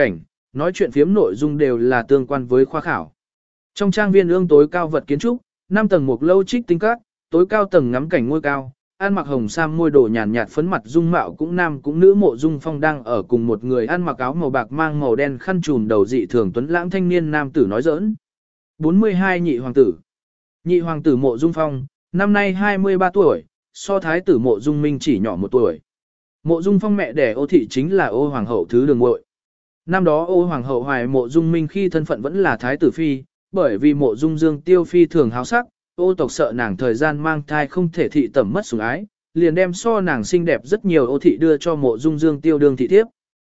nói chuyện phiếm nội dung đều là tương quan với khoa khảo. Trong trang viên ương tối cao vật kiến trúc, năm tầng một lâu trích tinh các, tối cao tầng ngắm cảnh ngôi cao, ăn mặc hồng sam môi đồ nhàn nhạt phấn mặt dung mạo cũng nam cũng nữ Mộ Dung Phong đang ở cùng một người ăn mặc áo màu bạc mang màu đen khăn trùm đầu dị thường tuấn lãng thanh niên nam tử nói giỡn. bốn mươi hai nhị hoàng tử. Nhị hoàng tử Mộ Dung Phong, năm nay hai mươi ba tuổi, so thái tử Mộ Dung Minh chỉ nhỏ một tuổi. Mộ Dung Phong mẹ đẻ Ô thị chính là Ô hoàng hậu thứ đường muội. Năm đó Ô hoàng hậu hoài Mộ Dung Minh khi thân phận vẫn là thái tử phi, bởi vì Mộ Dung Dương Tiêu phi thường háo sắc, Ô tộc sợ nàng thời gian mang thai không thể thị tẩm mất sủng ái, liền đem so nàng xinh đẹp rất nhiều Ô thị đưa cho Mộ Dung Dương Tiêu đương thị thiếp.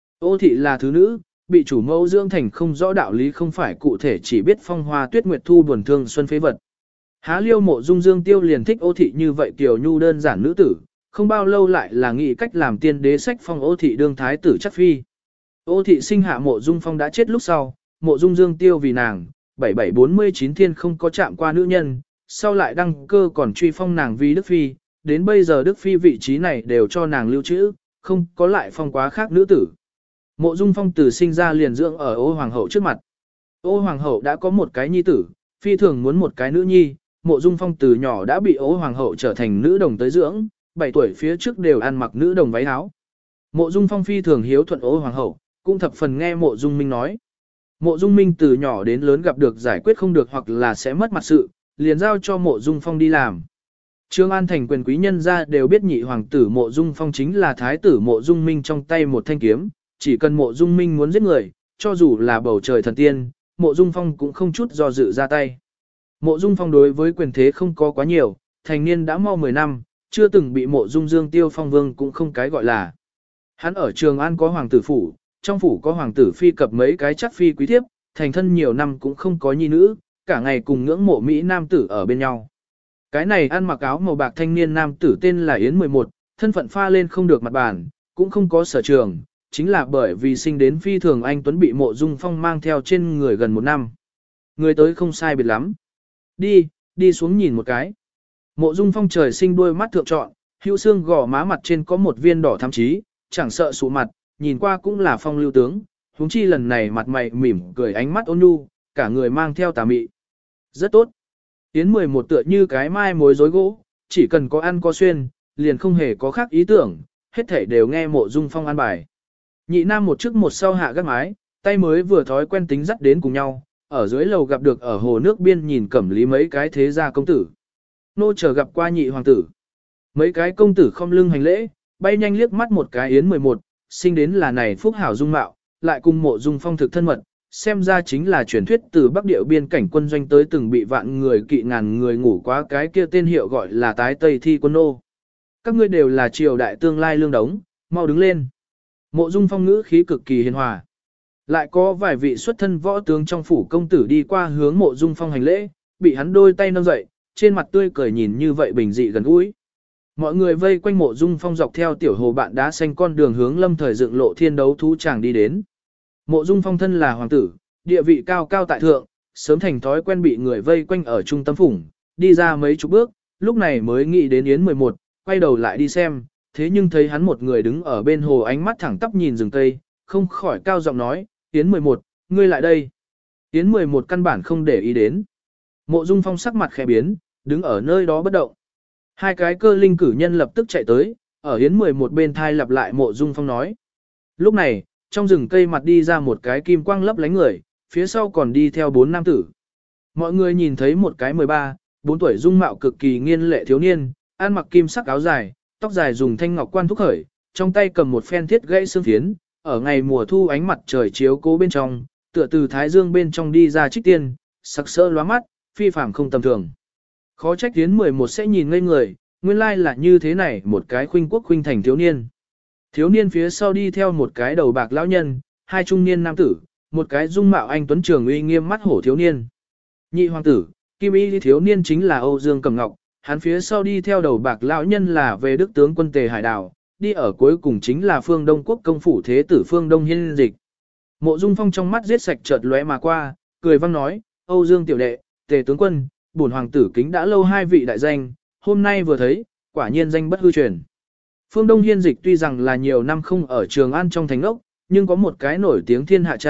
Ô thị là thứ nữ, bị chủ mẫu dưỡng thành không rõ đạo lý không phải cụ thể chỉ biết phong hoa tuyết nguyệt thu buồn thương xuân phế vật. Há liêu Mộ Dung Dương Tiêu liền thích Ô thị như vậy kiều nhu đơn giản nữ tử, không bao lâu lại là nghĩ cách làm tiên đế sách phong Ô thị đương thái tử chắc phi. Ô thị sinh hạ Mộ Dung Phong đã chết lúc sau, Mộ Dung Dương Tiêu vì nàng, bảy bảy bốn mươi chín thiên không có chạm qua nữ nhân, sau lại đăng cơ còn truy phong nàng vì Đức Phi, đến bây giờ Đức Phi vị trí này đều cho nàng lưu trữ, không có lại phong quá khác nữ tử. Mộ Dung Phong từ sinh ra liền dưỡng ở Ô hoàng hậu trước mặt. Ô hoàng hậu đã có một cái nhi tử, phi thường muốn một cái nữ nhi, Mộ Dung Phong từ nhỏ đã bị Ô hoàng hậu trở thành nữ đồng tới dưỡng, bảy tuổi phía trước đều ăn mặc nữ đồng váy áo. Mộ Dung Phong phi thường hiếu thuận Ô hoàng hậu, cũng thập phần nghe Mộ Dung Minh nói. Mộ Dung Minh từ nhỏ đến lớn gặp được giải quyết không được hoặc là sẽ mất mặt sự, liền giao cho Mộ Dung Phong đi làm. Trương An thành quyền quý nhân gia đều biết nhị hoàng tử Mộ Dung Phong chính là thái tử Mộ Dung Minh trong tay một thanh kiếm, chỉ cần Mộ Dung Minh muốn giết người, cho dù là bầu trời thần tiên, Mộ Dung Phong cũng không chút do dự ra tay. Mộ Dung Phong đối với quyền thế không có quá nhiều, thành niên đã mau mười năm, chưa từng bị Mộ Dung Dương Tiêu phong vương cũng không cái gọi là. Hắn ở Trường An có hoàng tử phủ, trong phủ có hoàng tử phi cập mấy cái chắc phi quý thiếp, thành thân nhiều năm cũng không có nhi nữ, cả ngày cùng ngưỡng mộ Mỹ nam tử ở bên nhau. Cái này ăn mặc áo màu bạc thanh niên nam tử tên là Yến mười một, thân phận pha lên không được mặt bàn, cũng không có sở trường, chính là bởi vì sinh đến phi thường anh Tuấn bị Mộ Dung Phong mang theo trên người gần một năm. Người tới không sai biệt lắm. Đi, đi xuống nhìn một cái. Mộ Dung Phong trời sinh đuôi mắt thượng trọn, hữu xương gò má mặt trên có một viên đỏ thắm chí, chẳng sợ sụ mặt, nhìn qua cũng là phong lưu tướng, huống chi lần này mặt mày mỉm cười ánh mắt ôn nhu, cả người mang theo tà mị. Rất tốt. Yến mười một tựa như cái mai mối rối gỗ, chỉ cần có ăn có xuyên, liền không hề có khác ý tưởng, hết thảy đều nghe Mộ Dung Phong an bài. Nhị nam một trước một sau hạ gác mái, tay mới vừa thói quen tính dắt đến cùng nhau, ở dưới lầu gặp được ở hồ nước biên nhìn Cẩm Lý mấy cái thế gia công tử. Nô chờ gặp qua nhị hoàng tử. Mấy cái công tử không lưng hành lễ, bay nhanh liếc mắt một cái Yến mười một, sinh đến là này phúc hảo dung mạo, lại cùng Mộ Dung Phong thực thân mật, xem ra chính là truyền thuyết từ Bắc Điệu biên cảnh quân doanh tới từng bị vạn người kỵ ngàn người ngủ quá cái kia tên hiệu gọi là tái Tây Thi quân nô. Các ngươi đều là triều đại tương lai lương đống, mau đứng lên. Mộ Dung Phong ngữ khí cực kỳ hiền hòa. Lại có vài vị xuất thân võ tướng trong phủ công tử đi qua hướng Mộ Dung Phong hành lễ, bị hắn đôi tay nâng dậy, trên mặt tươi cười nhìn như vậy bình dị gần gũi. Mọi người vây quanh Mộ Dung Phong dọc theo tiểu hồ bạn đá xanh con đường hướng lâm thời dựng lộ thiên đấu thú chàng đi đến. Mộ Dung Phong thân là hoàng tử, địa vị cao cao tại thượng, sớm thành thói quen bị người vây quanh ở trung tâm phủng, đi ra mấy chục bước, lúc này mới nghĩ đến Yến mười một, quay đầu lại đi xem, thế nhưng thấy hắn một người đứng ở bên hồ ánh mắt thẳng tắp nhìn rừng cây, không khỏi cao giọng nói, Yến mười một, ngươi lại đây. Yến mười một căn bản không để ý đến. Mộ Dung Phong sắc mặt khẽ biến, đứng ở nơi đó bất động. Hai cái cơ linh cử nhân lập tức chạy tới, ở Yến mười một bên thai lặp lại Mộ Dung Phong nói. Lúc này, trong rừng cây mặt đi ra một cái kim quang lấp lánh người, phía sau còn đi theo bốn nam tử. Mọi người nhìn thấy một cái mười ba, bốn tuổi dung mạo cực kỳ nghiên lệ thiếu niên, ăn mặc kim sắc áo dài, tóc dài dùng thanh ngọc quan thúc khởi, trong tay cầm một phen thiết gãy xương phiến, ở ngày mùa thu ánh mặt trời chiếu cố bên trong, tựa từ thái dương bên trong đi ra trích tiên, sắc sỡ lóa mắt, phi phàm không tầm thường. Khó trách Yến mười một sẽ nhìn ngây người, nguyên lai là như thế này một cái khuynh quốc khuynh thành thiếu niên. Thiếu niên phía sau đi theo một cái đầu bạc lão nhân, hai trung niên nam tử, một cái dung mạo anh tuấn trường uy nghiêm mắt hổ thiếu niên. Nhị hoàng tử, kim y thiếu niên chính là Âu Dương Cẩm Ngọc, hắn phía sau đi theo đầu bạc lão nhân là về đức tướng quân Tề Hải Đào, đi ở cuối cùng chính là Phương Đông quốc công phủ thế tử Phương Đông Hiên Dịch. Mộ Dung Phong trong mắt giết sạch chợt lóe mà qua, cười vang nói, Âu Dương tiểu đệ, Tề tướng quân, bổn hoàng tử kính đã lâu hai vị đại danh, hôm nay vừa thấy, quả nhiên danh bất hư truyền. Phương Đông Hiên Dịch tuy rằng là nhiều năm không ở Trường An trong thành ốc, nhưng có một cái nổi tiếng thiên hạ cha,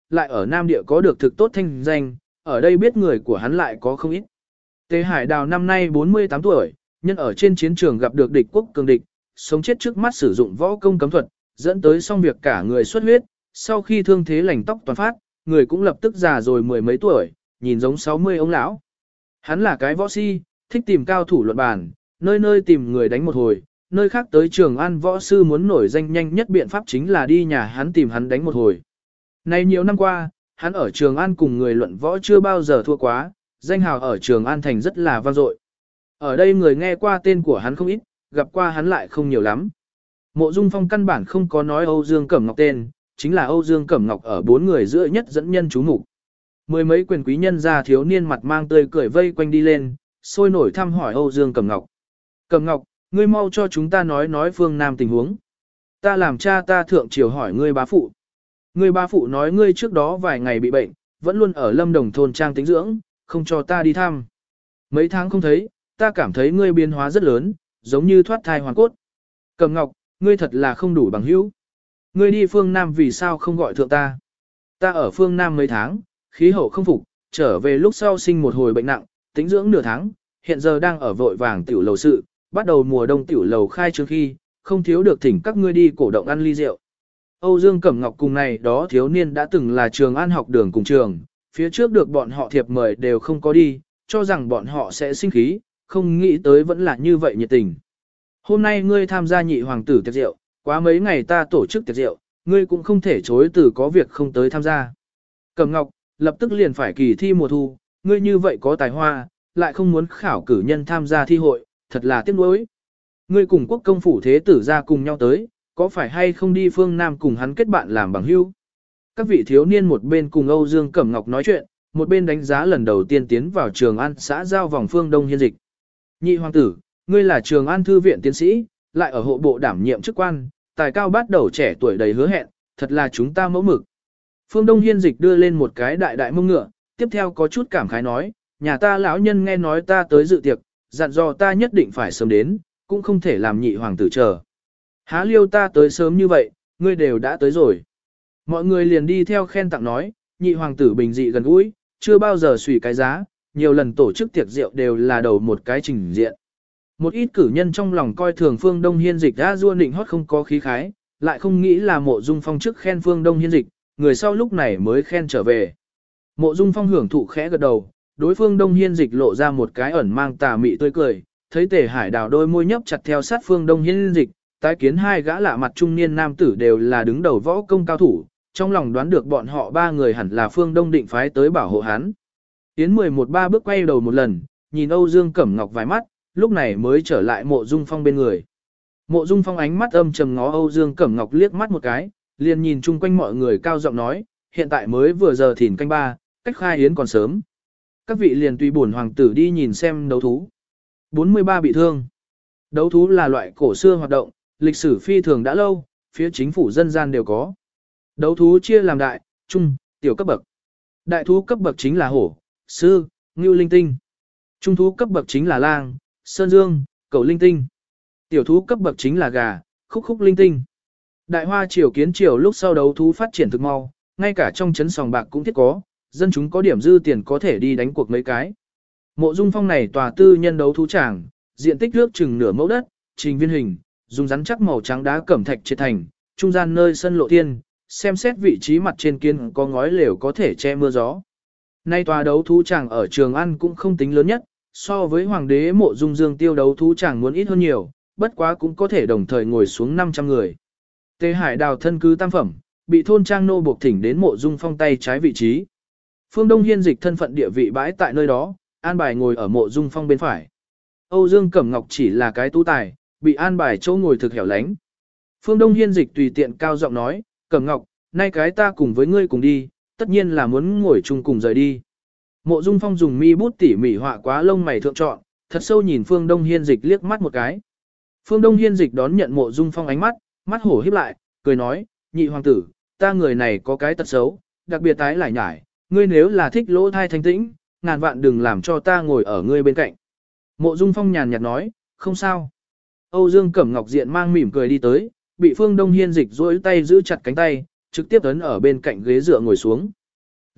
lại ở Nam Địa có được thực tốt thanh danh, ở đây biết người của hắn lại có không ít. Tề Hải Đào năm nay bốn mươi tám tuổi, nhân ở trên chiến trường gặp được địch quốc cường địch, sống chết trước mắt sử dụng võ công cấm thuật, dẫn tới xong việc cả người xuất huyết, sau khi thương thế lành tóc toàn phát, người cũng lập tức già rồi mười mấy tuổi, nhìn giống sáu mươi ông lão. Hắn là cái võ si, thích tìm cao thủ luận bàn, nơi nơi tìm người đánh một hồi, nơi khác tới Trường An võ sư muốn nổi danh nhanh nhất biện pháp chính là đi nhà hắn tìm hắn đánh một hồi. Nay nhiều năm qua, hắn ở Trường An cùng người luận võ chưa bao giờ thua quá, danh hào ở Trường An thành rất là vang dội. Ở đây người nghe qua tên của hắn không ít, gặp qua hắn lại không nhiều lắm. Mộ Dung Phong căn bản không có nói Âu Dương Cẩm Ngọc tên, chính là Âu Dương Cẩm Ngọc ở bốn người giữa nhất dẫn nhân chú mục. Mười mấy quyền quý nhân gia thiếu niên mặt mang tươi cười vây quanh đi lên, sôi nổi thăm hỏi Âu Dương Cẩm Ngọc. Cẩm Ngọc, ngươi mau cho chúng ta nói nói phương Nam tình huống. Ta làm cha ta thượng triều hỏi ngươi bá phụ. Ngươi bá phụ nói ngươi trước đó vài ngày bị bệnh, vẫn luôn ở Lâm Đồng thôn trang tĩnh dưỡng, không cho ta đi thăm. Mấy tháng không thấy, ta cảm thấy ngươi biến hóa rất lớn, giống như thoát thai hoàn cốt. Cẩm Ngọc, ngươi thật là không đủ bằng hữu. Ngươi đi phương Nam vì sao không gọi thượng ta? Ta ở phương Nam mấy tháng, khí hậu không phục, trở về lúc sau sinh một hồi bệnh nặng, tĩnh dưỡng nửa tháng, hiện giờ đang ở vội vàng tiểu lầu sự, bắt đầu mùa đông tiểu lầu khai trương khi, không thiếu được thỉnh các ngươi đi cổ động ăn ly rượu. Âu Dương Cẩm Ngọc cùng này đó thiếu niên đã từng là Trường An học đường cùng trường, phía trước được bọn họ thiệp mời đều không có đi, cho rằng bọn họ sẽ sinh khí, không nghĩ tới vẫn là như vậy nhiệt tình. Hôm nay ngươi tham gia nhị hoàng tử tiệc rượu, quá mấy ngày ta tổ chức tiệc rượu, ngươi cũng không thể chối từ có việc không tới tham gia. Cẩm Ngọc, lập tức liền phải kỳ thi mùa thu, ngươi như vậy có tài hoa, lại không muốn khảo cử nhân tham gia thi hội, thật là tiếc nuối. Ngươi cùng quốc công phủ thế tử ra cùng nhau tới, có phải hay không đi phương Nam cùng hắn kết bạn làm bằng hữu? Các vị thiếu niên một bên cùng Âu Dương Cẩm Ngọc nói chuyện, một bên đánh giá lần đầu tiên tiến vào Trường An xã giao vòng phương Đông Hiên Dịch. Nhị hoàng tử, ngươi là Trường An thư viện tiến sĩ, lại ở hộ bộ đảm nhiệm chức quan, tài cao bắt đầu trẻ tuổi đầy hứa hẹn, thật là chúng ta mẫu mực. Phương Đông Hiên Dịch đưa lên một cái đại đại mông ngựa, tiếp theo có chút cảm khái nói, nhà ta lão nhân nghe nói ta tới dự tiệc, dặn dò ta nhất định phải sớm đến, cũng không thể làm nhị hoàng tử chờ. Há liêu ta tới sớm như vậy, ngươi đều đã tới rồi. Mọi người liền đi theo khen tặng nói, nhị hoàng tử bình dị gần gũi, chưa bao giờ suy cái giá, nhiều lần tổ chức tiệc rượu đều là đầu một cái trình diện. Một ít cử nhân trong lòng coi thường Phương Đông Hiên Dịch đã rua nịnh hót không có khí khái, lại không nghĩ là Mộ Dung Phong trước khen Phương Đông Hiên Dịch, người sau lúc này mới khen trở về. Mộ Dung Phong hưởng thụ khẽ gật đầu, đối Phương Đông Hiên Dịch lộ ra một cái ẩn mang tà mị tươi cười, thấy Tề Hải Đào đôi môi nhấp chặt theo sát Phương Đông Hiên Dịch, tái kiến hai gã lạ mặt trung niên nam tử đều là đứng đầu võ công cao thủ, trong lòng đoán được bọn họ ba người hẳn là Phương Đông định phái tới bảo hộ hắn. Tiến mười một ba bước quay đầu một lần, nhìn Âu Dương Cẩm Ngọc vài mắt, lúc này mới trở lại Mộ Dung Phong bên người. Mộ Dung Phong ánh mắt âm trầm ngó Âu Dương Cẩm Ngọc liếc mắt một cái, liền nhìn chung quanh mọi người cao giọng nói, hiện tại mới vừa giờ thìn canh ba, cách khai yến còn sớm. Các vị liền tùy bổn hoàng tử đi nhìn xem đấu thú. bốn mươi ba bị thương. Đấu thú là loại cổ xưa hoạt động, lịch sử phi thường đã lâu, phía chính phủ dân gian đều có. Đấu thú chia làm đại, trung, tiểu cấp bậc. Đại thú cấp bậc chính là hổ, sư, ngưu linh tinh. Trung thú cấp bậc chính là lang, sơn dương, cẩu linh tinh. Tiểu thú cấp bậc chính là gà, khúc khúc linh tinh. Đại hoa triều kiến triều lúc sau đấu thú phát triển thực mau, ngay cả trong chấn sòng bạc cũng thiết có, dân chúng có điểm dư tiền có thể đi đánh cuộc mấy cái. Mộ Dung Phong này tòa tư nhân đấu thú tràng, diện tích nước chừng nửa mẫu đất, trình viên hình, dùng rắn chắc màu trắng đá cẩm thạch chế thành, trung gian nơi sân lộ thiên, xem xét vị trí mặt trên kiên có ngói lều có thể che mưa gió. Nay tòa đấu thú tràng ở Trường An cũng không tính lớn nhất, so với hoàng đế Mộ Dung Dương Tiêu đấu thú tràng muốn ít hơn nhiều, bất quá cũng có thể đồng thời ngồi xuống năm trăm người. Tề Hải Đào thân cư tam phẩm, bị thôn trang nô buộc thỉnh đến Mộ Dung Phong tay trái vị trí. Phương Đông Hiên Dịch thân phận địa vị bãi tại nơi đó, an bài ngồi ở Mộ Dung Phong bên phải. Âu Dương Cẩm Ngọc chỉ là cái tú tài, bị an bài chỗ ngồi thực hẻo lánh. Phương Đông Hiên Dịch tùy tiện cao giọng nói, Cẩm Ngọc, nay cái ta cùng với ngươi cùng đi, tất nhiên là muốn ngồi chung cùng rời đi. Mộ Dung Phong dùng mi bút tỉ mỉ họa quá lông mày thượng trọn, thật sâu nhìn Phương Đông Hiên Dịch liếc mắt một cái. Phương Đông Hiên Dịch đón nhận Mộ Dung Phong ánh mắt, mắt hổ híp lại, cười nói, nhị hoàng tử, ta người này có cái tật xấu, đặc biệt tái lại nhải, ngươi nếu là thích lỗ thai thanh tĩnh, ngàn vạn đừng làm cho ta ngồi ở ngươi bên cạnh. Mộ Dung Phong nhàn nhạt nói, không sao. Âu Dương Cẩm Ngọc diện mang mỉm cười đi tới, bị Phương Đông Hiên Dịch duỗi tay giữ chặt cánh tay, trực tiếp ấn ở bên cạnh ghế dựa ngồi xuống.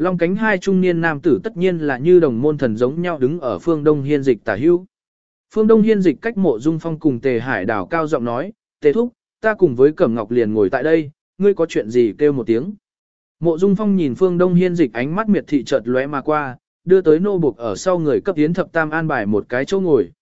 Long cánh hai trung niên nam tử tất nhiên là như đồng môn thần giống nhau đứng ở phương Đông Hiên Dịch tả hữu. Phương Đông Hiên Dịch cách Mộ Dung Phong cùng Tề Hải Đảo cao giọng nói, Tề Thúc, ta cùng với Cẩm Ngọc liền ngồi tại đây, ngươi có chuyện gì kêu một tiếng. Mộ Dung Phong nhìn Phương Đông Hiên Dịch ánh mắt miệt thị chợt lóe mà qua, đưa tới nô buộc ở sau người cấp tiến thập tam an bài một cái chỗ ngồi,